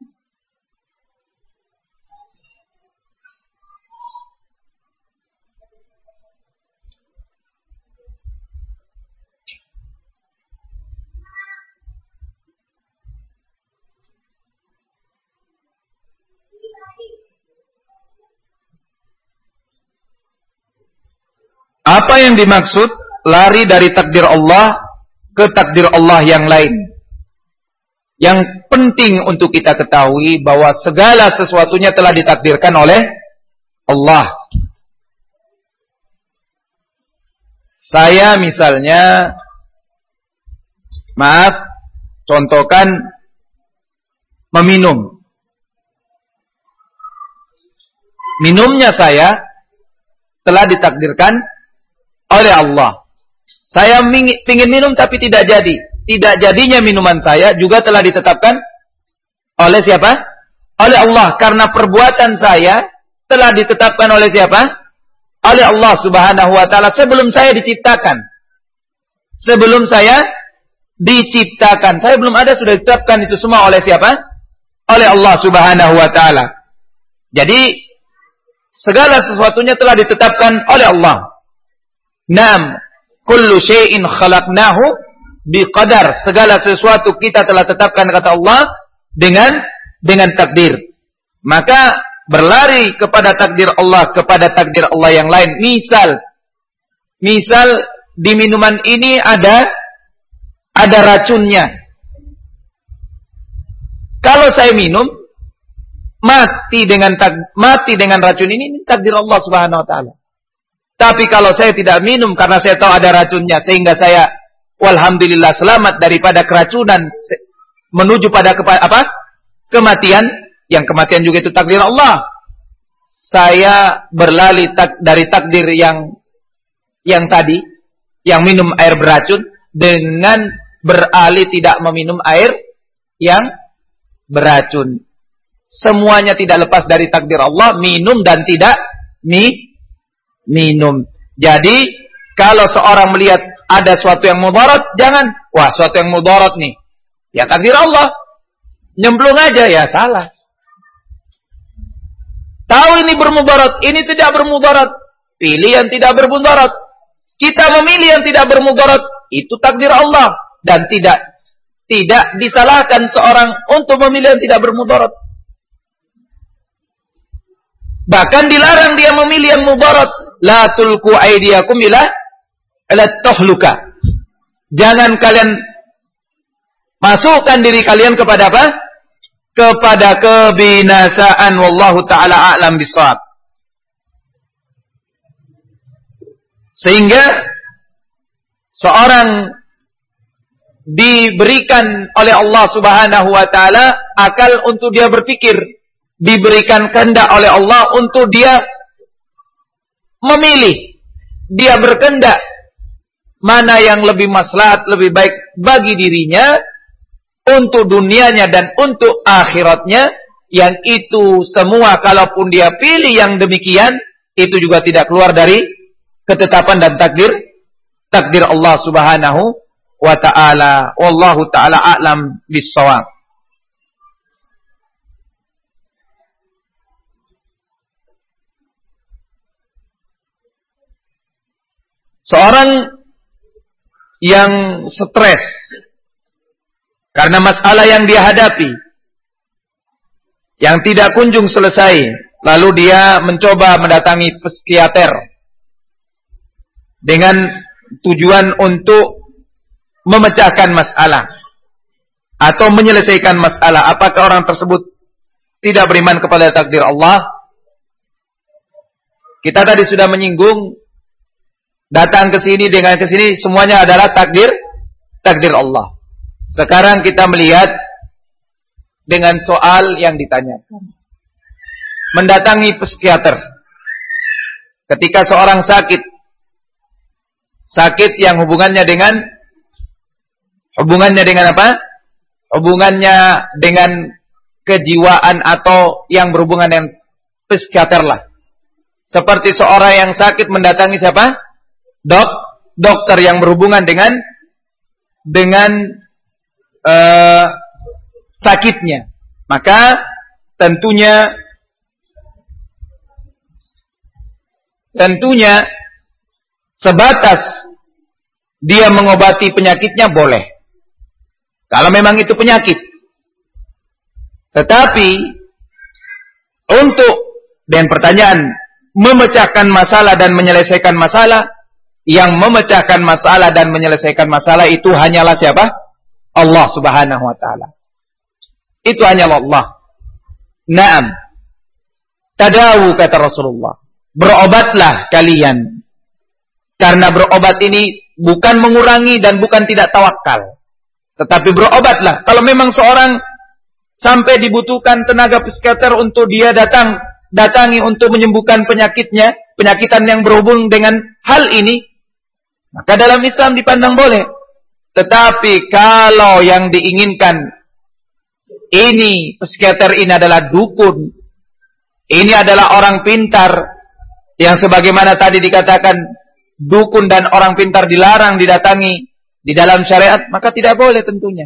Apa yang dimaksud lari dari takdir Allah ke takdir Allah yang lain? Yang penting untuk kita ketahui bahwa segala sesuatunya telah ditakdirkan oleh Allah. Saya misalnya, contohkan meminum. Minumnya saya telah ditakdirkan oleh Allah. Saya ingin minum tapi tidak jadi. Tidak jadinya minuman saya juga telah ditetapkan oleh siapa? Oleh Allah. Karena perbuatan saya telah ditetapkan oleh siapa? Oleh Allah Subhanahu wa ta'ala sebelum saya diciptakan. Sebelum saya diciptakan. Saya belum ada, sudah ditetapkan itu semua oleh siapa? Oleh Allah Subhanahu wa ta'ala. Jadi segala sesuatunya telah ditetapkan oleh Allah. Naam, kullu syai'in khalaqnahu biqadar. Segala sesuatu kita telah tetapkan kata Allah dengan takdir. Maka berlari kepada takdir Allah yang lain. Misal di minuman ini ada racunnya. Kalau saya minum mati dengan racun ini takdir Allah Subhanahu wa taala. Tapi kalau saya tidak minum karena saya tahu ada racunnya sehingga saya walhamdulillah selamat daripada keracunan menuju pada kematian, yang kematian juga itu takdir Allah. Saya berlari dari takdir yang tadi, yang minum air beracun dengan beralih tidak meminum air yang beracun. Semuanya tidak lepas dari takdir Allah, minum dan tidak minum. Jadi kalau seorang melihat ada suatu yang mudarat, jangan, wah suatu yang mudarat nih, ya takdir Allah, nyemplung aja, ya salah. Tahu ini bermudarat, ini tidak bermudarat, pilih yang tidak bermudarat. Kita memilih yang tidak bermudarat, itu takdir Allah, dan tidak disalahkan seorang untuk memilih yang tidak bermudarat. Bahkan dilarang dia memilih yang mudarat. La tulku aydiyakum ila tahluka. Jangan kalian masukkan diri kalian kepada apa? Kepada kebinasaan. Wallahu ta'ala a'lam bishawab. Sehingga seorang diberikan oleh Allah Subhanahu wa ta'ala akal untuk dia berpikir. Diberikan kehendak oleh Allah untuk dia memilih. Dia berkehendak mana yang lebih maslahat, lebih baik bagi dirinya, untuk dunianya dan untuk akhiratnya. Yang itu semua kalaupun dia pilih yang demikian, itu juga tidak keluar dari ketetapan dan takdir Allah Subhanahu wa ta'ala. Wallahu ta'ala a'lam bis-shawab. Seorang yang stres karena masalah yang dia hadapi yang tidak kunjung selesai, lalu dia mencoba mendatangi psikiater dengan tujuan untuk memecahkan masalah atau menyelesaikan masalah. Apakah orang tersebut tidak beriman kepada takdir Allah? Kita tadi sudah menyinggung, datang ke sini dengan ke sini semuanya adalah takdir Allah. Sekarang kita melihat dengan soal yang ditanyakan. Mendatangi psikiater. Ketika seorang sakit yang hubungannya dengan apa? Hubungannya dengan kejiwaan atau yang berhubungan dengan psikiater lah. Seperti seorang yang sakit mendatangi siapa? Dokter yang berhubungan dengan sakitnya. Maka tentunya sebatas dia mengobati penyakitnya boleh, kalau memang itu penyakit. Tetapi untuk dan pertanyaan memecahkan masalah dan menyelesaikan masalah, yang memecahkan masalah dan menyelesaikan masalah itu hanyalah siapa? Allah Subhanahu wa ta'ala. Itu hanyalah Allah. Naam. Tadawu kata Rasulullah. Berobatlah kalian. Karena berobat ini bukan mengurangi dan bukan tidak tawakal. Tetapi berobatlah. Kalau memang seorang sampai dibutuhkan tenaga psikiater untuk dia datang datangi untuk menyembuhkan penyakitan yang berhubung dengan hal ini, maka dalam Islam dipandang boleh. Tetapi kalau yang diinginkan ini, psikiater ini adalah dukun, ini adalah orang pintar, yang sebagaimana tadi dikatakan dukun dan orang pintar dilarang didatangi di dalam syariat, maka tidak boleh tentunya.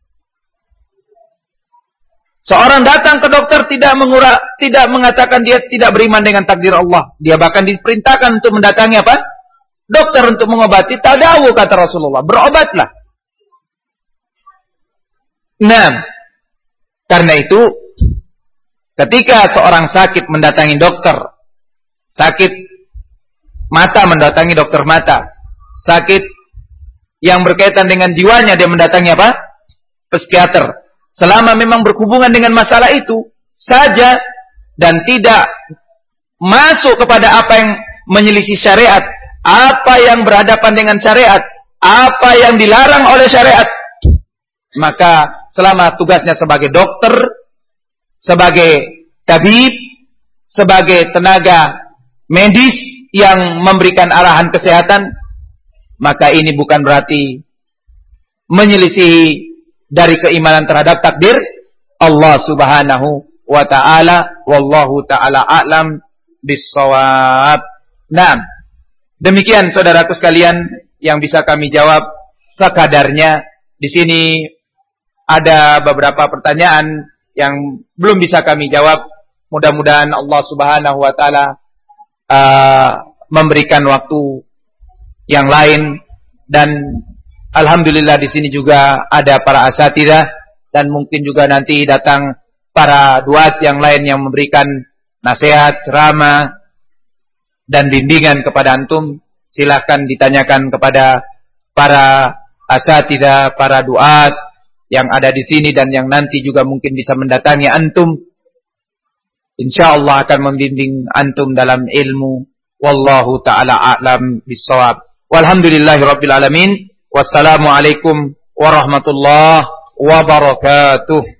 Seorang datang ke dokter tidak mengatakan dia tidak beriman dengan takdir Allah. Dia bahkan diperintahkan untuk mendatangi apa? Dokter untuk mengobati. Tadawu kata Rasulullah, berobatlah. Nah, karena itu ketika seorang sakit mendatangi dokter, sakit mata mendatangi dokter mata, sakit yang berkaitan dengan jiwanya dia mendatangi apa? Psikiater. Selama memang berhubungan dengan masalah itu saja dan tidak masuk kepada apa yang menyelisih syariat, apa yang berhadapan dengan syariat, apa yang dilarang oleh syariat, maka selama tugasnya sebagai dokter, sebagai tabib, sebagai tenaga medis yang memberikan arahan kesehatan, maka ini bukan berarti menyelisihi dari keimanan terhadap takdir Allah Subhanahu wa ta'ala. Wallahu ta'ala a'lam bis-shawab. Nah, demikian saudaraku sekalian yang bisa kami jawab sekadarnya. Di sini ada beberapa pertanyaan yang belum bisa kami jawab. Mudah-mudahan Allah Subhanahu wa ta'ala memberikan waktu yang lain, dan alhamdulillah di sini juga ada para asatidzah dan mungkin juga nanti datang para duat yang lain yang memberikan nasihat, ceramah dan bimbingan kepada antum. Silahkan ditanyakan kepada para asatidzah, para duat yang ada di sini dan yang nanti juga mungkin bisa mendatangi antum. Insyaallah akan membimbing antum dalam ilmu. Wallahu ta'ala a'lam bis-shawab. Walhamdulillahirabbil alamin. Wassalamualaikum warahmatullahi wabarakatuh.